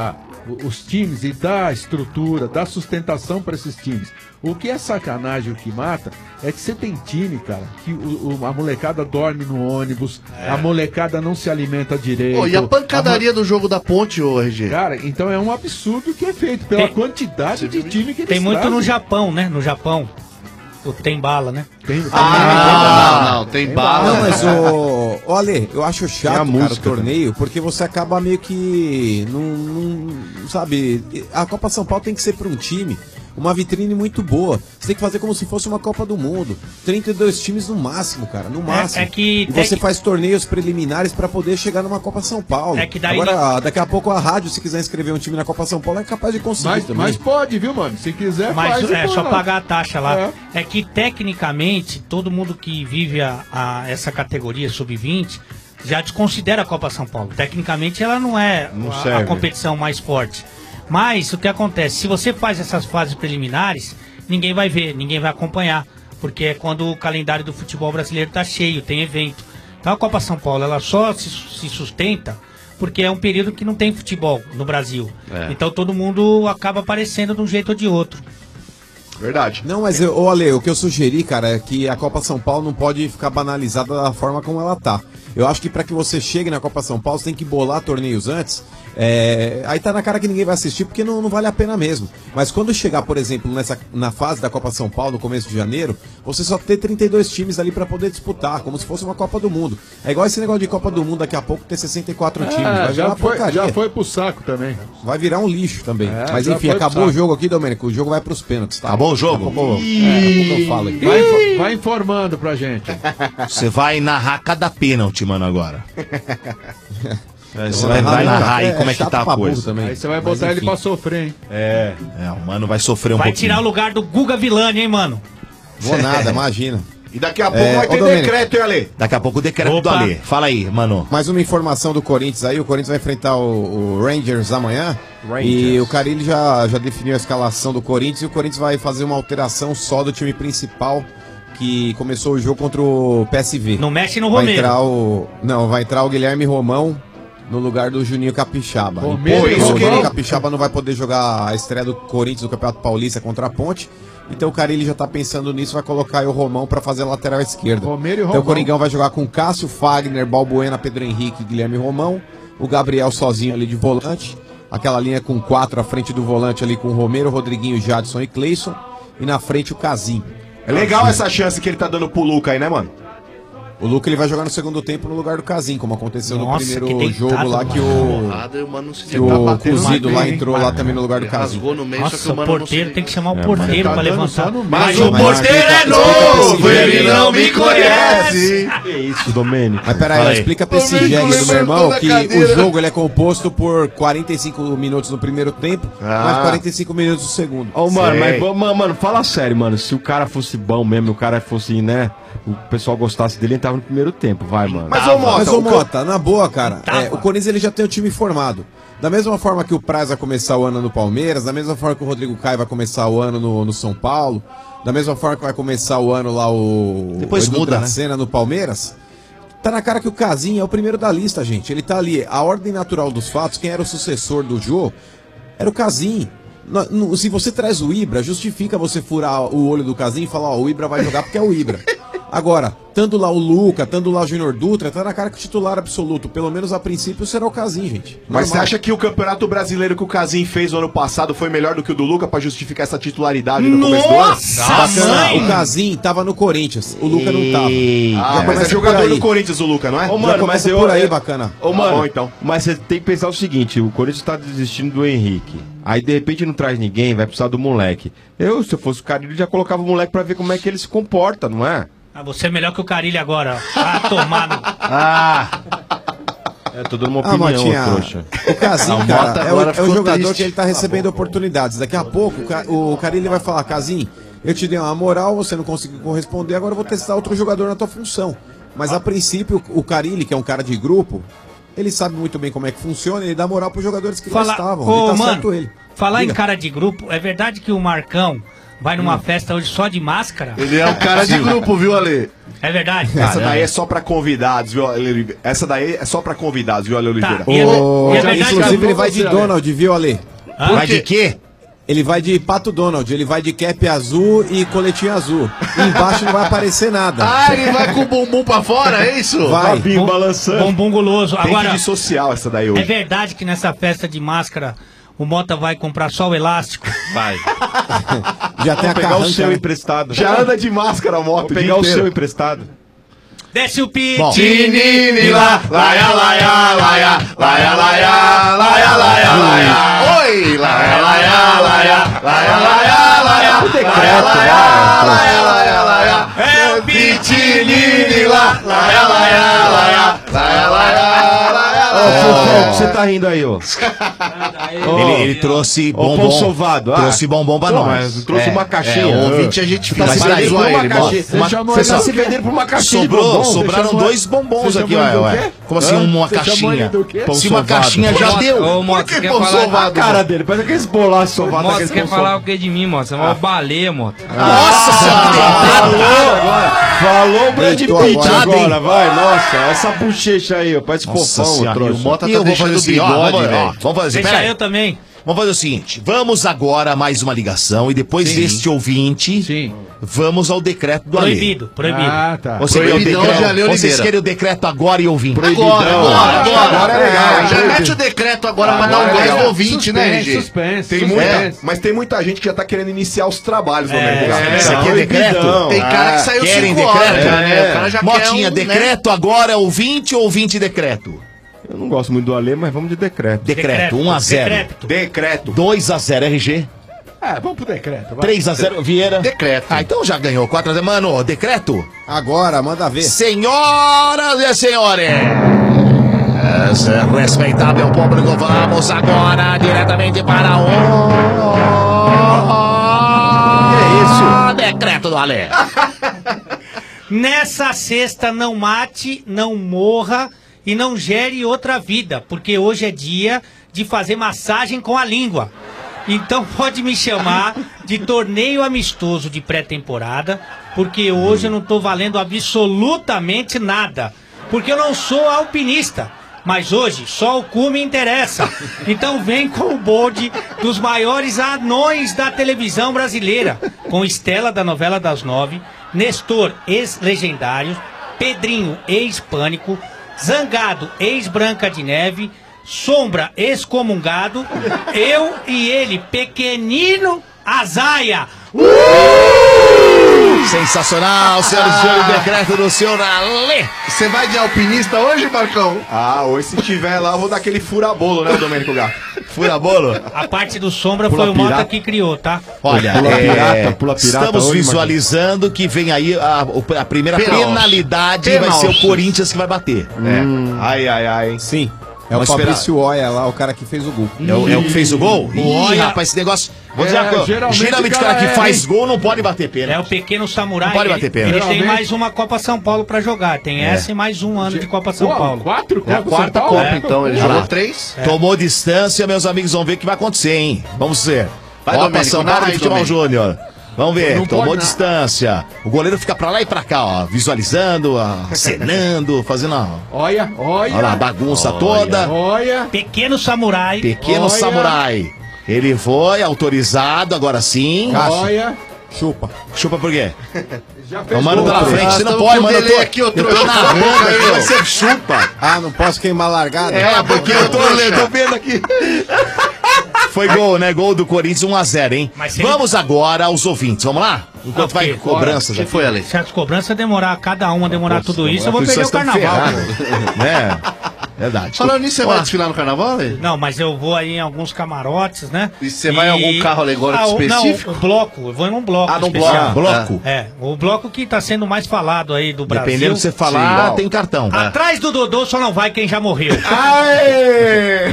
o- os times e dar estrutura, dar sustentação para esses times. O que é sacanagem, o que mata, é que você tem time, cara, que o- o- a molecada dorme no ônibus, É. a molecada não se alimenta direito. Pô, e a pancadaria a mo- do jogo da Ponte, ô R G? Cara, então é um absurdo que é feito pela Tem- quantidade de time que eles Tem muito trazem. no Japão, né? No Japão. O tem bala, né? Tem, Ah, não, não, tem bala. Não, mas o, o Ale, eu acho Tem a chato, cara, o música torneio, porque você acaba meio que. Não, não- sabe, a Copa São Paulo tem que ser para um time. Uma vitrine muito boa. Você tem que fazer como se fosse uma Copa do Mundo. trinta e dois times no máximo, cara. No máximo. é que- e você é que- faz torneios preliminares para poder chegar numa Copa São Paulo. É que daí Agora, daqui a pouco a rádio, se quiser inscrever um time na Copa São Paulo, é capaz de conseguir Mas, também. mas pode, viu, mano? Se quiser, Mas faz. e é põe só lá. pagar a taxa lá. É. É, que tecnicamente todo mundo que vive a, a- essa categoria sub vinte já desconsidera a Copa São Paulo. Tecnicamente ela não é Não a, a serve. competição mais forte. Mas o que acontece? Se você faz essas fases preliminares, ninguém vai ver, ninguém vai acompanhar. Porque é quando o calendário do futebol brasileiro está cheio, tem evento. Então a Copa São Paulo ela só se, se sustenta porque é um período que não tem futebol no Brasil. É. Então todo mundo acaba aparecendo de um jeito ou de outro. Verdade. Não, mas, eu, ô Ale, o que eu sugeri, cara, é que a Copa São Paulo não pode ficar banalizada da forma como ela tá. Eu acho que pra que você chegue na Copa São Paulo, você tem que bolar torneios antes. É, aí tá na cara que ninguém vai assistir porque não, não vale a pena mesmo. Mas quando chegar, por exemplo, nessa, na fase da Copa São Paulo, no começo de janeiro, você só ter trinta e dois times ali pra poder disputar, como se fosse uma Copa do Mundo. É igual esse negócio de Copa do Mundo daqui a pouco ter sessenta e quatro times. Vai É, virar já, uma foi, porcaria. já foi pro saco também. Vai virar um lixo também. É, Mas já enfim, foi pro acabou o saco. jogo aqui, Domênico. O jogo vai pros pênaltis, tá? Tá bom o jogo? Daqui a pouco, é, daqui a pouco eu falo aqui. Vai, info- vai informando pra gente. Você vai narrar cada pênalti, mano, agora. É, você Eu vai, vou vai narrar, narrar aí é como é que chato tá a pra burro coisa. também. Aí você vai Mas botar ele enfim. pra sofrer, hein? É, é, o mano vai sofrer um Vai pouquinho. tirar o lugar do Guga Vilani, hein, mano? Vou nada, imagina. E daqui a pouco É, vai ô, ter Domênico. decreto, hein, Ale? Daqui a pouco o decreto do Opa. Alê. Fala aí, mano. Mais uma informação do Corinthians aí, o Corinthians vai enfrentar o, o Rangers amanhã. Rangers. E o Carille já, já definiu a escalação do Corinthians e o Corinthians vai fazer uma alteração só do time principal que começou o jogo contra o P S V. Não mexe no vai Romero. entrar o Não, vai entrar o Guilherme Romão no lugar do Juninho Capixaba. Romero E, e pô, o Romão? Juninho Capixaba não vai poder jogar a estreia do Corinthians no Campeonato Paulista contra a Ponte. Então o Carille já tá pensando nisso, vai colocar aí o Romão pra fazer a lateral esquerda. Romero e Então Romão. o Coringão vai jogar com Cássio, Fagner, Balbuena, Pedro Henrique, Guilherme Romão. O Gabriel sozinho ali de volante. Aquela linha com quatro à frente do volante ali com o Romero, Rodriguinho, Jadson e Cleison. E na frente o Casim. É legal essa chance que ele tá dando pro Luca aí, né, mano? O Luca ele vai jogar no segundo tempo no lugar do Casim, como aconteceu no Nossa, primeiro que deitado, jogo lá que o, Porrada, e o mano não se que deu. o batendo Cozido na lá meia, entrou hein? lá também no lugar do Ele Casim. rasgou no meio, só que Nossa, o o mano não se porteiro tem que chamar o É, porteiro tá pra dando levantar. só no meio. Mas Mas o porteiro é explica- explica novo, pra esse ele jegue. não me conhece. Que isso, Domênico? Mas peraí, Fala ó, aí. explica pra esse Domênico jegue do meu irmão levantou que da o cadeira. jogo ele é composto por quarenta e cinco minutos no primeiro tempo, Ah. mais quarenta e cinco minutos no segundo. Ô, mano, Sei. mas, mano, mano, fala sério, mano. Se o cara fosse bom mesmo, o cara fosse, né? O pessoal gostasse dele, ele tava no primeiro tempo, vai, mano. Mas, ô, Mota, Mas, ô o Mota, na boa, cara, Tava. é, o Corinthians ele já tem o time formado. Da mesma forma que o Praz vai começar o ano no Palmeiras, da mesma forma que o Rodrigo Caio vai começar o ano no, no São Paulo, da mesma forma que vai começar o ano lá o, Depois o Edu muda, né? Dracena no Palmeiras, tá na cara que o Casim é o primeiro da lista, gente. Ele tá ali, a ordem natural dos fatos, quem era o sucessor do Jô era o Casim. No- no- Se você traz o Ibra, justifica você furar o olho do Casim e falar, ó, o Ibra vai jogar porque é o Ibra. Agora, tanto lá o Luca, tanto lá o Júnior Dutra, tá na cara que o titular absoluto, pelo menos a princípio, será o Casim, gente. Mas você Normal. acha que o campeonato brasileiro que o Casim fez no ano passado foi melhor do que o do Luca pra justificar essa titularidade no começo do ano? Nossa, Bacana, mãe! o Casim tava no Corinthians, o Luca não tava. Ah, Já mas é começa jogador por aí. do Corinthians, o Luca, não é? Ô, Já mano, começa mas eu. por aí, eu- bacana. Ô, Tá mano, bom, então. mas você tem que pensar o seguinte: o Corinthians tá desistindo do Henrique. Aí de repente não traz ninguém, vai precisar do moleque. Eu, se eu fosse o cara, ele já colocava o moleque pra ver como é que ele se comporta, não é? Ah, você é melhor que o Carilho agora. ó. Ah, tomar no... Ah! É, tô dando uma Ah, opinião, Motinha, trouxa. o Casim, A cara, Mota é o, agora é o ficou jogador triste. que ele tá recebendo oportunidades. Daqui a pouco, o, Ca- o Carilli vai falar, Casim, eu te dei uma moral, você não conseguiu corresponder, agora eu vou testar outro jogador na tua função. Mas a princípio, o Carilli, que é um cara de grupo, ele sabe muito bem como é que funciona, ele dá moral pros jogadores que lá Fala... estavam. Ô, ele tá mano, certo ele. falar Diga. em cara de grupo, é verdade que o Marcão vai numa Hum. festa hoje só de máscara? Ele é um cara de grupo, viu, Ale? É verdade? Essa daí é só pra convidados, viu, Ale Oliveira? Essa daí é só pra convidados, viu, Ale Oliveira? E é- Ô, e é verdade inclusive, que- ele vai de você, Ale. Donald, viu, Ale? Ah, vai de quê? Ele vai de Pato Donald, ele vai de cap azul e coletinho azul. E embaixo não vai aparecer nada. Ah, ele vai com o bumbum pra fora, é isso? Vai. Rabinho balançando. Bumbum guloso. Tem Agora, que de social essa daí é hoje. verdade que nessa festa de máscara o Mota vai comprar só o elástico? Vai. Já tem Vou a pegar carranca, o seu né? emprestado. Já anda de máscara a moto. Vou pegar o seu emprestado. Desce o Bom. pitinini lá, laia, laia, laia, laia, laia, laia, laia, laia. Oi, laia, laia, laia, laia, laia, laia, laia, laia, laia, laia, laia. É o pitinini lá, laia, laia, laia, laia, laia, laia. Ô, Fofão, o que você tá rindo aí, ô? Ele, ele trouxe Ô, bombom. pão sovado. Ah, Trouxe bombom pra pô, nós. mas trouxe É. uma caixinha. É, o ouvinte a gente fica Mas se aí, zoar uma ele, caixinha- mano. uma- Você tá se vendendo por uma caixinha de Sobrou, bombom? sobraram Você dois chamou- bombons você aqui, chamou ele ué, do ué. quê? Como assim, Hã? uma Você chamou caixinha? ele do quê? Se uma caixinha já Mota, deu. Ô, Mota, Por que você quer pão falar... sovado? A cara dele, parece aqueles bolachos sovados. Mota, aqueles você quer pão falar sovados. o que de mim, Mota? Você é uma baleia, Mota. Nossa Falou agora. Falou o Brad Deitou Pitt agora, agora, hein? vai. Nossa, essa bochecha aí, ó. Parece Nossa fofão, senhora, trouxa. o Mota E tá eu vou fazer deixando o seguinte, ó, bigode, vamos, ó, velho. vamos fazer, Deixa peraí. eu também. Vamos fazer o seguinte, vamos agora a mais uma ligação e depois Sim. deste ouvinte, Sim. vamos ao decreto do Alê. Proibido, proibido. Ah, tá. Você quer o Proibidão decreto? de Ale Vocês Oliveira. querem o decreto agora e ouvinte? Agora, agora, agora. Agora é legal. Já mete o decreto agora pra dar um Agora é gás legal. no ouvinte, né, R G? Suspense, Tem suspense. muita, mas tem muita gente que já tá querendo iniciar os trabalhos no É, mercado. Isso aqui é decreto? Tem cara que saiu Querem cinco horas, decreto? já, né? O cara já Motinha, quer um, né? decreto agora, ouvinte ou ouvinte decreto? Eu não gosto muito do Alê, mas vamos de decreto. Decreto, um a zero. Decreto. Decreto. dois a zero, R G. É, vamos pro decreto. vai. três a zero, Vieira. Decreto. Ah, então já ganhou. quatro a zero. Mano, decreto? Agora, manda ver. Senhoras e senhores, esse respeitável público, vamos agora diretamente para o... Que é isso? Decreto do Alê. Nessa sexta, não mate, não morra e não gere outra vida, porque hoje é dia de fazer massagem com a língua. Então pode me chamar de torneio amistoso de pré-temporada, porque hoje eu não tô valendo absolutamente nada, porque eu não sou alpinista. Mas hoje só o cu me interessa. Então vem com o bonde dos maiores anões da televisão brasileira. Com Estela da novela das nove, Nestor, ex-legendário, Pedrinho, ex-pânico, Zangado, ex-Branca de Neve, Sombra, ex-comungado, eu e ele, pequenino Azaia. Sensacional, senhores e senhores, decreto do senhor Alê. Você vai de alpinista hoje, Marcão? Ah, hoje se tiver lá, eu vou dar aquele furabolo, né, Domênico Gato? Fura-bolo? A parte do Sombra Pula foi o Mota pirata. que criou, tá? Olha, Pula é, pirata, pula pirata estamos hoje, visualizando que vem aí a, a primeira Penalti. penalidade, vai Penalti. ser o Corinthians que vai bater. É. Ai, ai, ai. Sim. É Vamos o esperar. Fabrício Oia lá, o cara que fez o gol. É o, é o que fez o gol? Ih, Olha- rapaz, esse negócio... Vou É, dizer uma coisa, geralmente geralmente o o cara cara que é, faz hein? gol não pode bater pênalti. É o pequeno samurai. Não pode ele- bater pênalti. Ele tem Geralmente- mais uma Copa São Paulo pra jogar. Tem essa e mais um ano de Copa São Pô, Paulo. Quatro É a Copa quarta São Paulo? Copa, então. Ele Olha jogou lá. três. Tomou distância, meus amigos, vamos ver o que vai acontecer, hein? Vamos ver. Vai, Copa Domênico, São narra Paulo aí, de Futebol Domênico. Júnior. Vamos ver, Não tomou pode, não. distância. O goleiro fica pra lá e pra cá, ó, visualizando, ó, acenando, fazendo ó, Olha, olha. olha lá, a bagunça Olha. toda. Olha. Pequeno samurai. Pequeno Olha. samurai. Ele foi autorizado, agora sim. Olha. Chupa. Chupa por quê? Já fez Ô, mano, gol. pela frente, Nós você não estamos pode, com mano. Eu delay tô, aqui, ô, eu tô trouxa. narrando Boca aí, aqui, ó. você chupa. Ah, não posso queimar largada? É, porque eu tô, eu tô vendo aqui. Foi gol, né? Gol do Corinthians um a zero, hein? Mas se ele- Vamos agora aos ouvintes. Vamos lá? Enquanto Ah, vai porque- cobranças Quem aqui. foi, Ale? Se as cobranças demorar, cada uma demorar tudo isso, eu vou Tudo perder o vocês estão carnaval. ferrados, né? Verdade. Falando nisso, você vai desfilar no carnaval, Ale? Não, mas eu vou aí em alguns camarotes, né? E você vai em algum carro alegórico Ah, o- específico? Não, o bloco. Eu vou em um bloco. Ah, num especial. bloco. Bloco. É, o bloco que tá sendo mais falado aí do Brasil. Dependendo do que você falar, Sim. tem cartão. Atrás do Dodô só não vai quem já morreu. Aê!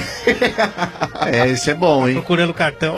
É, esse é bom, hein? Procurando o cartão.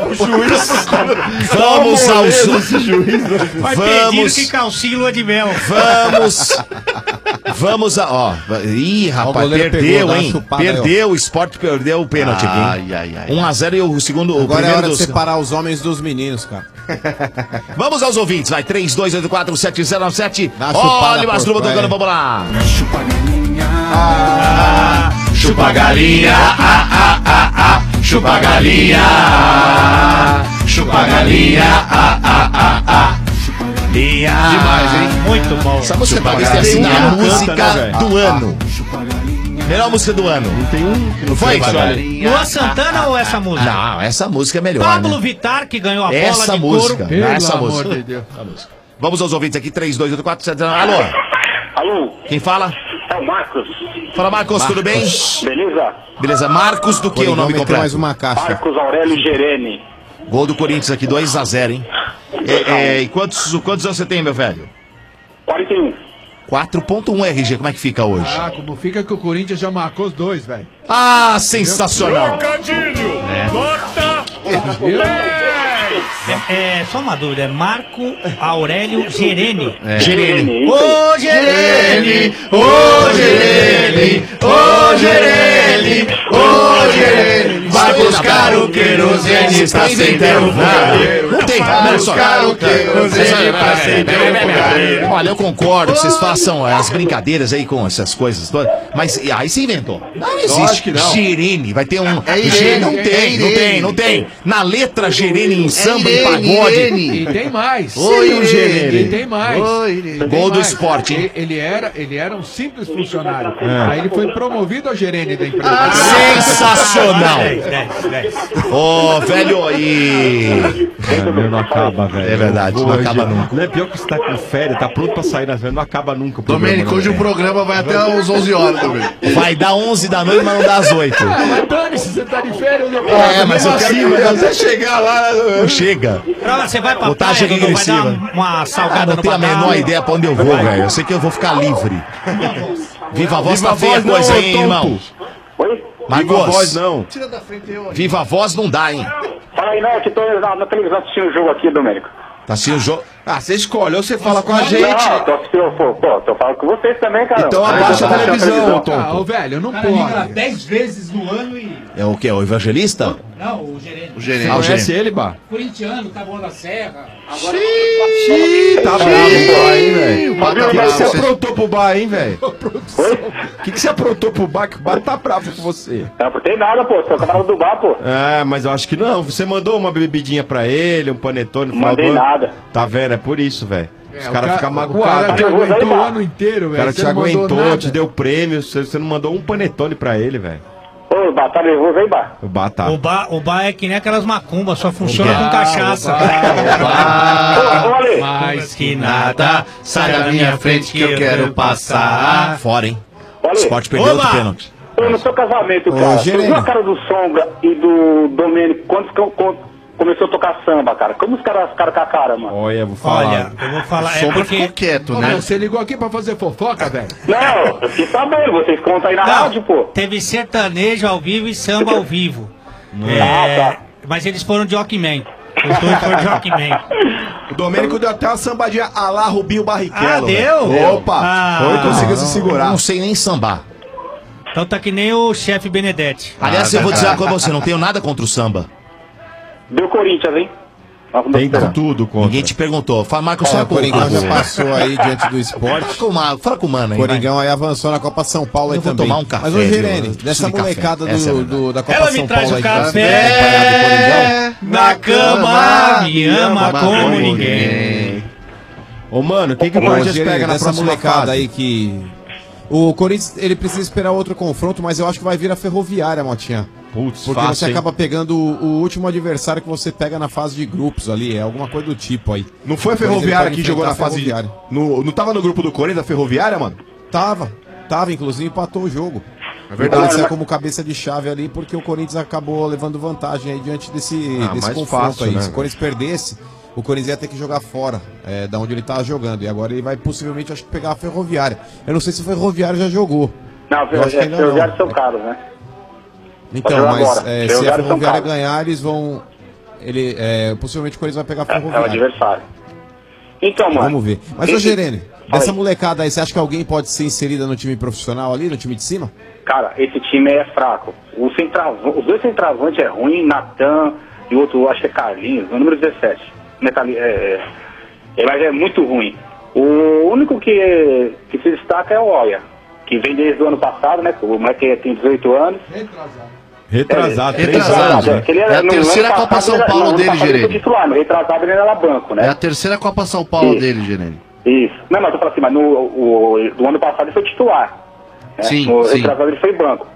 Vamos aos... Vai Vamos... pedindo que calcinha lua de mel. Vamos... Vamos a... Ó, ih, Ó, o rapaz, goleiro perdeu, pegou, dá uma hein? chupada aí, ó. Perdeu, o Sport perdeu o pênalti aqui, Ai, hein? ai, ai. um a zero e o segundo... O Agora é primeiro hora de dos... separar os homens dos meninos, cara. Vamos aos ouvintes, vai, três dois oito quatro sete zero nove sete. Dá uma chupada, Olha o Masluba porco, tocando, é. vamos lá. Chupa galinha, ah, ah, ah. Chupa galinha, ah, ah, ah, ah. chupa galinha, chupa galinha, ah, ah, ah, ah. Demais, hein? Muito bom. Essa música Chupa talvez tenha sido a galinha. música Canta, né, velho? do ano. Melhor música do ano. Não tem um. Não foi isso? Luan Santana ou essa música? Não, essa música é melhor. Pablo né? Vittar, que ganhou a bola Essa de música. couro. Não, essa amor música. de Deus. Essa música. Vamos aos ouvintes aqui, três, dois, oito, quatro, sete, alô? Alô? Quem fala? É o Marcos. Fala, Marcos, tudo bem? Beleza? Beleza, Marcos do que o nome completo? mais uma caixa. Marcos Aurélio Gerene. Gol do Corinthians aqui, dois a zero, hein? É, é, e quantos, quantos anos você tem, meu velho? quarenta e um. quatro ponto um R G, como é que fica hoje? Ah, como fica que o Corinthians já marcou os dois, velho. Ah, sensacional! É. É, é, só uma dúvida, é Marco Aurélio Gerene. É. Gerene. Ô, Gerene! Ô Gerene, ô Gerene, ô Gerene, vai buscar o querosene, está sem tempo. Não tem, Vai olha só. buscar o querosene, está sem tempo. Olha, eu concordo que vocês façam as brincadeiras aí com essas coisas todas, mas e aí você inventou. Não existe. Lógico que não. Gerene, vai ter um. É Irene, Gerene, não é tem, não Irene. tem, não tem. Na letra Gerene em samba e Irene, pagode. Irene. E tem mais. Oi, o Gerene. E tem mais. Oi, Tem Gol do mais. esporte, hein? Ele, ele era, ele era um simples funcionário. É. Aí ele foi promovido a gerente da empresa. Ah, sensacional! dez, dez, dez. Ô, velho, e. É, não acaba, velho. É verdade, não Hoje- acaba nunca. Não é pior que você tá com férias, tá pronto pra sair nas férias, não acaba nunca. o programa, Domênico, não, hoje o velho. programa vai até às onze horas também. Vai dar onze da noite, mas não dá às oito. Ah, mas dane-se, você tá de férias, eu É, mas eu quero Assim, mas até chegar lá. Não chega. Pra, você vai pra O taxa praia, Dodô, vai dar regressiva. uma Ah, salgada não no tenho a badalo. menor ideia pra onde eu vou, velho. Eu sei que eu vou ficar livre. Viva a voz Viva tá a feia a voz não, coisa, ô, hein, tonto. irmão? Oi? Viva a voz, Marcos, não. Tira da frente eu. viva a voz não dá, hein? Fala aí, não, que tô na, na televisão assistindo o jogo aqui, Domênico. Tá assistindo o jogo. Ah, você escolhe, ou você fala com a Não, gente. tô assistindo, pô, pô, tô falando com vocês também, cara. Então abaixa a televisão, tonto. Ah, ô velho, não Cara, liga pode. dez vezes no ano e. É o que? O evangelista? Não, o gerente. O gerente. Ah, o Conhece gerente. ele, Bah? Corintiano, tá bom da Serra. Agora. Xiii, tá bravo o Bah, hein, velho? O Fabio, que, que você você- aprontou pro Bah, hein, velho? O que, que você aprontou pro Bah? Que o Bah tá bravo com você. Não, não tem nada, pô, sou camarada do bar, pô. É, mas eu acho que não. Você mandou uma bebidinha pra ele, um panetone no final Mandei do ano. nada. Tá vendo? É por isso, velho. Os É, o caras ca- ficam O cara magoados. te aguentou o Vai, ano inteiro, O velho. cara Você te não mandou aguentou, nada. te deu prêmio, você, você não mandou um panetone pra ele, velho. Ô, Bar, tá nervoso aí, Bar? O Bah tá. O bar, o bar é que nem aquelas macumbas, só funciona Oba, com cachaça. Ô, ô, Ale, Mais que nada, sai da minha frente que eu quero passar. Fora, hein? ô, Ale, Sport perdeu outro Oba! pênalti. ô, no seu casamento, Ô, cara, você gerente. viu a cara do Sombra e do Domênico, quando, que- quando começou a tocar samba, cara? Como os caras ficaram com a cara, mano? Olha, eu vou falar. Olha, eu vou falar, é Sombra porque... ficou quieto, Ô, né? meu, você ligou aqui pra fazer fofoca, velho? Não, eu fiquei sabendo, vocês contam aí na Não, rádio, pô. teve sertanejo ao vivo e samba ao vivo. É, Ah, tá. mas eles foram de Walkman. Os dois foram de Walkman. O Domênico deu até uma sambadinha a lá Rubinho Barrichello. Ah, deu? velho. Opa! Ah. Foi, conseguiu se Eu segurar. não sei nem sambar. Então tá que nem o chefe Benedetti. Aliás, eu vou dizer uma coisa pra você, não tenho nada contra o samba. Deu Corinthians, hein? Tem tudo contra. Ninguém te perguntou. Fala, Marcos, É, fala o com Coringão já com- passou aí diante do esporte. Fala com, o Ma- fala com o mano aí. O vai. Coringão aí avançou na Copa São Paulo aí Eu vou também. tomar um café, Mas ô viu? Gerene, Eu preciso dessa de café. molecada Essa é a do, verdade. do- da Copa Ela me São traz Paulo o aí que tá café. acompanhado do Coringão. Na cama, me ama como ninguém. Ô, mano, quem que o Ô, Corinthians Gerene, pega na dessa próxima molecada fase? aí que... O Corinthians, ele precisa esperar outro confronto, mas eu acho que vai vir a Ferroviária, Motinha. Putz, Porque fácil, você hein? acaba pegando o, o último adversário que você pega na fase de grupos ali, é alguma coisa do tipo aí. Não foi a Por exemplo, Ferroviária ele que pode jogou na enfrentar a fase. Ferroviária. No, não tava no grupo do Corinthians, a Ferroviária, mano? Tava, tava, inclusive empatou o jogo. É Verdade. O verdade. Corinthians é como cabeça de chave ali, porque o Corinthians acabou levando vantagem aí diante desse, Ah, desse mais confronto fácil, aí. né, Se o velho? Corinthians perdesse, o Corinthians ia ter que jogar fora, é, da onde ele tava jogando. E agora ele vai possivelmente, acho que, pegar a Ferroviária. Eu não sei se a Ferroviária já jogou. Não, Eu acho que ainda ferroviários não. são caros, né? Então, Pode jogar mas agora. é, se a Ferroviários são Ferroviária caros. ganhar, eles vão. Ele, é, possivelmente o Corinthians vai pegar a É, é o Ferroviária. adversário. Então, mano. Vamos ver. Mas, ô esse- Gerene, Fala dessa aí. molecada aí, você acha que alguém pode ser inserida no time profissional ali, no time de cima? Cara, esse time é fraco. O centravan- os dois centravantes é ruim, Natan e o outro, acho que é Carlinhos, o número dezessete. Metali- é, é, mas é muito ruim. O único que, que se destaca é o Oia, que vem desde o ano passado, né? O moleque tem dezoito anos. Retrasado, É, três retrasado, anos, né? que ele era- É a no terceira ano Copa passado São ele era- Paulo no ano dele, passado ele foi Gerene. titular, no retrasado ele era banco, né? É a terceira Copa São Paulo Isso. dele, Gerene. Isso. Não, mas eu tô falando assim, mas no o, do ano passado ele foi titular. Né? Sim, no sim. retrasado ele foi banco.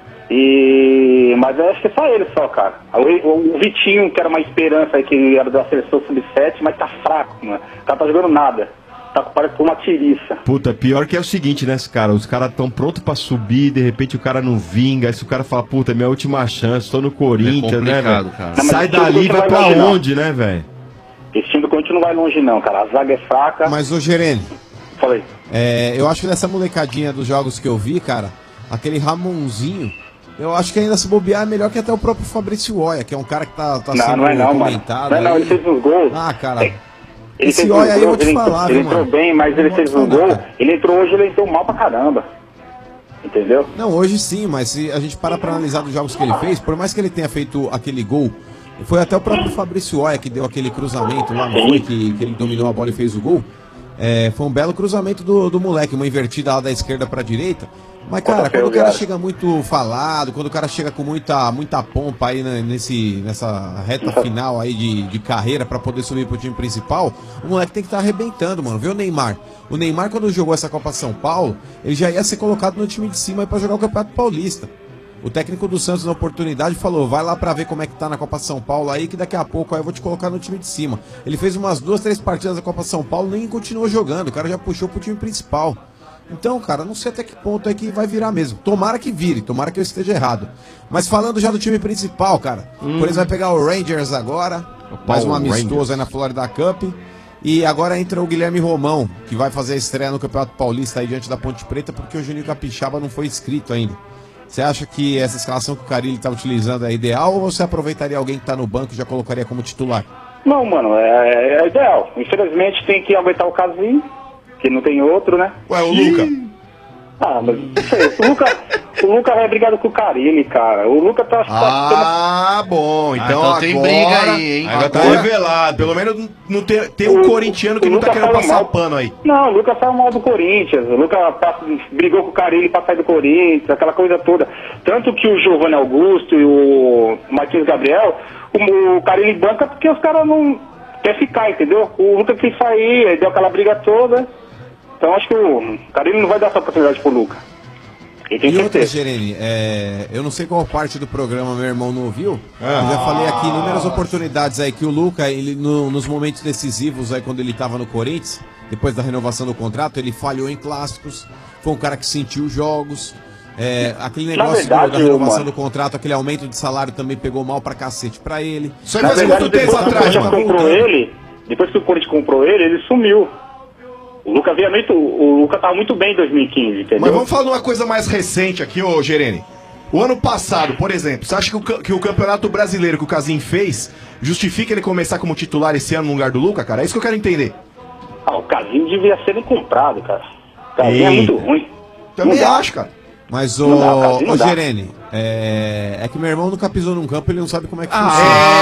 E... Mas eu acho que é só ele só, cara. O, o Vitinho, que era uma esperança aí, que era da seleção sub sete, mas tá fraco, mano. O cara tá jogando nada. Tá parece uma tiriça. Puta, pior que é o seguinte, né, cara? Os caras tão prontos pra subir, de repente o cara não vinga. Aí se o cara fala, puta, é minha última chance, tô no Corinthians, né, complicado, velho? cara. Não, mas Sai esse time dali, do Corinthians vai não vai pra longe, não. onde, né, velho? Esse time do Corinthians não vai longe não, cara. A zaga é fraca. Mas, ô Gerene, Falei. é, eu acho que nessa molecadinha dos jogos que eu vi, cara, aquele Ramonzinho, eu acho que ainda se bobear é melhor que até o próprio Fabrício Oia, que é um cara que tá, tá Não, sendo não é não, mano. comentado. Não é não, aí. ele fez uns gols. Ah, cara. Ele Esse fez Oia uns aí eu gols, vou te ele, falar, ele viu, entrou mano? bem, mas ele Não fez vou um te falar, gol. cara. Ele entrou hoje, ele entrou mal pra caramba. Entendeu? Não, hoje sim, mas se a gente parar pra analisar dos jogos que ele fez, por mais que ele tenha feito aquele gol, foi até o próprio Fabrício Oia que deu aquele cruzamento lá, não foi? Que, que ele dominou a bola e fez o gol. É, foi um belo cruzamento do, do moleque, uma invertida lá da esquerda pra direita. Mas, cara, quando o cara chega muito falado, quando o cara chega com muita, muita pompa aí né, nesse, nessa reta final aí de, de carreira pra poder subir pro time principal, o moleque tem que estar arrebentando, mano. Vê o Neymar. O Neymar, quando jogou essa Copa São Paulo, ele já ia ser colocado no time de cima aí pra jogar o Campeonato Paulista. O técnico do Santos, na oportunidade, falou, vai lá pra ver como é que tá na Copa São Paulo aí, que daqui a pouco aí eu vou te colocar no time de cima. Ele fez umas duas, três partidas da Copa São Paulo, nem continuou jogando, o cara já puxou pro time principal. Então, cara, não sei até que ponto é que vai virar mesmo. Tomara que vire, tomara que eu esteja errado. Mas falando já do time principal, cara, Hum. o Corinthians vai pegar o Rangers agora, mais um Power amistoso Rangers. aí na Florida Cup. E agora entra o Guilherme Romão, que vai fazer a estreia no Campeonato Paulista aí diante da Ponte Preta, porque o Juninho Capixaba não foi inscrito ainda. Você acha que essa escalação que o Carille tá utilizando é ideal ou você aproveitaria alguém que tá no banco e já colocaria como titular? Não, mano, é, é ideal. Infelizmente tem que aguentar o Casim, que não tem outro, né? Ué, o Luca. Ah, mas não sei, o Luca, o Luca é brigado com o Carille, cara. O Luca tá... Ah, bom. Então, então tem agora, briga aí, hein? Agora tá Agora- revelado. Pelo menos não tem, tem um O- corintiano que o não tá Luca querendo fala passar mal. o pano aí. Não, o Lucas saiu mal do Corinthians. O Lucas passa- brigou com o Carille pra sair do Corinthians, aquela coisa toda. Tanto que o Giovanni Augusto e o Martins Gabriel, o, o Carille banca porque os caras não querem ficar, entendeu? O Lucas quis sair, aí deu aquela briga toda. Então acho que o Carille não vai dar essa oportunidade pro Lucas. Ele tem E outra, certeza. Gerene, é, eu não sei qual parte do programa meu irmão não ouviu. Ah. Eu já falei aqui inúmeras oportunidades aí que o Luca, ele, no- nos momentos decisivos aí quando ele estava no Corinthians, depois da renovação do contrato, ele falhou em clássicos, foi um cara que sentiu jogos. É, aquele Na negócio do- verdade, da renovação mano. do contrato, aquele aumento de salário também pegou mal pra cacete pra ele. Isso aí Na faz verdade, muito tempo depois que o atrás, Corinthians mano. comprou ele, depois que o Corinthians comprou ele, ele sumiu. O Lucas via muito, o Lucas tava muito bem em dois mil e quinze, entendeu? Mas vamos falar de uma coisa mais recente aqui, ô Gerene. O ano passado, por exemplo, você acha que o, ca- que o Campeonato Brasileiro que o Casim fez justifica ele começar como titular esse ano no lugar do Luca, cara? É isso que eu quero entender. Ah, o Casim devia ser comprado, cara. O Casim é muito ruim. Também Não dá. acho, cara. Mas Não dá, o, Casim não o dá. Gerene, é, é que meu irmão nunca pisou num campo, ele não sabe como é que Ah,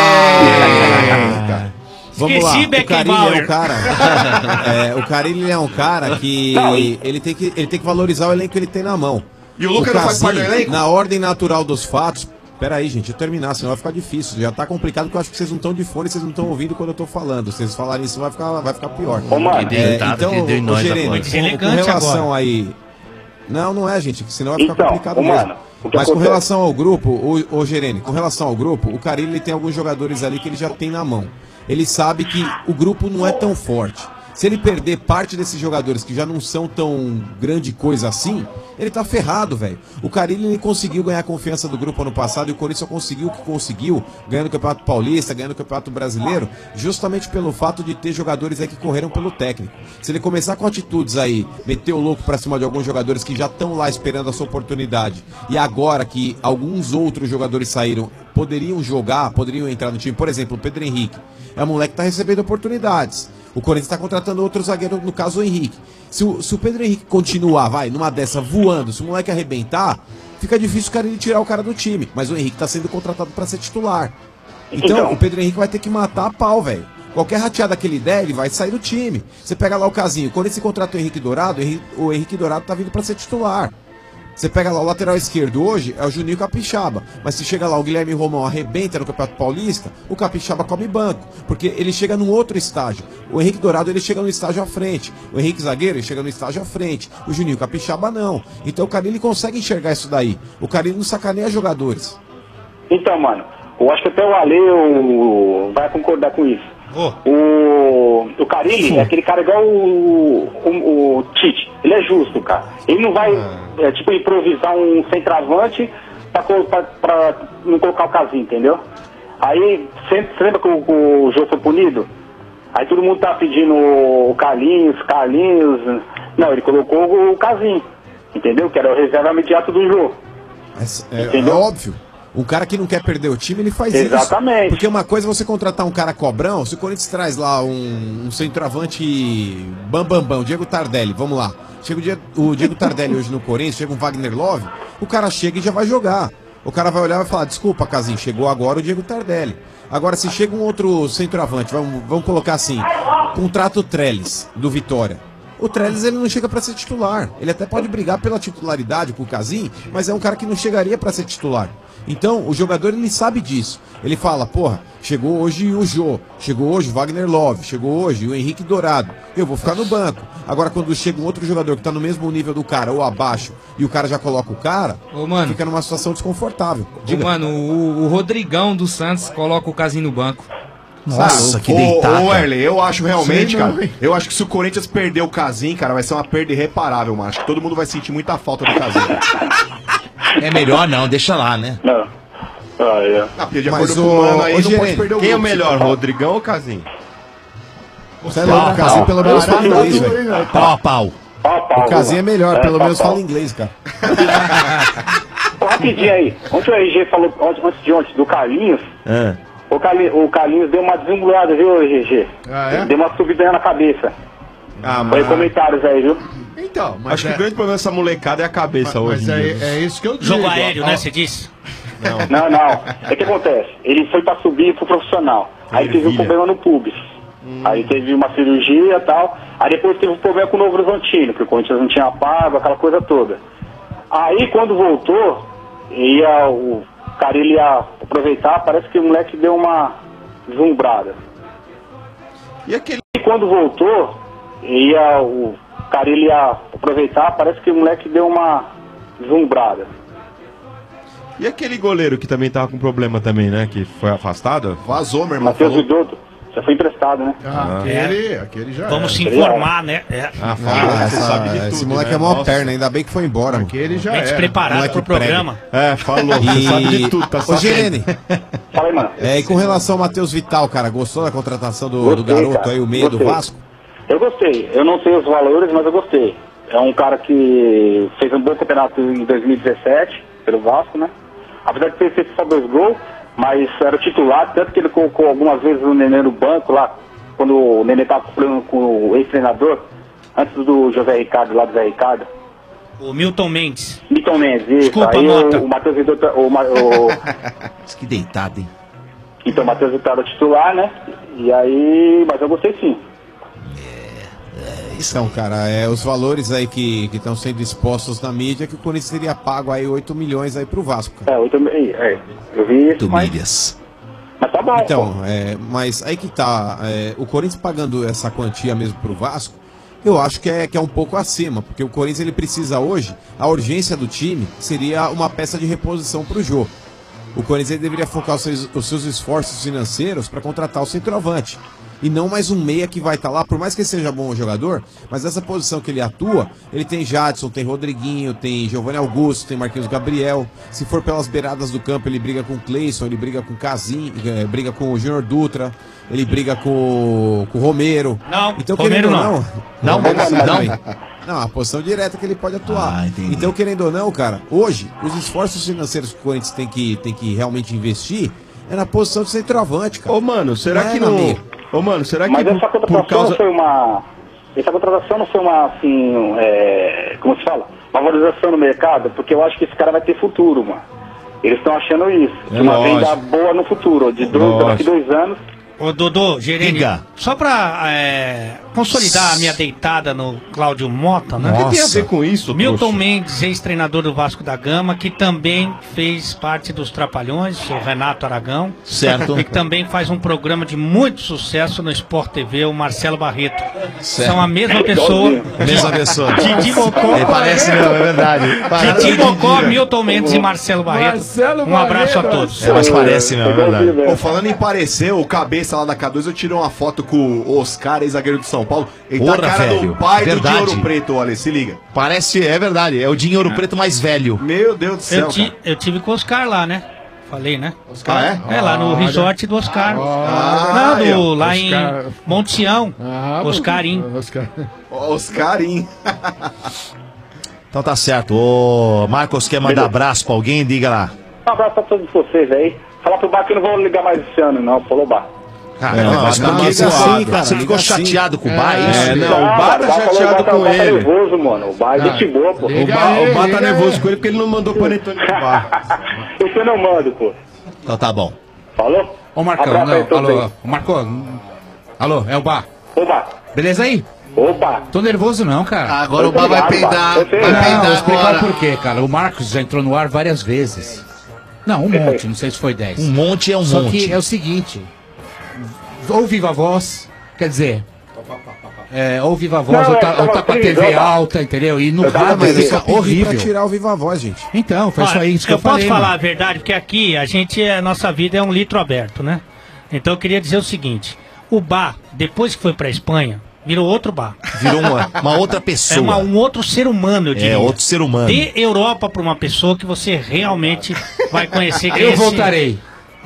funciona. Vamos Esqueci, lá, o Beckenbauer. Carille é um cara. é, o Carille é um cara que Não, e- ele tem que ele tem que valorizar o elenco que ele tem na mão. E o Luca não faz parte do elenco? Na ordem natural dos fatos. Pera aí, gente, eu terminar, senão vai ficar difícil. Já tá complicado porque eu acho que vocês não estão de fone, vocês não estão ouvindo quando eu tô falando. Se vocês falarem isso, vai ficar, vai ficar pior. Ô, mano. Que É, deitado então, que deu em ô, nós Gerene, agora. com, com Elegante relação agora. aí. Não, não é, gente, que senão vai ficar Então, complicado ô, mesmo. mano, o que Mas com acontece? relação ao grupo, o, o Gerene, com relação ao grupo, o Carille ele tem alguns jogadores ali que ele já tem na mão. Ele sabe que o grupo não é tão forte. Se ele perder parte desses jogadores que já não são tão grande coisa assim, ele tá ferrado, velho. O Carille ele conseguiu ganhar a confiança do grupo ano passado e o Corinthians só conseguiu o que conseguiu, ganhando o Campeonato Paulista, ganhando o Campeonato Brasileiro, justamente pelo fato de ter jogadores aí que correram pelo técnico. Se ele começar com atitudes aí, meter o louco pra cima de alguns jogadores que já estão lá esperando a sua oportunidade, e agora que alguns outros jogadores saíram, poderiam jogar, poderiam entrar no time, por exemplo, o Pedro Henrique, é um moleque que tá recebendo oportunidades. O Corinthians está contratando outro zagueiro, no caso o Henrique. Se o, se o Pedro Henrique continuar, vai, numa dessa voando, se o moleque arrebentar, fica difícil o cara ele tirar o cara do time. Mas o Henrique está sendo contratado para ser titular. Então, Então. o Pedro Henrique vai ter que matar a pau, velho. Qualquer rateada que ele der, ele vai sair do time. Você pega lá o casinho, quando esse contrato o Henrique Dourado, o Henrique, o Henrique Dourado tá vindo para ser titular. Você pega lá o lateral esquerdo hoje, é o Juninho Capixaba. Mas se chega lá o Guilherme Romão arrebenta no Campeonato Paulista, o Capixaba come banco. Porque ele chega num outro estágio. O Henrique Dourado, ele chega no estágio à frente. O Henrique Zagueiro, ele chega no estágio à frente. O Juninho Capixaba, não. Então o Carille consegue enxergar isso daí. O Carille não sacaneia jogadores. Então, mano, eu acho que até o Ale o- vai concordar com isso. O, o Carille é aquele cara igual o, o, o Tite. Ele é justo, cara. Ele não vai, é, tipo, improvisar um centroavante pra, co- pra, pra não colocar o Casim, entendeu? Aí, sempre, você lembra que o, o Jô foi punido? Aí todo mundo tá pedindo o Carlinhos, Carlinhos. Não, ele colocou o Casim, entendeu? Que era o reserva imediato do Jô. É, é óbvio. Um cara que não quer perder o time, ele faz isso. Exatamente. Porque uma coisa é você contratar um cara cobrão, se o Corinthians traz lá um, um centroavante bam, bam, bam, o Diego Tardelli, vamos lá. Chega o, Diego, o Diego Tardelli hoje no Corinthians, chega um Wagner Love, o cara chega e já vai jogar. O cara vai olhar e vai falar, desculpa, Casim, chegou agora o Diego Tardelli. Agora, se chega um outro centroavante, vamos, vamos colocar assim, contrata o Trellis, do Vitória. O Trellis, ele não chega pra ser titular. Ele até pode brigar pela titularidade com o Casim, mas é um cara que não chegaria pra ser titular. Então, o jogador, ele sabe disso. Ele fala, porra, chegou hoje o Jô, chegou hoje o Wagner Love, chegou hoje o Henrique Dourado, eu vou ficar no banco. Agora, quando chega um outro jogador que tá no mesmo nível do cara, ou abaixo, e o cara já coloca o cara, Ô, mano. fica numa situação desconfortável. Ô, mano, o, o Rodrigão do Santos coloca o Casim no banco. Nossa, que ô, deitada. Ô, Erley, eu acho realmente, Sei não, cara. hein? Eu acho que se o Corinthians perder o Casim, cara, vai ser uma perda irreparável, mano. Acho que todo mundo vai sentir muita falta do Casim. É melhor não, deixa lá, né? Não. Ah, é. Ah, porque de Mas acordo o- com o Mano aí, ô, não Gerene, pode perder o Quem é o grupo, melhor, se- Rodrigão ou Casim? Você é louco, o Casim pelo menos fala inglês, velho. Pau a pau. O Casim é melhor, pelo menos fala inglês, cara. Ô, rapidinho aí. Ontem o R G falou, ontem- antes de ontem, do Carlinhos. É. O, Carli, o Carlinhos deu uma desangulada, viu, R G? Ah, é? Deu uma subida na cabeça. Ah, Foi comentários aí, viu? Então, mas Acho que é- o grande problema dessa molecada é a cabeça hoje. Mas em é, dia. é isso que eu digo. Jogo aéreo, Ó, né, ó, você disse? Não, não. É que acontece. Ele foi pra subir pro profissional. Aí teve um Ervilha. problema no pubis. Aí teve uma cirurgia e tal. Aí depois teve um problema com o Novo Horizontino, que o Corinthians não tinha pago, aquela coisa toda. Aí quando voltou, ia, o cara ele ia aproveitar, parece que o moleque deu uma deslumbrada. E aquele. E quando voltou, ia, o cara ele ia aproveitar, parece que o moleque deu uma deslumbrada. E aquele goleiro que também tava com problema também, né? Que foi afastado? Vazou, meu irmão. Matheus Vidotto, já foi emprestado, né? Ah, aquele, aquele já Vamos é. se informar, né? É. Ah, Ah, essa- esse moleque é mó perna, ainda bem que foi embora. mano. Aquele já Bem era. despreparado Moleque pro programa. É, falou. Você E... sabe de tudo, tá Ô, sabendo. Gerene, Fala aí, mano. é, e com relação ao Matheus Vital, cara, gostou da contratação do, do Gostei, garoto cara. aí, o meia do Gostei. Vasco? Eu gostei. Eu não sei os valores, mas eu gostei. É um cara que fez um bom campeonato em dois mil e dezessete, pelo Vasco, né? Apesar de ter feito só dois gols, mas era titular, tanto que ele colocou algumas vezes o Nenê no banco lá, quando o Nenê estava com o ex-treinador, antes do José Ricardo, lá do Zé Ricardo. O Milton Mendes. Milton Mendes, isso. Desculpa, Aí Mota. o, o Matheus Vidotto, o, Ma- o, Que deitado, hein? então o Matheus Vidotto era o titular, né? E aí, mas eu gostei sim. Então, cara, é, os valores aí que estão sendo expostos na mídia, que o Corinthians teria pago aí oito milhões aí pro Vasco, cara. É, eu também, é, eu vi isso, Tu mas, milhas. mas tá bom. Então, é, mas aí que tá, é, o Corinthians pagando essa quantia mesmo pro Vasco, eu acho que é, que é um pouco acima, porque o Corinthians ele precisa hoje, a urgência do time seria uma peça de reposição pro jogo. O Corinthians ele deveria focar os seus, os seus esforços financeiros para contratar o centroavante. E não mais um meia que vai estar lá, por mais que ele seja bom jogador, mas essa posição que ele atua, ele tem Jadson, tem Rodriguinho, tem Giovanni Augusto, tem Marquinhos Gabriel. Se for pelas beiradas do campo, ele briga com o Cleison, ele briga com o Casim, eh, briga com o Júnior Dutra, ele briga com, com o Romero. Não, então, Romero querendo ou não. não. Não, Romero não. também. Não, a posição direta que ele pode atuar. Ah, entendi. Então, querendo ou não, cara, hoje, os esforços financeiros que o Corinthians tem que, tem que realmente investir é na posição de centroavante, cara. Ô, mano, será Não é que na não. meia. Ô, mano, será que Mas por, essa por contratação causa. não foi uma. Essa contratação não foi uma, assim, é, como se fala? Uma valorização no mercado, porque eu acho que esse cara vai ter futuro, mano. Eles estão achando isso. É uma lógico. venda boa no futuro, de dois, Lógico. daqui dois anos. Ô, Dodô, Gerênio, Diga. só pra é, consolidar a minha deitada no Cláudio Mota, né? O que tem a ver com isso, Milton trouxa? Mendes, ex-treinador do Vasco da Gama, que também fez parte dos Trapalhões, o Renato Aragão. Certo. E que também faz um programa de muito sucesso no Sport T V, o Marcelo Barreto. Certo. São a mesma pessoa. Mesma pessoa. Didi Mocó. É, parece não, é verdade. Didi Mocó, Milton Mendes e Marcelo Barreto. Marcelo Um abraço a Barreto. todos. É, mas parece não, é verdade. Pô, falando em parecer, o cabeça lá da K dois, eu tirei uma foto com o Oscar, ex-zagueiro de São Paulo. Ele tá Porra, a cara velho. do pai Verdade. do Dinheiro Preto, olha, se liga. Parece, é verdade, é o Dinheiro Preto mais velho. Meu Deus do céu, Eu, ti- cara. eu tive com o Oscar lá, né? Falei, né? Oscar, é? É, lá no Olha. resort do Oscar. Ah, Não, aí, do, ó. lá Oscar. em Monte Sião. Ah, Oscarim. Oscar. Oscarim. Então tá certo. Ô, Marcos, quer mandar abraço pra alguém? Diga lá. Um abraço pra todos vocês aí. Falar pro Bar que eu não vou ligar mais esse ano, não. Falou, Bar. Cara, É, não, o Bar os tá caras meio ligam zoado, assim, cara. Você ficou liga assim. chateado com o Bar, é isso? É, não, o Bar tá chateado com O Bar tá ele. nervoso, mano. O Bar é gente boa, pô. O Bar, o Bar tá nervoso com ele porque ele não mandou panetone pro Bar. Isso eu não mando, pô. Então tá bom. Falou? Ô, Marcão, Abraço aí, não, todos alô, aí. ô, Marcão. Alô, é o Bar. Opa. Beleza aí? Opa. Tô nervoso não, cara. Agora o Bar vai peidar. Vai Não, vou peidar explicar agora. o porquê, cara. O Marcos já entrou no ar várias vezes. Não, um monte, não sei se foi dez. Um monte é um Só monte. que é o seguinte, ou viva a voz, quer dizer, é, ou viva a voz, Não, ou, é, tá, ou tá tava com a feliz, T V opa. alta, entendeu? E no Eu tava rádio feliz. fica Pedir horrível. pra tirar o Viva Voz, gente. Então, foi só Olha, isso que eu, eu posso falei. falar mano. a verdade, porque aqui a gente, a nossa vida é um litro aberto, né? Então eu queria dizer o seguinte: o Bar, depois que foi pra Espanha, virou outro Bar. Virou uma, uma outra É pessoa. uma- um outro ser humano, eu diria. É, outro ser humano. Dê Europa pra uma pessoa que você realmente vai conhecer. que Eu esse- voltarei.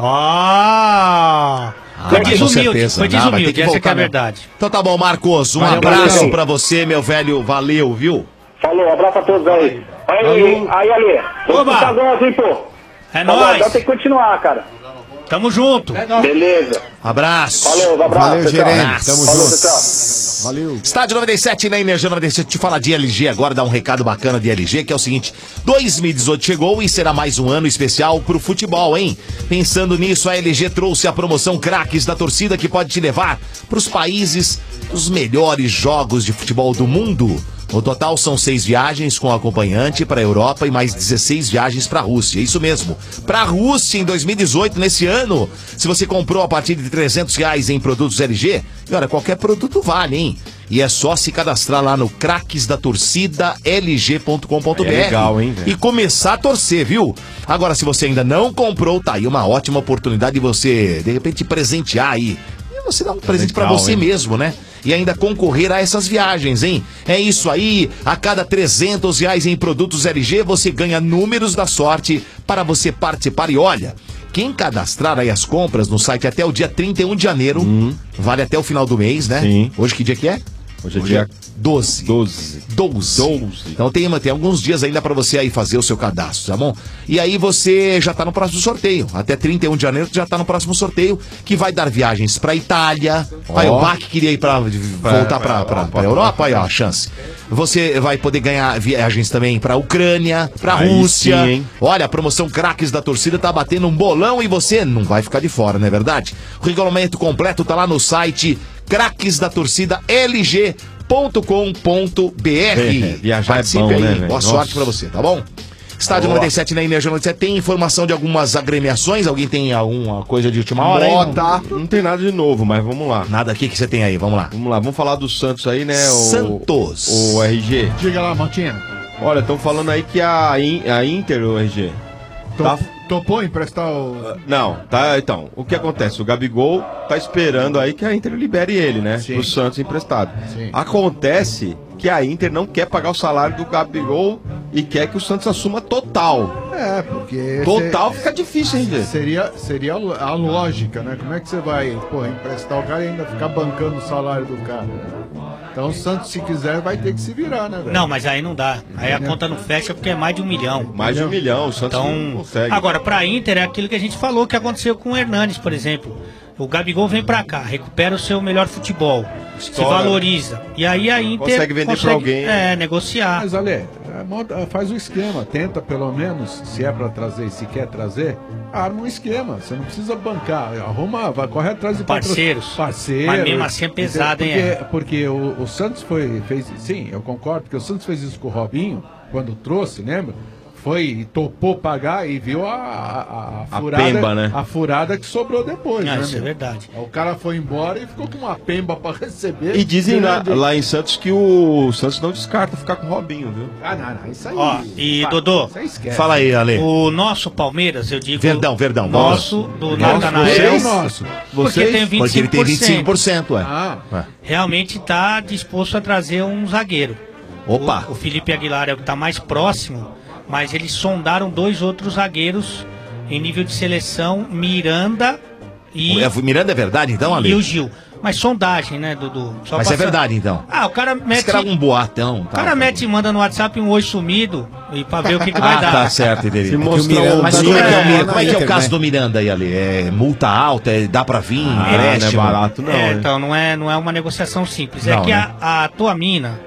Ah! Foi Ah, com desumilde, certeza. foi Não, vai ter desumilde, que essa que é voltar a mesmo. verdade. Então tá bom, Marcos. Um Valeu, abraço Marcão. pra você, meu velho. Valeu, viu? Falou, um abraço a todos aí. Aí, aí, Ale. Vamos Oba. escutar nós, hein, pô. É Tá bom, nóis. então tem que continuar, cara. Tamo junto. Beleza. Abraço. Falou, um abraço. Valeu, tchau. gerente. Tamo Falou, junto. tchau. Valeu. Estádio noventa e sete na Energia noventa e sete. Te falar de L G agora, dá um recado bacana de L G, que é o seguinte: dois mil e dezoito chegou e será mais um ano especial pro futebol, hein? Pensando nisso, a L G trouxe a promoção Craques da Torcida, que pode te levar pros países dos melhores jogos de futebol do mundo. No total são seis viagens com acompanhante para a Europa e mais dezesseis viagens para a Rússia. Isso mesmo, para a Rússia em dois mil e dezoito, nesse ano. Se você comprou a partir de trezentos reais em produtos L G, e olha, qualquer produto vale, hein? E é só se cadastrar lá no craques da torcida L G ponto com ponto B R. É legal, hein, velho? E começar a torcer, viu? Agora, se você ainda não comprou, tá aí uma ótima oportunidade de você, de repente, presentear aí. E você dá um presente pra legal, você hein? mesmo, né? E ainda concorrer a essas viagens, hein? É isso aí, a cada trezentos reais em produtos L G, você ganha números da sorte para você participar. E olha, quem cadastrar aí as compras no site até o dia trinta e um de janeiro, vale até o final do mês, né? Sim. Hoje que dia que é? Hoje é dia doze. doze. doze. doze. Então tem, tem alguns dias ainda pra você aí fazer o seu cadastro, tá bom? E aí você já tá no próximo sorteio. Até trinta e um de janeiro já tá no próximo sorteio, que vai dar viagens pra Itália. Ó. Aí o Bach queria ir pra voltar pra, pra, pra Europa, aí ó, a chance. Você vai poder ganhar viagens também pra Ucrânia, pra Aí Rússia. sim, hein? Olha, a promoção Craques da Torcida tá batendo um bolão e você não vai ficar de fora, não é verdade? O regulamento completo tá lá no site Craques da Torcida L G ponto com ponto B R. É, viajar é Participe bom, aí. né, velho? Boa Nossa. sorte pra você, tá bom? Estádio Boa. noventa e sete na Energia noventa e sete. Tem informação de algumas agremiações? Alguém tem alguma coisa de última hora aí? Bota. Não tem nada de novo, mas vamos lá. Nada aqui que você tem aí, vamos lá. Vamos lá, vamos falar do Santos aí, né? O, Santos. O R G. Diga lá, Montino. Olha, estão falando aí que a, In- a Inter, o R G. Tá, Topou emprestar o. não, tá, então, o que acontece? O Gabigol tá esperando aí que a Inter libere ele, né? Sim. Pro Santos emprestado. Sim. Acontece que a Inter não quer pagar o salário do Gabigol e quer que o Santos assuma total. É, porque. Total fica difícil, hein, gente? Seria, seria a lógica, né? Como é que você vai, porra, emprestar o cara e ainda ficar bancando o salário do cara? Então o Santos, se quiser, vai ter que se virar, né, velho? Não, mas aí não dá. Aí a conta não fecha porque é mais de um milhão. Mais de um milhão, o Santos não Então, consegue. agora, pra Inter é aquilo que a gente falou que aconteceu com o Hernanes, por exemplo. O Gabigol vem pra cá, recupera o seu melhor futebol, se Estoura. valoriza. E aí a Inter Consegue vender pra alguém. É, negociar. Mas, Ale, É, monta, faz o esquema, tenta pelo menos, se é pra trazer e se quer trazer, arma um esquema. Você não precisa bancar, arruma, vai, corre atrás de Parceiros. patro- parceiros. Mas mesmo assim é pesado, porque, hein, é? Porque o, o Santos foi, fez, sim, eu concordo, porque o Santos fez isso com o Robinho, quando trouxe, lembra? Foi e topou pagar e viu a, a, a, A furada, pemba, né? a furada que sobrou depois, Ah, né, isso é meu? verdade. O cara foi embora e ficou com uma pemba pra receber. E dizem lá, grande. lá em Santos que o Santos não descarta ficar com o Robinho, viu? Ah, não, não, isso aí. Ó, e Vai, Dodô, isso aí esquece. Fala aí, Ale. o nosso Palmeiras, eu digo. Verdão, Verdão. Nosso, do Nosso, Natanael. vocês? Nosso. Porque Vocês? tem vinte e cinco por cento. Porque ele tem vinte e cinco por cento, ué. Ah, Ué. Realmente está disposto a trazer um zagueiro. Opa. O, o Felipe Aguilar é o que está mais próximo, mas eles sondaram dois outros zagueiros em nível de seleção, Miranda e, É, Miranda é verdade, então, Ale? e o Gil. Mas sondagem, né, Dudu? Só Mas é passa- verdade, então. Ah, o cara Esse mete... cara é um boatão. O Tá, cara mete e manda no WhatsApp um oi sumido e pra ver o que, que vai Ah, dar. tá certo, entendi. Se É que o mostrar Miranda- um Mas como é que é o, Miranda Miranda? Como é, que é o Inter, caso né? do Miranda aí, Ale? É multa alta? É, dá pra vir? Ah, não é empréstimo? barato, não. É, hein? então, não é, não é uma negociação simples. é Não, que né? a, a tua mina,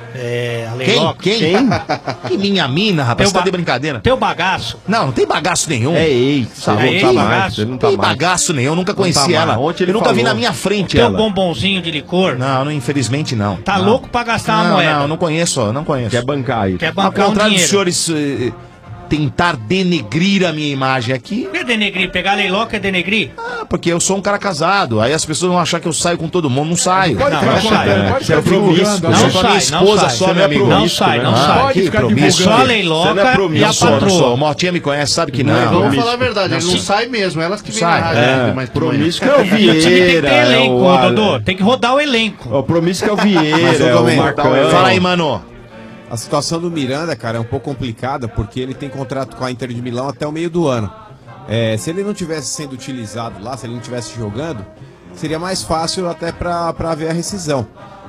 é, a Quem? Leiloca... Quem? Que minha mina, rapaz? Teu Você tá ba- de brincadeira? Teu bagaço. Não, não tem bagaço nenhum. É ex, Sabe, ele é não tá ex, mais, bagaço. ele não tá tem mais. bagaço nenhum, eu nunca Não conheci tá mais. ela. Ontem ele eu nunca vi falou. na minha frente Teu ela. bombonzinho de licor. Não, não, infelizmente não. Tá Não. louco pra gastar uma Não, moeda. não, não conheço, não conheço. Quer bancar isso. Quer Ao bancar um contrário dos dinheiro. senhores eh, tentar denegrir a minha imagem aqui, O que é denegrir? Pegar a Leiloca é denegrir? ah, porque eu sou um cara casado. Aí as pessoas vão achar que eu saio com todo mundo. Não saio. Pode Não, ficar não sai. contando, pode Você é ficar divulgando. promíscuo. Eu Não sou com a minha sai, não esposa sai. só, Você meu não é amigo. Não promíscuo, sai, né? não Ah, sai. Pode que ficar promíscuo. É só a divulgando. Você não é Leiloca e promíscuo. a Não sou, não patroa. sou. O Motinha me conhece, sabe que não. Vamos promíscuo. falar a verdade, ele não Não, sai mesmo, elas que vêm Sai. na rádio. É, mas de manhã. promíscuo é o E o time tem que Vieira. ter elenco, é o ô, Ale- Dodô. Tem que rodar o elenco. O promíscuo é o Mas, ô, Vieira, é o Domênico, Marcão. Fala aí, mano. A situação do Miranda, cara, é um pouco complicada porque ele tem contrato com a Inter de Milão até o meio do ano. É, se ele não tivesse sendo utilizado lá, se ele não estivesse jogando, seria mais fácil até pra, pra ver a rescisão.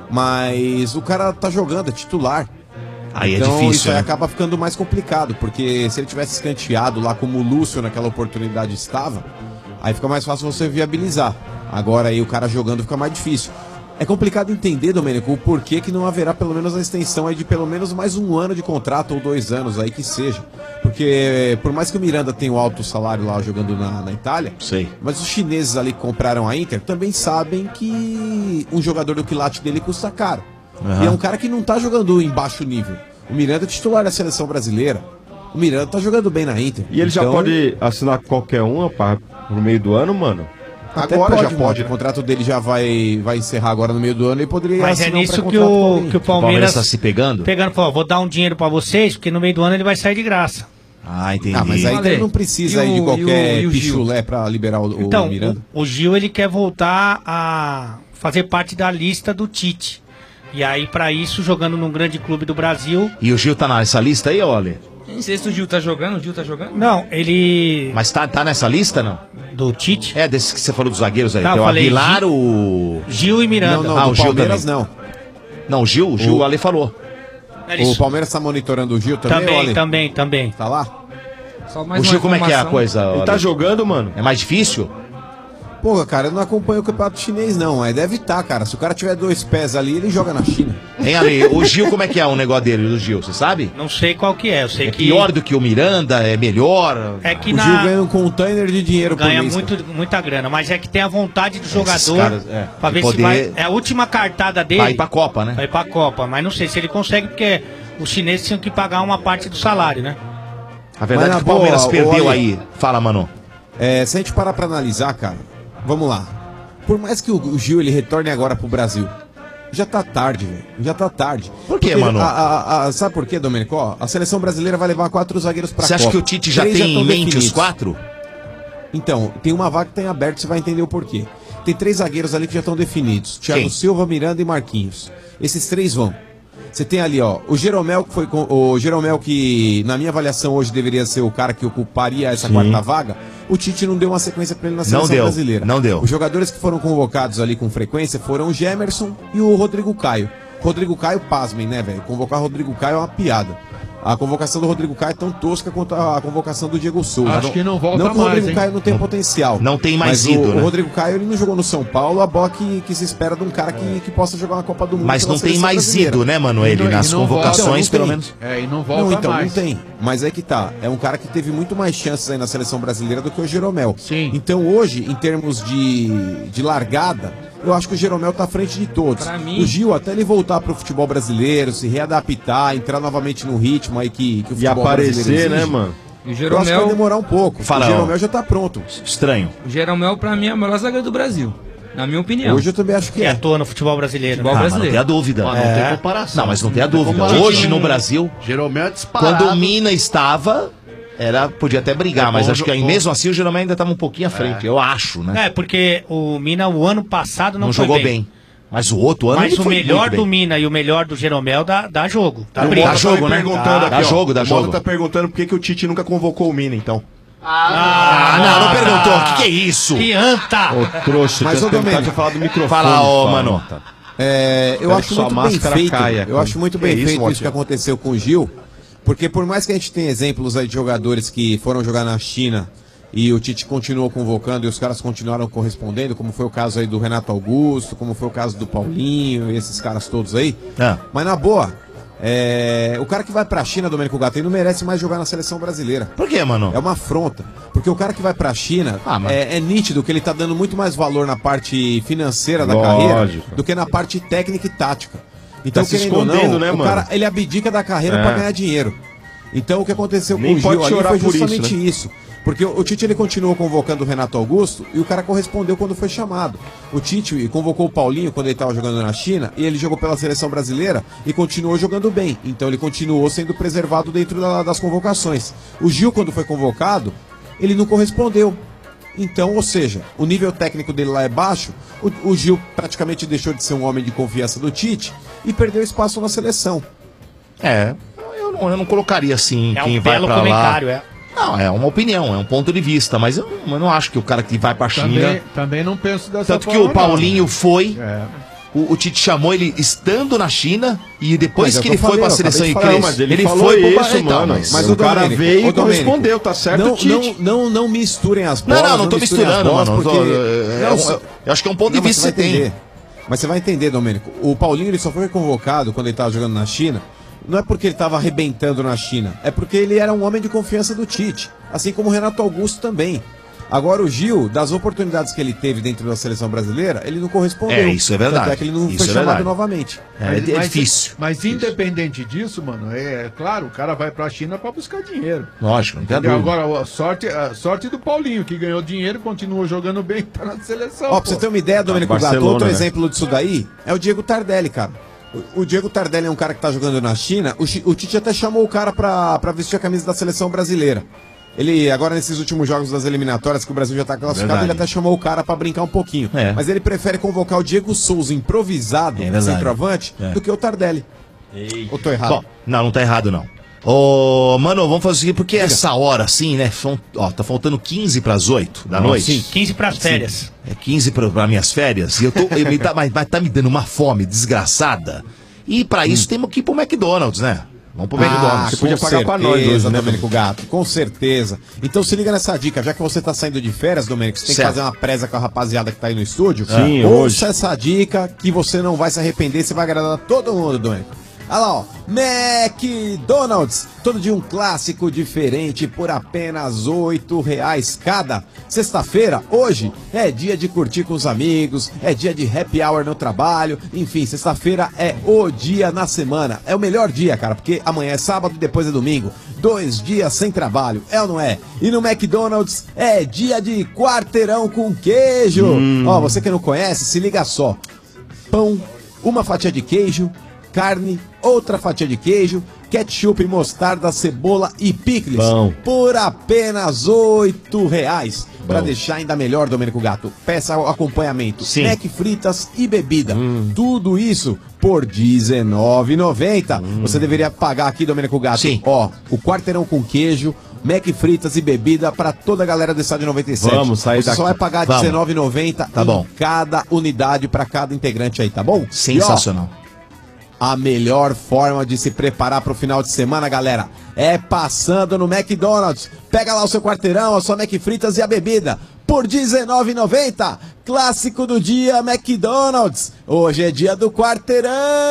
Mas o cara tá jogando, é titular. Aí é então difícil, isso aí né? acaba ficando mais complicado, porque se ele tivesse escanteado lá como o Lúcio naquela oportunidade estava, aí fica mais fácil você viabilizar. Agora aí o cara jogando fica mais difícil. É complicado entender, Domênico, o porquê que não haverá pelo menos a extensão aí de pelo menos mais um ano de contrato ou dois anos aí que seja. Porque por mais que o Miranda tenha um alto salário lá jogando na, na Itália, Sei. mas os chineses ali que compraram a Inter também sabem que um jogador do quilate dele custa caro. Aham. E é um cara que não tá jogando em baixo nível. O Miranda é titular da seleção brasileira. O Miranda tá jogando bem na Inter. E ele já Então, pode assinar com qualquer um, rapaz, no meio do ano, mano? até Agora já mano. pode, O né? contrato dele já vai, vai encerrar agora no meio do ano e poderia Mas é assinar um nisso que pré-contrato com o, alguém. que o O Palmeiras Palmeiras tá se pegando? pegando, falou, vou dar um dinheiro pra vocês, porque no meio do ano ele vai sair de graça. Ah, entendi. Ah, mas a Inter Ale, não precisa e aí de o- qualquer e o- e o Gil? pichulé pra liberar o, o Então, Miranda. o, o Gil ele quer voltar a fazer parte da lista do Tite. E aí, pra isso, jogando num grande clube do Brasil. E o Gil tá nessa lista aí, olha? Nem sei se o Gil tá jogando, o Gil tá jogando? Não, ele. Mas tá, tá nessa lista, não? Do Tite? É, desses que você falou dos zagueiros aí. Tá, Tem eu o falei Aguilar, Gil- o... Gil e Miranda. Não, não, Ah, do o Gil Palmeiras também. não. Não, o Gil, o Gil, O- o Ale falou. Eles- O Palmeiras tá monitorando o Gil também, Também, olha. também, também. Tá lá? Só mais O uma Gil, como é que é a informação. coisa? Ele Ale? tá jogando, mano? É mais difícil? Porra, cara, eu não acompanho o campeonato chinês, não. Mas deve estar, cara. Se o cara tiver dois pés ali, ele joga na China. Hein, Ale? O Gil, como é que é o negócio dele, do Gil, você sabe? Não sei qual que é, eu sei É que. pior do que o Miranda? É melhor? É que O na. Gil ganha um container de dinheiro Ganha por mês. muito, muita grana, mas é que tem a vontade do jogador caras, é, pra de ver poder- se vai. É a última cartada dele. Vai ir pra Copa, né? Vai pra Copa, mas não sei se ele consegue, porque os chineses tinham que pagar uma parte do salário, né? A verdade Mas é na que o Palmeiras boa, perdeu ô, aí. Ale. Fala, mano. É, se a gente parar pra analisar, cara, vamos lá. Por mais que o, o Gil ele retorne agora pro Brasil, já tá tarde, velho. Já tá tarde. Por quê, Porque mano? a- a- a- sabe por quê, Domênico? Ó, a seleção brasileira vai levar quatro zagueiros pra Você Copa. acha que o Tite já Três tem tão em mente definidos. os quatro? Então, tem uma vaga que tem aberto, você vai entender o porquê. Tem três zagueiros ali que já estão definidos. Thiago Quem? Silva, Miranda e Marquinhos. Esses três vão. Você tem ali, ó, o Jeromel, que foi com, o Jeromel que, na minha avaliação, hoje deveria ser o cara que ocuparia essa Sim. quarta vaga. O Tite não deu uma sequência pra ele na seleção deu, brasileira. não deu. Os jogadores que foram convocados ali com frequência foram o Gemerson e o Rodrigo Caio. Rodrigo Caio, pasmem, né, velho? Convocar Rodrigo Caio é uma piada. A convocação do Rodrigo Caio é tão tosca quanto a convocação do Diego Souza. Acho que não volta Não que o mais, Rodrigo hein? Caio não tem Não- potencial. não tem mais mas ido, o, né? o Rodrigo Caio ele não jogou no São Paulo a bola que, que se espera de um cara que, que possa jogar uma Copa do Mundo. Mas pela não tem seleção mais brasileira. ido, né, mano, ele, E não- nas e não volta. convocações, Então, não pelo tem. menos. É, e não volta Não, então, mais. não tem. Mas é que tá. É um cara que teve muito mais chances aí na seleção brasileira do que o Jeromel. Sim. Então hoje, em termos de, de largada, eu acho que o Jeromel tá à frente de todos. Pra mim- O Gil, até ele voltar pro futebol brasileiro, se readaptar, entrar novamente no ritmo aí que, que o E futebol aparecer, brasileiro né, exige, mano? E o Eu acho que vai Jeromel, demorar um pouco. Fala, o Jeromel ó. já tá pronto. Estranho. o Jeromel pra mim é o melhor zagueiro do Brasil. Na minha opinião. Hoje eu também acho que Que é. atua no futebol brasileiro. Futebol Ah, mas não brasileiro. tem a dúvida. Ah, não É. tem comparação. Não, mas não tem a Não tem dúvida. comparação. Hoje no Brasil, Jeromel é disparado. quando o Mina estava, era, podia até brigar, É mas bom, acho que aí, bom. mesmo assim o Jeromel ainda estava um pouquinho à frente, eu acho, né? É, porque o Mina o ano passado não, Não foi jogou bem. Mas o outro ano Mas ele o foi melhor muito bem. do Mina e o melhor do Jeromel dá, dá jogo. Dá O briga. Mota Dá jogo, tá me né? perguntando Dá- aqui, dá ó. jogo, dá O Mota jogo. tá perguntando por que, que o Tite nunca convocou o Mina, então. Ah, não, não perguntou. O que, que é isso? Que anta! Ô, trouxa, Mas, tinha ô, tentado Domênico, falar do microfone. Fala, ô, só, mano. Mota. É, eu Espero acho que sua muito bem máscara feito. caia, eu cara. acho muito Que bem isso, feito isso Motinha? que aconteceu com o Gil, porque por mais que a gente tenha exemplos aí de jogadores que foram jogar na China e o Tite continuou convocando e os caras continuaram correspondendo, como foi o caso aí do Renato Augusto, como foi o caso do Paulinho e esses caras todos aí. Ah. Mas na boa, é, o cara que vai pra China, Domênico Gato, ele não merece mais jogar na seleção brasileira. Por quê, mano? É uma afronta. Porque o cara que vai pra China, Ah, mas- é, é nítido que ele tá dando muito mais valor na parte financeira da Lógico. carreira do que na parte técnica e tática. Então, Tá se querendo ou escondendo, não, né, o mano? cara, ele abdica da carreira É. pra ganhar dinheiro. Então, o que aconteceu Nem com o pode Gil ali chorar foi por isso, justamente né? isso. Porque o, o Tite, ele continuou convocando o Renato Augusto e o cara correspondeu quando foi chamado. O Tite convocou o Paulinho quando ele estava jogando na China e ele jogou pela seleção brasileira e continuou jogando bem. Então, ele continuou sendo preservado dentro da- das convocações. O Gil, quando foi convocado, ele não correspondeu. Então, ou seja, o nível técnico dele lá é baixo, o, o Gil praticamente deixou de ser um homem de confiança do Tite e perdeu espaço na seleção. É, eu não, eu não colocaria assim É quem um vai belo pra comentário, lá. é. Não, é uma opinião, é um ponto de vista, mas eu, eu não acho que o cara que vai pra China... Também, também não penso dessa Tanto que forma, o Paulinho não. foi, É. o, o Tite chamou ele estando na China e depois Mas é que o ele que eu foi falei, pra eu seleção acabei e de falar, cresceu. mas ele ele falou foi pro isso, Bahrein, mano. mas- Mas o o cara Domênico, veio ô, e correspondeu, tá certo, não, o Tite. Não, não, não misturem as Não, bolas. não, não tô misturem as misturando, bolas, mano. porque- Eu tô- é- é Não, um- se- eu acho que é um ponto de Não, mas vista que vai você tem. entender. Mas você vai entender, Domênico. O Paulinho ele só foi convocado quando ele estava jogando na China. Não é porque ele estava arrebentando na China, é porque ele era um homem de confiança do Tite, assim como o Renato Augusto também. Agora o Gil, das oportunidades que ele teve dentro da seleção brasileira, ele não correspondeu. É, isso é verdade. Tanto é que ele não Isso foi é chamado verdade. novamente. É, é difícil. Mas independente disso, mano, é claro, o cara vai pra China pra buscar dinheiro. Lógico, não tem Entendeu? dúvida. Agora, a sorte, a sorte do Paulinho, que ganhou dinheiro, continuou jogando bem, tá na seleção. Ó, pra você ter uma ideia, Domênico Gato, Barcelona, outro né? exemplo disso daí é o Diego Tardelli, cara. O, o Diego Tardelli é um cara que tá jogando na China. O, Chi- o Tite até chamou o cara pra, pra vestir a camisa da seleção brasileira. Ele, agora nesses últimos jogos das eliminatórias, que o Brasil já tá classificado, Verdade. ele até chamou o cara pra brincar um pouquinho. É. Mas ele prefere convocar o Diego Souza improvisado, É verdade. centroavante, É. do que o Tardelli. Ou tô errado? Bom, não, não tá errado não. Ô, mano, vamos fazer o seguinte, porque essa hora assim, né? São, ó, tá faltando quinze pras oito da Não, noite. sim, quinze pras férias. É quinze pra, pra minhas férias. E eu tô. eu, me tá, mas, mas tá me dando uma fome desgraçada. E pra isso temos que ir pro McDonald's, né? Vamos pro McDonald's. Você podia pagar pra nós hoje, né, Domênico Gato? Com certeza. Então se liga nessa dica, já que você tá saindo de férias, Domênico, você tem Certo. que fazer uma presa com a rapaziada que tá aí no estúdio. Sim, Ouça hoje. essa dica que você não vai se arrepender, você vai agradar todo mundo, Domênico. Olha lá, ó. McDonald's. Todo dia um clássico diferente por apenas oito reais cada. Sexta-feira, hoje, é dia de curtir com os amigos, é dia de happy hour no trabalho. Enfim, sexta-feira é o dia na semana. É o melhor dia, cara, porque amanhã é sábado e depois é domingo. Dois dias sem trabalho, é ou não é? E no McDonald's é dia de quarteirão com queijo. Ó, você que não conhece, se liga só. Pão, uma fatia de queijo, carne, outra fatia de queijo, ketchup, mostarda, cebola e picles. Bom. Por apenas oito reais. Pra Bom. deixar ainda melhor, Domênico Gato, peça o acompanhamento. Sim. Mac fritas e bebida. Tudo isso por dezenove reais e noventa centavos. Você deveria pagar aqui, Domênico Gato. Sim. Ó, o quarteirão com queijo, Mac fritas e bebida pra toda a galera do Estádio noventa e sete. Vamos sair Você daqui. só vai pagar Vamos. dezenove reais e noventa centavos Tá bom. em cada unidade pra cada integrante aí, tá bom? Sensacional. E, ó, A melhor forma de se preparar para o final de semana, galera, é passando no McDonald's. Pega lá o seu quarteirão, a sua McFritas e a bebida por dezenove reais e noventa centavos. Clássico do dia, McDonald's. Hoje é dia do quarteirão.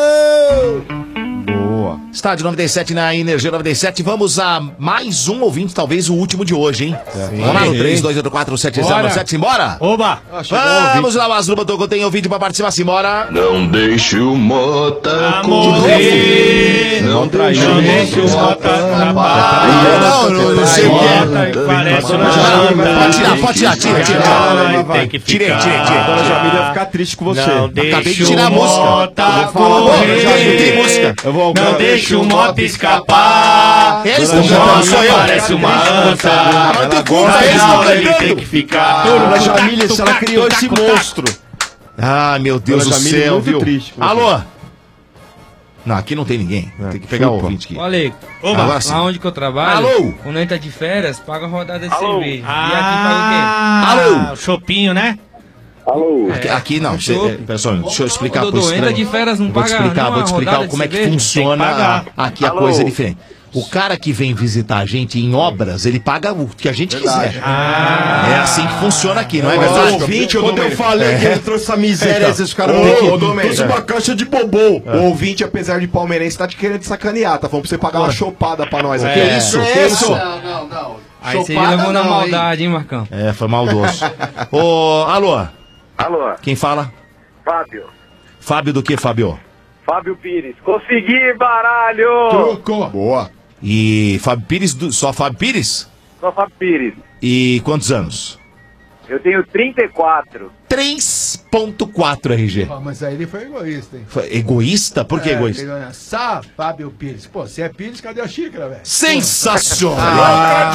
Boa. Estádio noventa e sete na Energia noventa e sete. Vamos a mais um ouvinte, talvez o último de hoje, hein? Sim. Vamos lá no três dois oito quatro sete zero sete, simbora? Oba! Vamos lá, Masruba, tô tem ouvinte pra participar, simbora. Não deixe o Mota correr. Não deixe o Mota atrapalhar. Não, não sei o que é. Parece uma Pode tirar, pode tirar, tira, tira. Tem que Tirei, ficar. tirei, tirei. Dona Jamila ia ficar triste com você. Não Acabei de deixe tirar a o música. Mota correr. correr. Tem música. Eu vou Não deixe o Mota escapar. Eles O estão cantando, sou Mota eu. parece uma anta. Ela tem culpa, Mas eles não, estão ele cantando. tem que ficar. Dona Jamila, se ela criou esse monstro. Ah, meu Deus Dona do Jamila, céu, muito viu? triste com Alô? Não, aqui não tem ninguém. Tem que pegar o chupa. ouvinte aqui. Olha aí, Agora sim. lá onde que eu trabalho, Alô? quando entra de férias, paga rodada de Alô? cerveja. Ah, E aqui paga o quê? Alô? o chopinho, né? Alô? Aqui, aqui não, cê, é, pessoal, deixa eu explicar Ô, pro Dodô, entra estranho. de férias, não Vou te paga explicar, nenhuma vou te explicar rodada de como é que cerveja? funciona. Tem que pagar. Aqui a Alô? coisa é diferente. O cara que vem visitar a gente em obras, ele paga o que a gente quiser. É assim que funciona aqui, não é Mas verdade? o ouvinte, Quando eu Domênico, falei é. que ele trouxe essa miséria, esses caras Ô, têm que- ô, Domênico, trouxe uma caixa de bobô. É. O ouvinte, apesar de palmeirense, tá te querendo te sacanear. Tá falando pra você pagar uma chopada pra nós aqui. Que isso? Que isso? Não, não, não. Aí você Chopada levou na não, maldade, hein, Marcão? É, foi maldoso. Ô, alô, Alô? quem fala? Fábio. Fábio do que, Fábio? Fábio Pires. Consegui, baralho! Trocou. Boa. E Fábio Pires, do- só Fábio Pires? Sou Fábio Pires. E quantos anos? Eu tenho trinta e quatro. três ponto quatro R G. Ah, mas aí ele foi egoísta, hein? Foi egoísta? Por que É, egoísta? ele olha, Sá, Fábio Pires. Pô, se é Pires, cadê a xícara, velho? Sensacional! Ah,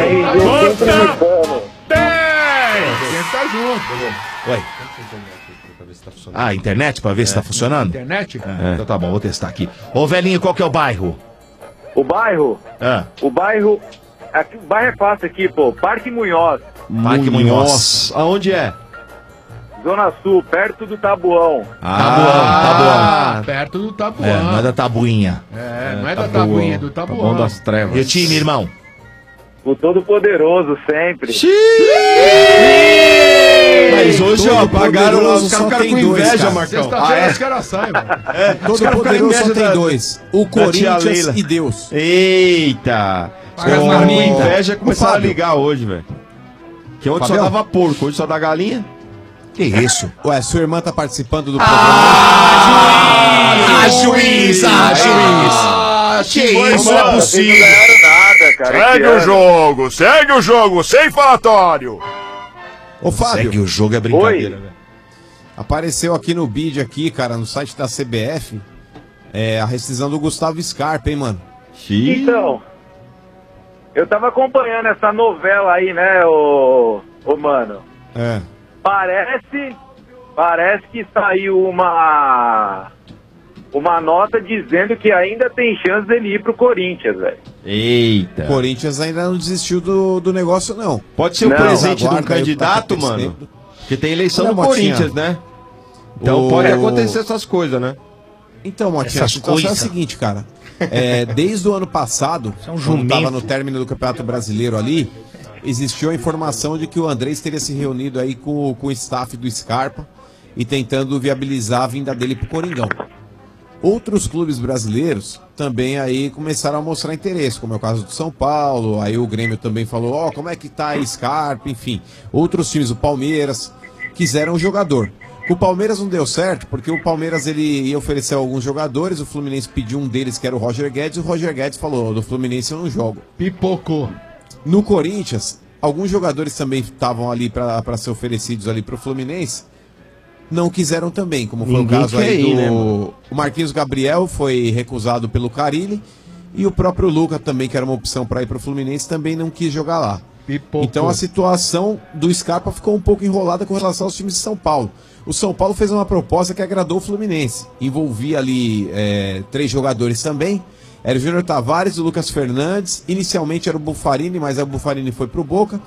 Volta! Quem tá junto. Oi. Ah, a internet pra ver se tá funcionando? Internet? É, então tá bom, vou testar aqui. Ô, velhinho, qual que é o bairro? O bairro? Ah, O bairro... Aqui, o bairro é fácil aqui, pô. Parque Munhoz. Parque Munhoz. Aonde é? Zona Sul, perto do Tabuão. Tabuão, Perto do Tabuão. Tabuão. É, não é da tabuinha. É, não é da Tabuinha, é do Tabuão. Tabuão das trevas. E o time, irmão? O Todo-Poderoso, sempre. Mas hoje, ó, pagaram lá, os só caras ficaram tem com dois, inveja, cara. Marcão. Sexta-feira Ah, é? os caras saem, mano. Todo Os caras ficaram poderoso só inveja tem da- dois. O da tia Corinthians Leila. e Deus. Eita! Os caras as ficaram com marmitas. inveja e começaram a Fábio. ligar hoje, velho. Que ontem só Fabião? dava porco, hoje só dá galinha. Que isso? Ué, sua irmã tá participando do Ah, juiz! Ah, juiz! Ah, Que isso, não é possível! Não ganharam nada, cara. esse Segue o ano. jogo, segue o jogo, sem falatório. Ô, Fábio, Segue o jogo, é brincadeira, Oi. velho. apareceu aqui no bid aqui, cara, no site da C B F, é, a rescisão do Gustavo Scarpa, hein, mano? Então, eu tava acompanhando essa novela aí, né, ô, ô mano. É. Parece, parece que saiu uma uma nota dizendo que ainda tem chance dele ir pro Corinthians, velho. Eita. O Corinthians ainda não desistiu do, do negócio, não. Pode ser o Não, presente de um aguarda aí o que tá candidato, acontecendo. mano? Porque tem eleição Olha, no Motinha. Corinthians, né? Então O- pode acontecer essas coisas, né? Então, Motinha, a Essas situação é a coisas. seguinte, cara. É, desde o ano passado, é um quando jumento. tava no término do Campeonato Brasileiro ali, existiu a informação de que o Andrés teria se reunido aí com, com o staff do Scarpa e tentando viabilizar a vinda dele pro Coringão. Outros clubes brasileiros também aí começaram a mostrar interesse, como é o caso do São Paulo, aí o Grêmio também falou, ó, como é que tá a Scarpa, enfim. Outros times, o Palmeiras, quiseram o jogador. O Palmeiras não deu certo, porque o Palmeiras ele ia oferecer alguns jogadores, o Fluminense pediu um deles, que era o Roger Guedes, e o Roger Guedes falou, do Fluminense eu não jogo. Pipocou. No Corinthians, alguns jogadores também estavam ali para ser oferecidos ali pro Fluminense, não quiseram também, como foi Ninguém o caso quer aí ir, do... né, mano? O Marquinhos Gabriel foi recusado pelo Carille, e o próprio Luca também, que era uma opção para ir pro Fluminense, também não quis jogar lá. Pipocou. Então a situação do Scarpa ficou um pouco enrolada com relação aos times de São Paulo. O São Paulo fez uma proposta que agradou o Fluminense. Envolvia ali é, três jogadores também. Era o Júnior Tavares, o Lucas Fernandes. Inicialmente era o Buffarini, mas aí o Buffarini foi pro Boca.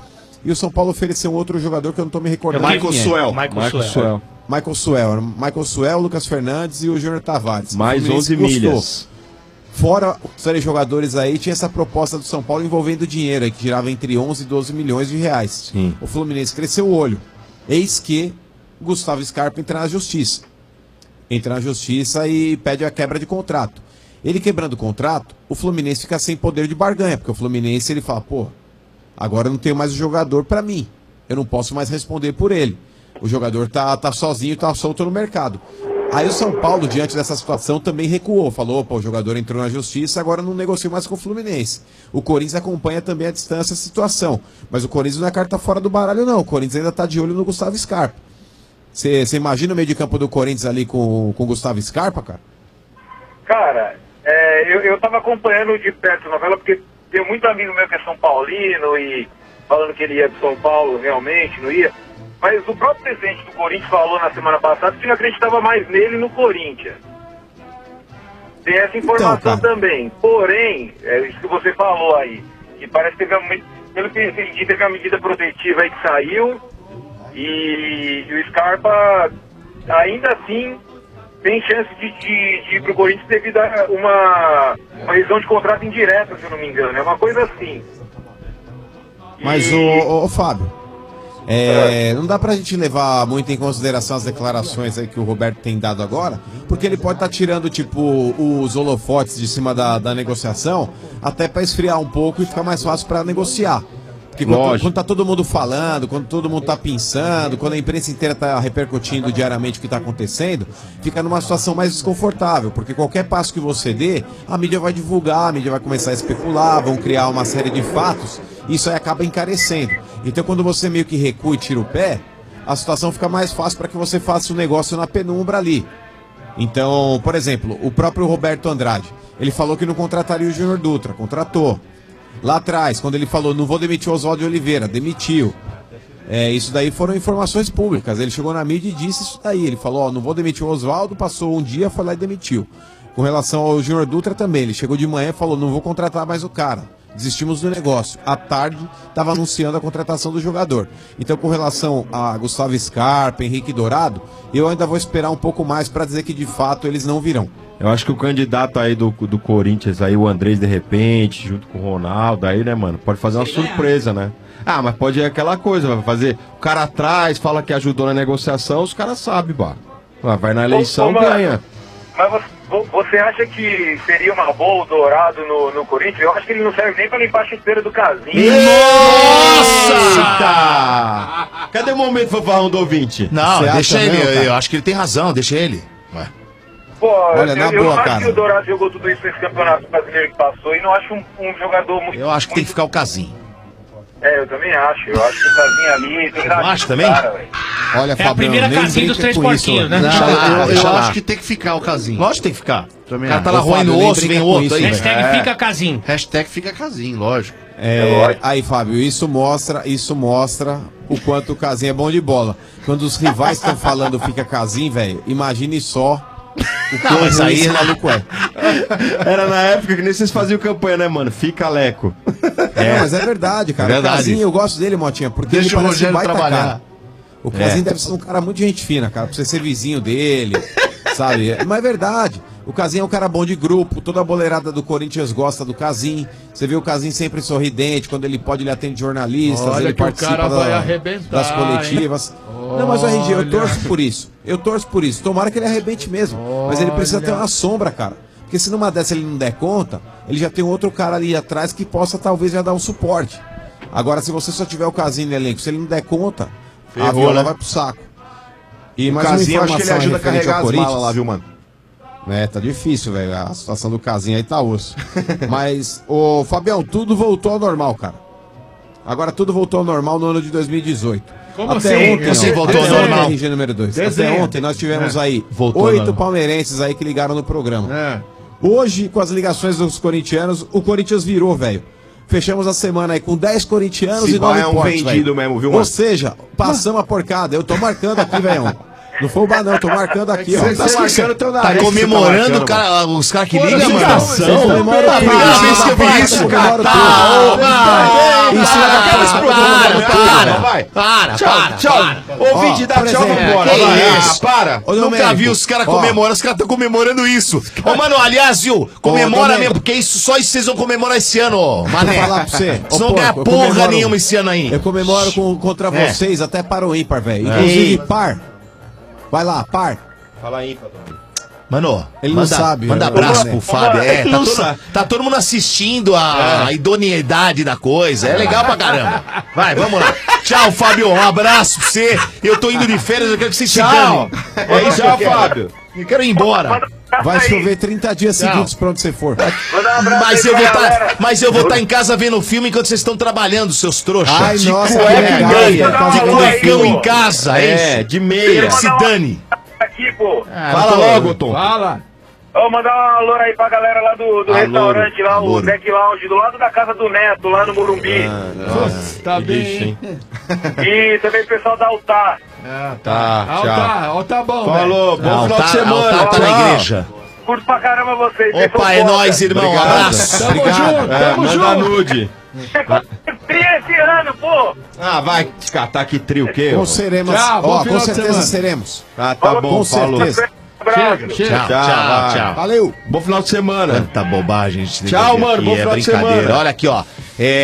e o São Paulo ofereceu um outro jogador que eu não tô me recordando. É Michael quem Suel. Michael, Michael Suel. Michael Suel. Michael Suel, Lucas Fernandes e o Júnior Tavares. Mais O Fluminense onze gostou. milhas. Fora os três jogadores aí, tinha essa proposta do São Paulo envolvendo dinheiro, aí, que girava entre onze e doze milhões de reais. Sim. O Fluminense cresceu o olho. Eis que Gustavo Scarpa entra na justiça. Entra na justiça e pede a quebra de contrato. Ele quebrando o contrato, o Fluminense fica sem poder de barganha, porque o Fluminense ele fala, pô, agora eu não tenho mais o jogador pra mim. Eu não posso mais responder por ele. O jogador tá, tá sozinho, tá solto no mercado. Aí o São Paulo, diante dessa situação, também recuou. Falou, opa, o jogador entrou na justiça, agora não negocia mais com o Fluminense. O Corinthians acompanha também à distância a situação. Mas o Corinthians não é carta fora do baralho, não. O Corinthians ainda tá de olho no Gustavo Scarpa. Você imagina o meio de campo do Corinthians ali com o Gustavo Scarpa, cara? Cara, é, eu, eu tava acompanhando de perto a novela, porque tem muito amigo meu que é São Paulino e falando que ele ia de São Paulo, realmente, não ia. Mas o próprio presidente do Corinthians falou na semana passada que não acreditava mais nele no Corinthians. Tem essa informação então, também. Porém, é isso que você falou aí, que parece que teve uma, pelo que eu entendi, teve uma medida protetiva aí que saiu e, e o Scarpa ainda assim tem chance de, de, de ir pro Corinthians devido a uma, uma rescisão de contrato indireta, se eu não me engano. É uma coisa assim. Mas, E- ô, ô, ô, Fábio, é, não dá pra gente levar muito em consideração as declarações aí que o Roberto tem dado agora, porque ele pode estar tirando, tipo, os holofotes de cima da, da negociação, até pra esfriar um pouco e ficar mais fácil pra negociar. Porque quando, Lógico. quando tá todo mundo falando, quando todo mundo tá pensando, quando a imprensa inteira tá repercutindo diariamente o que tá acontecendo, fica numa situação mais desconfortável, porque qualquer passo que você dê, a mídia vai divulgar, a mídia vai começar a especular, vão criar uma série de fatos, e isso aí acaba encarecendo. Então quando você meio que recua e tira o pé, a situação fica mais fácil para que você faça o negócio na penumbra ali. Então, por exemplo, o próprio Roberto Andrade, ele falou que não contrataria o Júnior Dutra, contratou. Lá atrás, quando ele falou, não vou demitir o Oswaldo de Oliveira, demitiu. É, isso daí foram informações públicas. Ele chegou na mídia e disse isso daí. Ele falou, ó, não vou demitir o Oswaldo, passou um dia, foi lá e demitiu. Com relação ao Júnior Dutra também, ele chegou de manhã e falou, não vou contratar mais o cara. Desistimos do negócio. À tarde, estava anunciando a contratação do jogador. Então, com relação a Gustavo Scarpa, Henrique Dourado, eu ainda vou esperar um pouco mais para dizer que de fato eles não virão. Eu acho que o candidato aí do, do Corinthians, aí, o Andrés, de repente, junto com o Ronaldo, aí, né, mano, pode fazer uma surpresa, né? Ah, mas pode ir aquela coisa, vai fazer. O cara atrás, fala que ajudou na negociação, os caras sabem, bah. Vai na eleição, Ô, ô, mano, ganha. Mas você, você acha que seria uma boa o Dourado no, no Corinthians? Eu acho que ele não serve nem pra limpar a chuteira do Casinho. Nossa! Cadê o momento fanfarrão do ouvinte? Não, Você deixa acha ele. mesmo, eu, cara? eu acho que ele tem razão, deixa ele. Ué. Pô, Olha, eu, na eu boa, não acho cara. que o Dourado jogou tudo isso nesse campeonato brasileiro que passou e não acho um, um jogador muito... Eu acho que tem que ficar o Casinho. É, eu também acho. Eu acho que o Casinho ali... Tem que dar acho pro também? cara, velho. Olha, É a primeira casinha dos três porquinhos, né? Não, Deixa lá, eu, eu deixa lá. acho que tem que ficar o casinho. Lógico que tem que ficar. Também O cara tá acho. lá Ô, roendo Fábio, o nem osso, brinca vem com outro isso, aí. velho. Hashtag É. fica casinho. Hashtag fica casinho, lógico. É, aí, Fábio, isso mostra, isso mostra o quanto o Casim é bom de bola. Quando os rivais estão falando fica Casim, velho, imagine só o quão mas ruim aí, esse né? maluco é. Era na época que nem vocês faziam campanha, né, mano? Fica Leco. É, mas é verdade, cara. É verdade. O Casim, eu gosto dele, Motinha, porque Deixa ele o parece um Rogério baita trabalhar. cara. O Casim É. deve ser um cara muito gente fina, cara, pra você ser vizinho dele, sabe? Mas é verdade. O Casim é um cara bom de grupo, toda a boleirada do Corinthians gosta do Casim. Você vê o Casim sempre sorridente, quando ele pode, ele atende jornalistas, Olha ele que o participa cara vai da- arrebentar, das coletivas. Não, mas o R G, eu torço por isso. Eu torço por isso. Tomara que ele arrebente mesmo. Mas ele precisa ter uma sombra, cara. Porque se numa dessa ele não der conta, ele já tem um outro cara ali atrás que possa talvez já dar um suporte. Agora, se você só tiver o Casim no elenco, se ele não der conta, a Ferrou, viola né? vai pro saco. E O mais uma Casinho, eu acho que ele informação ajuda a referente carregar ao as Corinthians. malas lá, viu, mano? É, tá difícil, velho. A situação do Casinho aí tá osso. Mas, ô Fabião, tudo voltou ao normal, cara. Agora tudo voltou ao normal no ano de dois mil e dezoito. Como Até assim? ontem, Assim ó, voltou ao até normal? ontem, R G número dois. Desenha. Até ontem nós tivemos aí Voltou ao oito normal. palmeirenses aí que ligaram no programa. É. Hoje, com as ligações dos corintianos, o Corinthians virou, velho. Fechamos a semana aí com dez corintianos Se e nove vai é um portes, vendido velho. mesmo, viu, Ou mano? seja, passamos a porcada. Eu tô marcando aqui, velho. Não foi o bar, não, tô marcando aqui, ó. Você tá marcando teu nariz. Tá comemorando o cara, os caras que ligam, mano. Vocês comemoram Tá, primeira vez que eu vi isso, cara. Tá, para, para, para, Tchau, tchau. Ouvinte, dá tchau, vambora. Que isso? Para. Nunca vi os caras comemorando, os caras estão comemorando isso. Ô, mano, aliás, viu, comemora mesmo, porque isso, só isso vocês vão comemorar esse ano, ó, mané. Vou falar pra você. Vocês não ganham porra nenhuma esse ano aí. Eu comemoro com, contra É. vocês até para o ímpar, velho. É. Inclusive, Ei. par. Vai lá, par. Fala ímpar. Mano, Ele não manda, sabe, manda né? abraço Ô, pro ô, Fábio. ô, É, tá, não todo, sabe. tá todo mundo assistindo a, a idoneidade da coisa. É legal pra caramba. Vai, vamos lá. Tchau, Fábio. Um abraço pra você. Eu tô indo de férias, eu quero que você se Tchau. dane. É isso que eu quero. Eu quero ir embora. Vai chover trinta dias Tchau. seguidos pra onde você for. Mas eu vou tá, mas eu vou estar em casa vendo o filme enquanto vocês estão trabalhando, seus trouxas. Ai, de nossa, cueca que e legal. meia. Vai De dar uma cuecão olhada. em casa, é É, isso? de meia. Se dane. Aqui, pô. Fala logo, Tom. Fala. Ô, mandar um alô aí pra galera lá do, do Alô, restaurante lá, alô. o Deck Lounge, do lado da casa do Neto, lá no Morumbi. Nossa, tá que bem, lixo, hein? E também o pessoal da Altar. Tá, Ah, tchau. tá, ó, tá bom, Falou, velho. bom final de semana. Tá, tá na Tchau. igreja. Curto pra caramba vocês. vocês Opa, são é foda. nóis, irmão. Obrigado. Abraço. Tamo Obrigado. junto, É, tamo manda junto. nude. Tria esse ano, pô. Ah, vai catar que trio o quê? Com ô? seremos. Tchau, bom Ó, com final de certeza semana. seremos. Ah, tá bom, Com falou. certeza. Chega, chega. Tchau, Tchau, tchau, vai. tchau. Valeu. Bom final de semana. Tanta bobagem, gente. tem Tchau, que ver mano, aqui, bom é final de brincadeira. semana. Olha aqui, ó.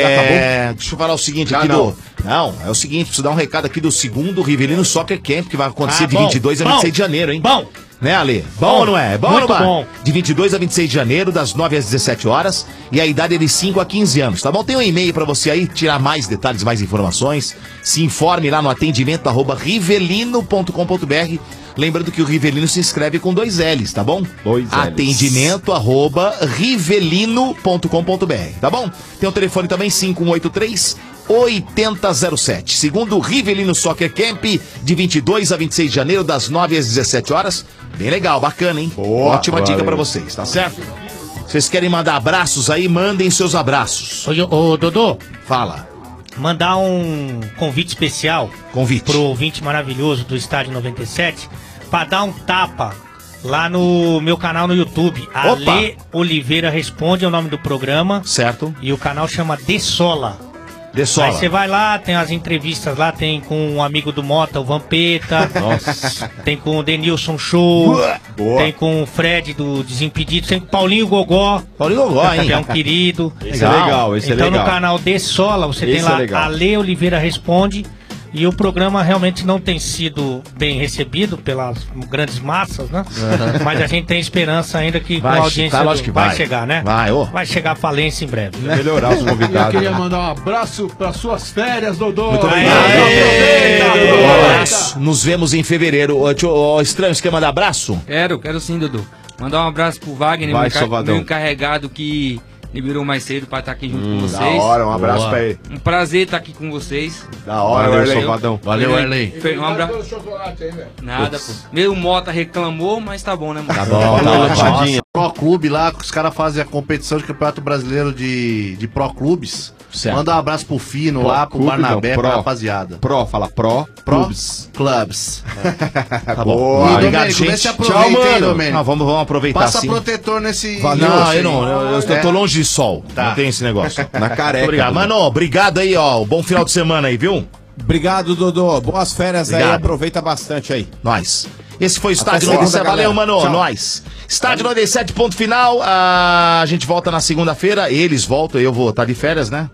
É... Deixa eu falar o seguinte Já aqui não. do. Não, é o seguinte, preciso dar um recado aqui do segundo Rivelino Soccer Camp, que vai acontecer Ah, de bom, vinte e dois a bom, vinte e seis de janeiro, hein? Bom. Né, Ale? Bom, Bom, ou não é? Bom ou muito não é? bom. De vinte e dois a vinte e seis de janeiro, das nove às dezessete horas, e a idade é de cinco a quinze anos, tá bom? Tem um e-mail pra você aí, tirar mais detalhes, mais informações. Se informe lá no atendimento arroba rivelino ponto com ponto br. Lembrando que o Rivelino se inscreve com dois L's, tá bom? Dois L's. Atendimento arroba rivelino ponto com ponto br, tá bom? Tem o telefone também, cinco um oito três, oito zero zero sete. Segundo o Rivelino Soccer Camp, de vinte e dois a vinte e seis de janeiro, das nove às dezessete horas. Bem legal, bacana, hein? Boa, Ótima dica valeu. pra vocês, tá certo? Vocês querem mandar abraços aí, mandem seus abraços. Ô, ô, Dodô, Fala. mandar um convite especial Convite. pro ouvinte maravilhoso do Estádio noventa e sete pra dar um tapa lá no meu canal no YouTube. Opa! Ale Oliveira Responde é o nome do programa. Certo? E o canal chama De Sola. De Sola. Aí você vai lá, tem as entrevistas lá, tem com um amigo do Mota, o Vampeta. Nossa. Tem com o Denilson Show. Boa. Tem com o Fred do Desimpedidos. Tem com o Paulinho Gogó. Paulinho Gogó, hein? Que é um querido. Esse é legal, esse é então legal. no canal De Sola você Esse tem é lá legal. Ale Oliveira Responde. E o programa realmente não tem sido bem recebido pelas grandes massas, né? Mas a gente tem esperança ainda que Vai, com a audiência tá, do- lógico que vai vai. chegar, né? Vai, ô. Vai chegar a falência em breve. Né? Melhorar os E eu convidados. queria mandar um abraço para suas férias, Dodô. Muito Aê, obrigado. aproveita, Um Dodô. abraço. Nos vemos em fevereiro. Ô, tio- ô, estranho, você quer mandar abraço? Quero, quero sim, Dudu. Mandar um abraço pro Wagner, Vai, meu, enca- Salvadão. meu encarregado que liberou mais cedo pra estar aqui junto com Da vocês. hora, um abraço Boa. pra ele. Um prazer estar aqui com vocês. Da hora, Valeu, Erlei. Salvadão. Valeu, Erlei. Fe- Um abraço. Pelo chocolate aí, velho. Nada, pô. Meu Mota reclamou, mas tá bom, né, mano? Tá bom, tá ótimo. Pro Clube lá, que os caras fazem a competição de Campeonato Brasileiro de, de Pro Clubes. Certo. Manda um abraço pro Fino Pro lá, pro Clube, Barnabé, não, pra Pro. rapaziada. Pro, fala Pro. Pro Clubs. Clubs. Tá bom. Boa. E, Obrigado, Domênico, vê gente. se aproveita, Tchau, hein, mano. Domênico. Não, vamos, vamos aproveitar Passa sim. protetor nesse... Valeu, não, eu não, eu, eu tô- É. tô longe de sol. Tá. Não tem esse negócio. Na careca. Obrigado. Dudu. Mano, obrigado aí, ó. Bom final de semana aí, viu? Obrigado, Dodô. Boas férias aí. Obrigado. Aproveita bastante aí. Nós. Esse foi o Estádio segunda, noventa e sete. Valeu, galera. mano. Tchau. Nós. Estádio noventa e sete, ponto final. Ah, a gente volta na segunda-feira. Eles voltam, eu vou estar de férias, né?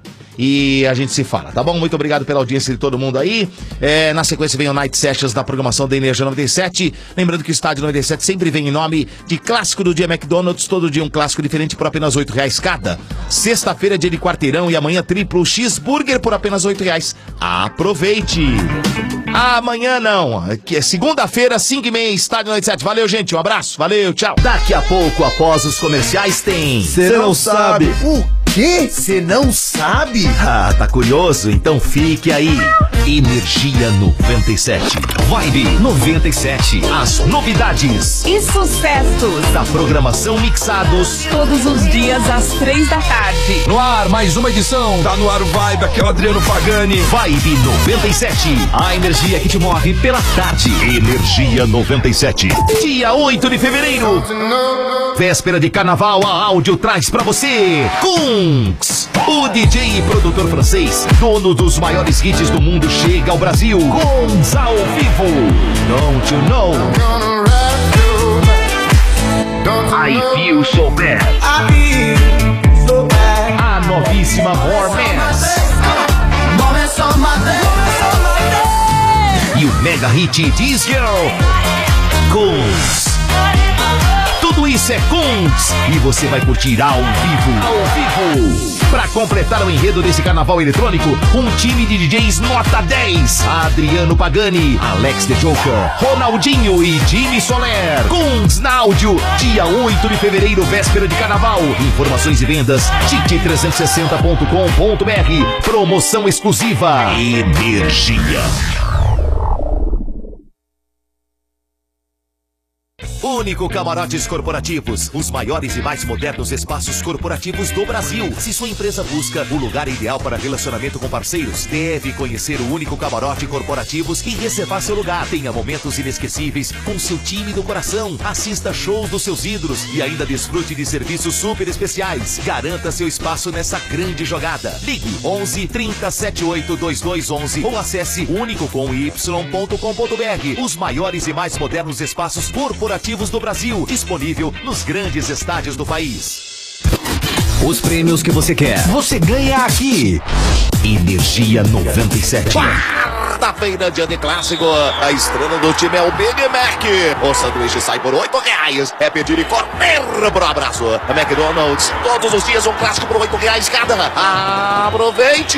E a gente se fala, tá bom? Muito obrigado pela audiência de todo mundo aí. É, na sequência vem o Night Sessions da programação da Energia noventa e sete. Lembrando que o Estádio noventa e sete sempre vem em nome de clássico do dia McDonald's. Todo dia um clássico diferente por apenas oito reais cada. Sexta-feira, dia de quarteirão e amanhã triplo cheeseburger por apenas oito reais. Aproveite! Amanhã não, que é segunda-feira, cinco e meia, Estádio noventa e sete. Valeu, gente, um abraço, valeu, tchau. Daqui a pouco, após os comerciais, tem. Cê não sabe. O quê? Você não sabe? Ah, tá curioso? Então fique aí. Energia noventa e sete. Vibe noventa e sete. As novidades e sucessos da programação mixados todos os dias às três da tarde. No ar, mais uma edição. Tá no ar o Vibe, aqui é o Adriano Pagani. Vibe noventa e sete. A energia que te move pela tarde. Energia noventa e sete. Dia oito de fevereiro. Véspera de carnaval, a áudio traz pra você Kungs. O D J e produtor francês, dono dos maiores hits do mundo, chega ao Brasil. Kungs ao vivo. Don't you know? I feel so bad. I feel so bad. A novíssima More Mans. E o mega hit This Girl. Kungs. Tudo isso é Kungs e você vai curtir ao vivo. Ao vivo. Para completar o enredo desse carnaval eletrônico, um time de D Js nota dez. Adriano Pagani, Alex The Joker, Ronaldinho e Jimmy Soler. Kungs na áudio, dia oito de fevereiro, véspera de carnaval. Informações e vendas, tit trezentos e sessenta ponto com ponto br. Promoção exclusiva. Energia. Único Camarotes Corporativos, os maiores e mais modernos espaços corporativos do Brasil. Se sua empresa busca o lugar ideal para relacionamento com parceiros, deve conhecer o Único Camarote Corporativos e reservar seu lugar. Tenha momentos inesquecíveis com seu time do coração. Assista shows dos seus ídolos e ainda desfrute de serviços super especiais. Garanta seu espaço nessa grande jogada. Ligue onze, trinta, setenta e oito, vinte e dois onze ou acesse único com y ponto com ponto br. Os maiores e mais modernos espaços corporativos do Brasil, disponível nos grandes estádios do país. Os prêmios que você quer, você ganha aqui. Energia noventa e sete. Quarta-feira, dia de clássico. A estrela do time é o Big Mac. O sanduíche sai por oito reais. É pedir e correr pro abraço. A McDonald's, todos os dias um clássico por oito reais cada. Aproveite!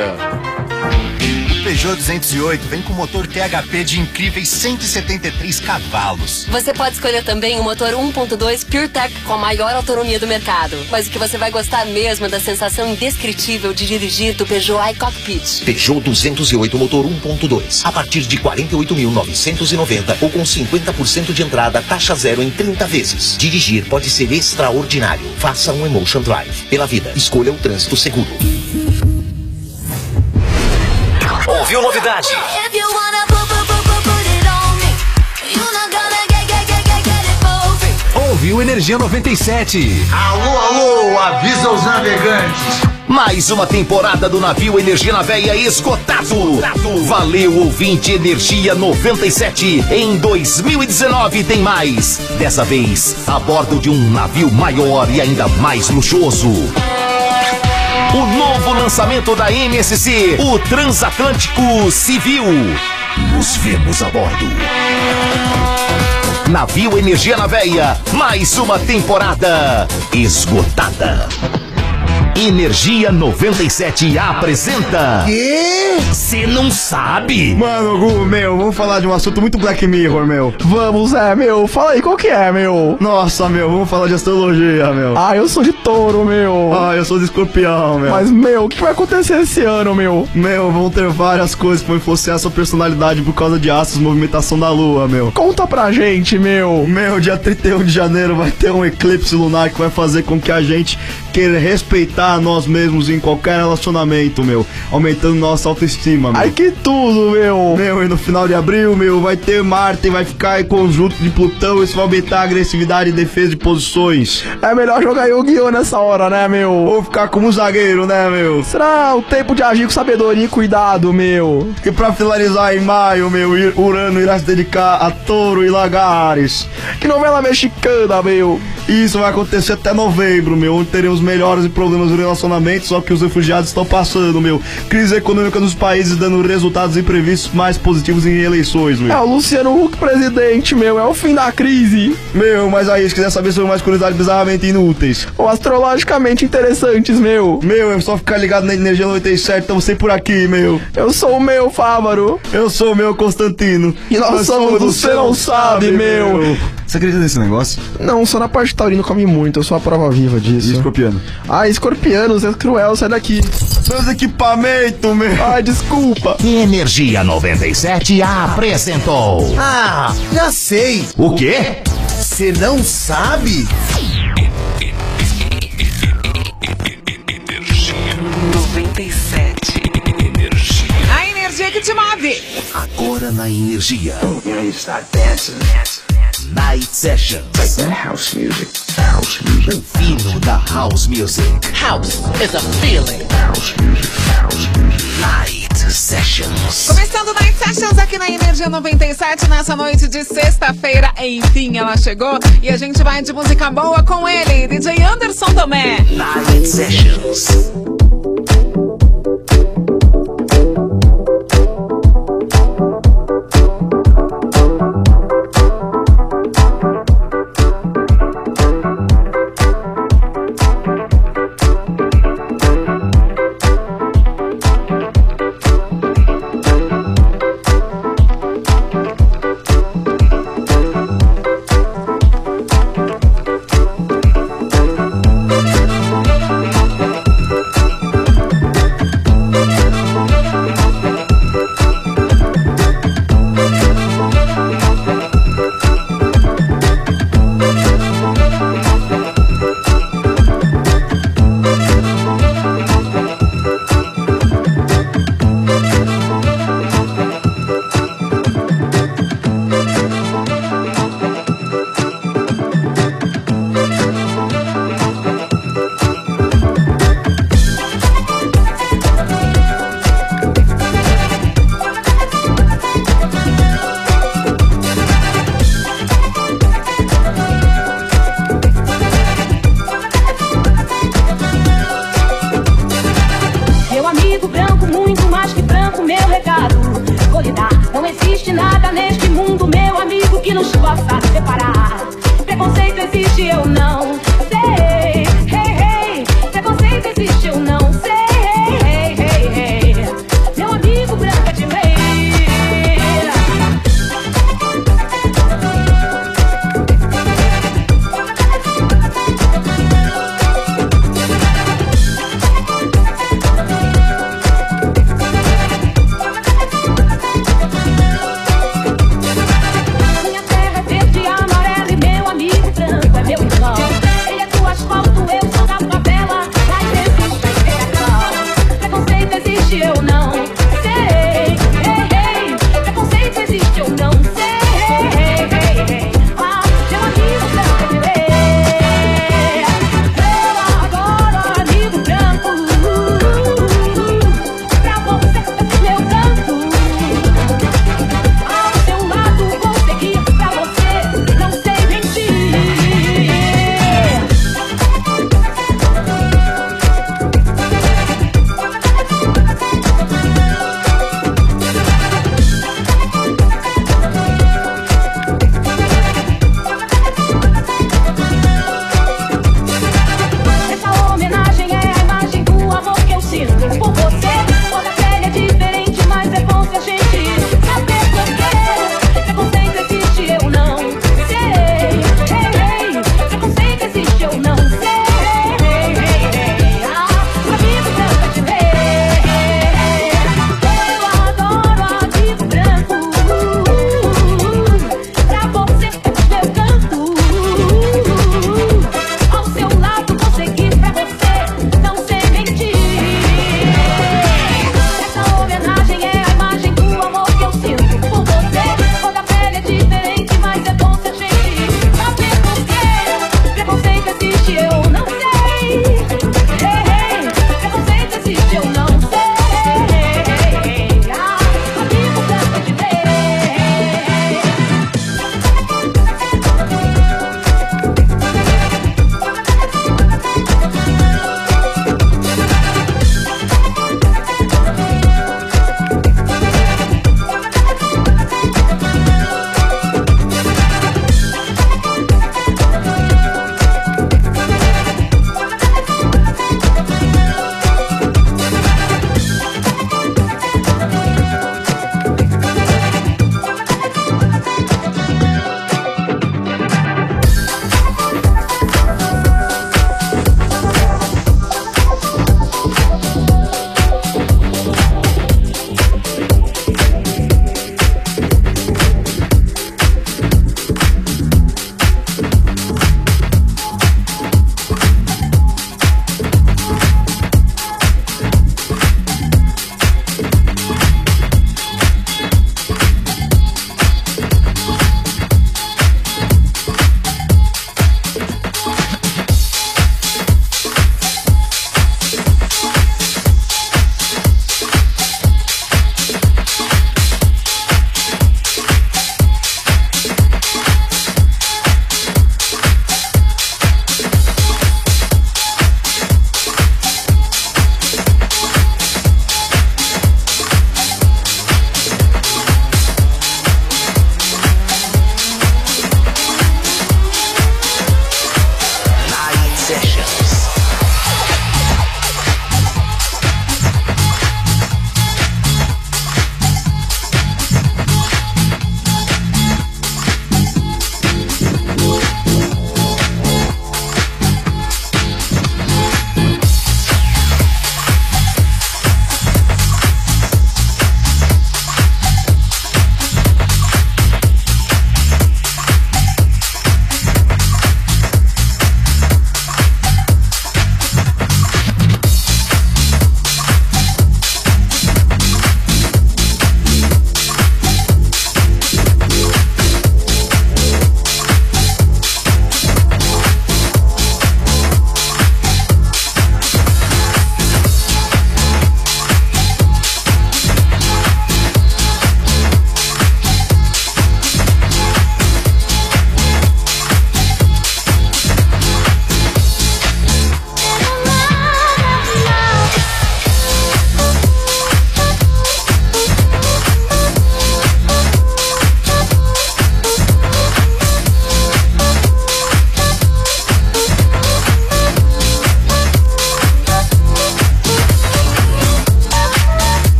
Peugeot duzentos e oito vem com motor T H P de incríveis cento e setenta e três cavalos. Você pode escolher também o motor um ponto dois PureTech com a maior autonomia do mercado. Mas o que você vai gostar mesmo é da sensação indescritível de dirigir do Peugeot iCockpit. Peugeot duzentos e oito motor um ponto dois. A partir de quarenta e oito mil novecentos e noventa ou com cinquenta por cento de entrada, taxa zero em trinta vezes. Dirigir pode ser extraordinário. Faça um Emotion Drive. Pela vida, escolha o trânsito seguro. Ouviu novidade? Ouviu Energia noventa e sete. Alô, alô, avisa os navegantes. Mais uma temporada do navio Energia na Veia esgotado. Valeu, ouvinte Energia noventa e sete. Em dois mil e dezenove tem mais. Dessa vez, a bordo de um navio maior e ainda mais luxuoso. O novo lançamento da M S C, o Transatlântico Civil. Nos vemos a bordo. Navio Energia na Veia, mais uma temporada esgotada. Energia noventa e sete apresenta... Quê? Você não sabe? Mano, Gu, meu, vamos falar de um assunto muito Black Mirror, meu. Vamos, é, meu. Fala aí, qual que é, meu? Nossa, meu, vamos falar de astrologia, meu. Ah, eu sou de touro, meu. Ah, eu sou de escorpião, meu. Mas, meu, o que vai acontecer esse ano, meu? Meu, vão ter várias coisas que vão influenciar sua personalidade por causa de astros, movimentação da lua, meu. Conta pra gente, meu. Meu, dia trinta e um de janeiro vai ter um eclipse lunar que vai fazer com que a gente queira respeitar nós mesmos em qualquer relacionamento, meu, aumentando nossa autoestima, meu. Ai, que tudo, meu. Meu, e no final de abril, meu, vai ter Marte, vai ficar em conjunto de Plutão, isso vai aumentar a agressividade e defesa de posições. É melhor jogar Yu-Gi-Oh! Nessa hora, né, meu? Ou ficar como zagueiro, né, meu? Será o tempo de agir com sabedoria e cuidado, meu. E pra finalizar, em maio, meu, Urano irá se dedicar a Touro e Lagares. Que novela mexicana, meu. Isso vai acontecer até novembro, meu, onde teremos melhores e problemas do relacionamento, só que os refugiados estão passando, meu. Crise econômica nos países dando resultados imprevistos mais positivos em eleições, meu. É o Luciano Huck presidente, meu. É o fim da crise. Meu, mas aí, se quiser saber sobre mais curiosidades bizarramente inúteis ou astrologicamente interessantes, meu. Meu, é só ficar ligado na Energia noventa e sete, estamos sempre por aqui, meu. Eu sou o meu Fávaro. Eu sou o meu Constantino. E nós, nós somos do Você Não Sabe, meu. Você acredita nesse negócio? Não, só na parte taurino come muito, eu sou a prova viva disso. E escorpiano? Ah, escorpianos, é cruel, sai daqui. Meus equipamentos, meu. Ai, desculpa. Energia noventa e sete apresentou. Ah, já sei. O quê? Você não sabe? noventa e sete. Energia. A energia que te move. Agora na Energia. Night Sessions. House music. House music. O fino da House Music. House is a feeling. House music. House music. Night Sessions. Começando Night Sessions aqui na Energia noventa e sete nessa noite de sexta-feira. Enfim, ela chegou e a gente vai de música boa com ele, D J Anderson Tomé. Night Sessions.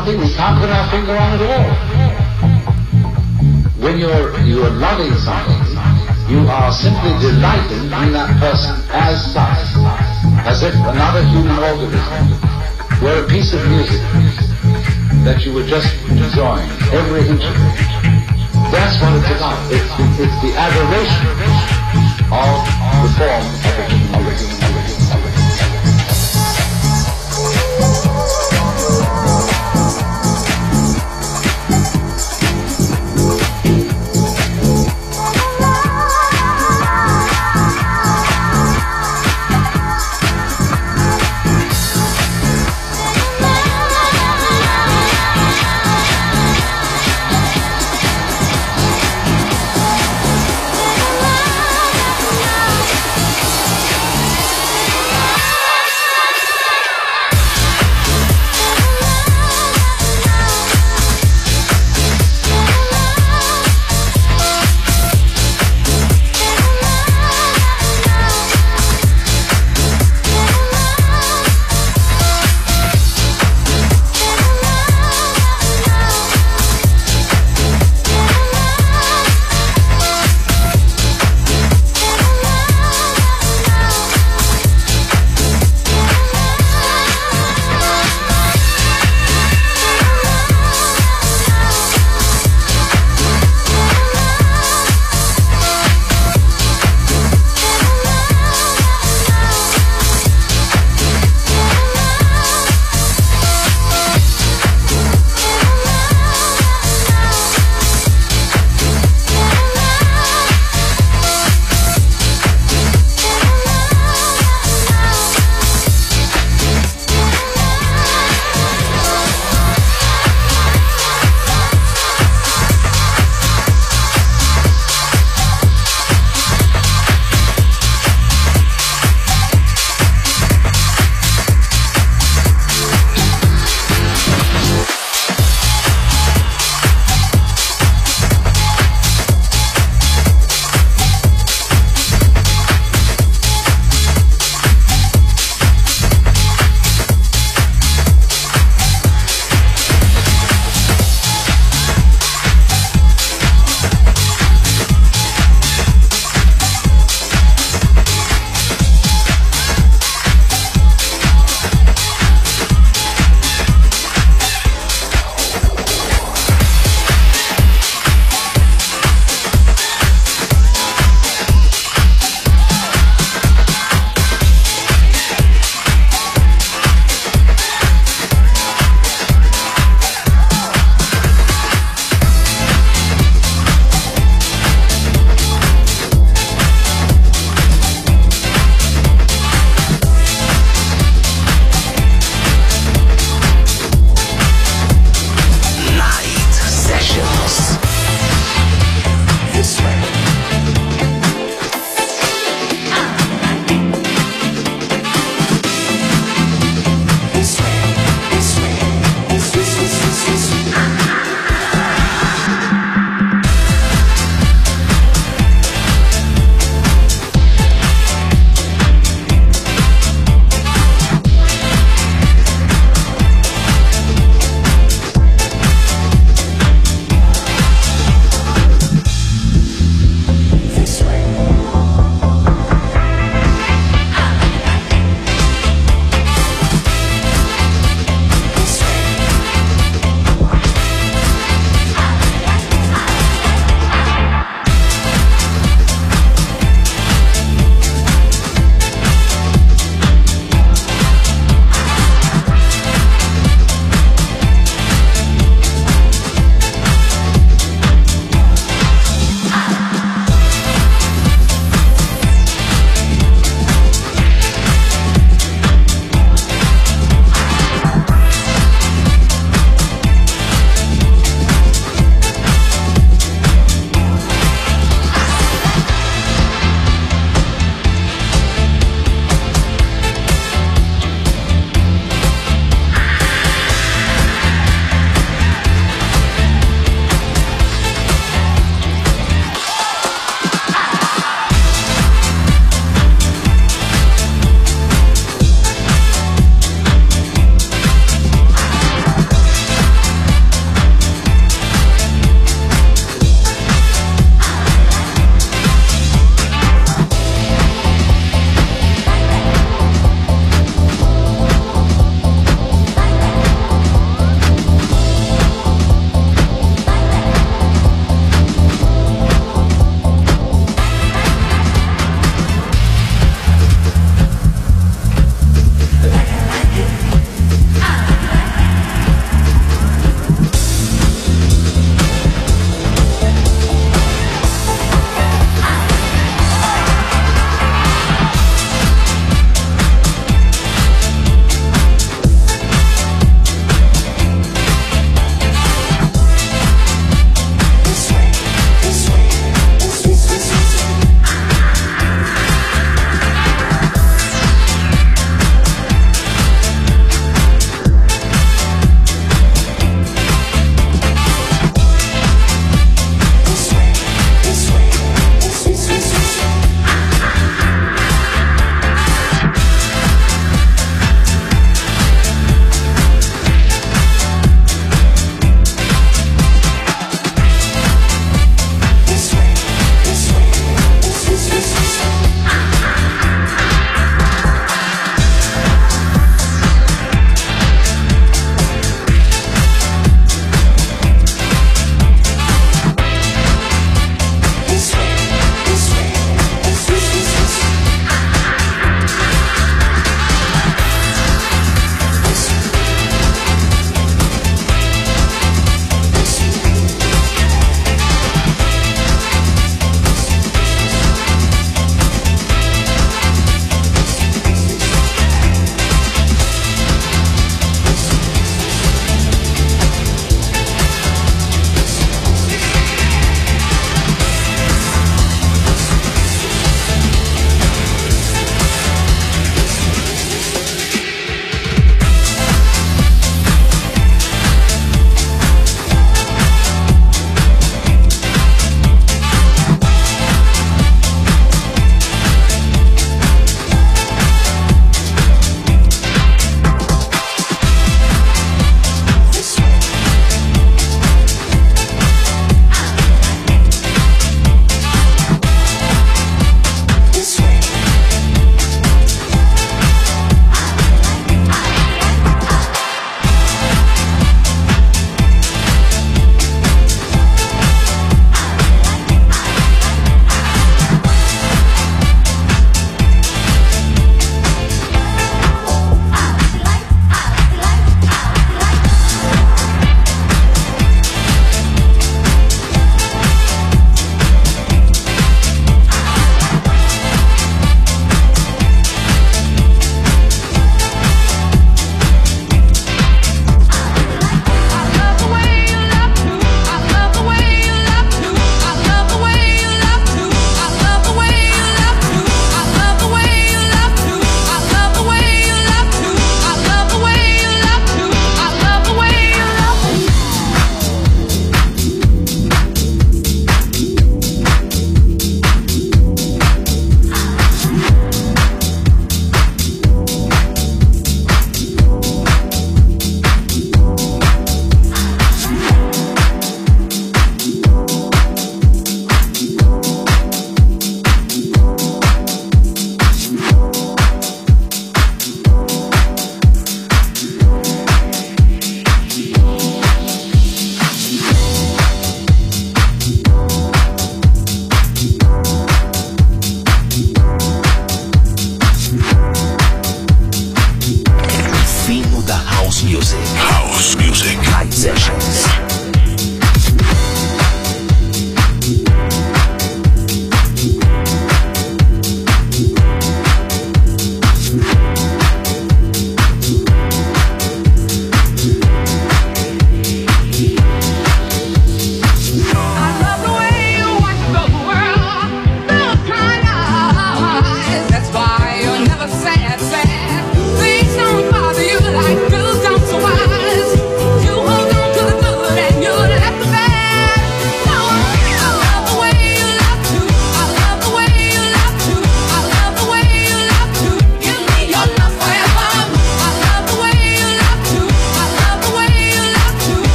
something we can't put our finger on at all. When you're, you're loving something, you are simply delighting in that person as such, as if another human organism were a piece of music that you were just enjoying every inch of it. That's what it's about. It's the, it's the adoration of the form of the human being.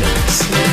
Emotions.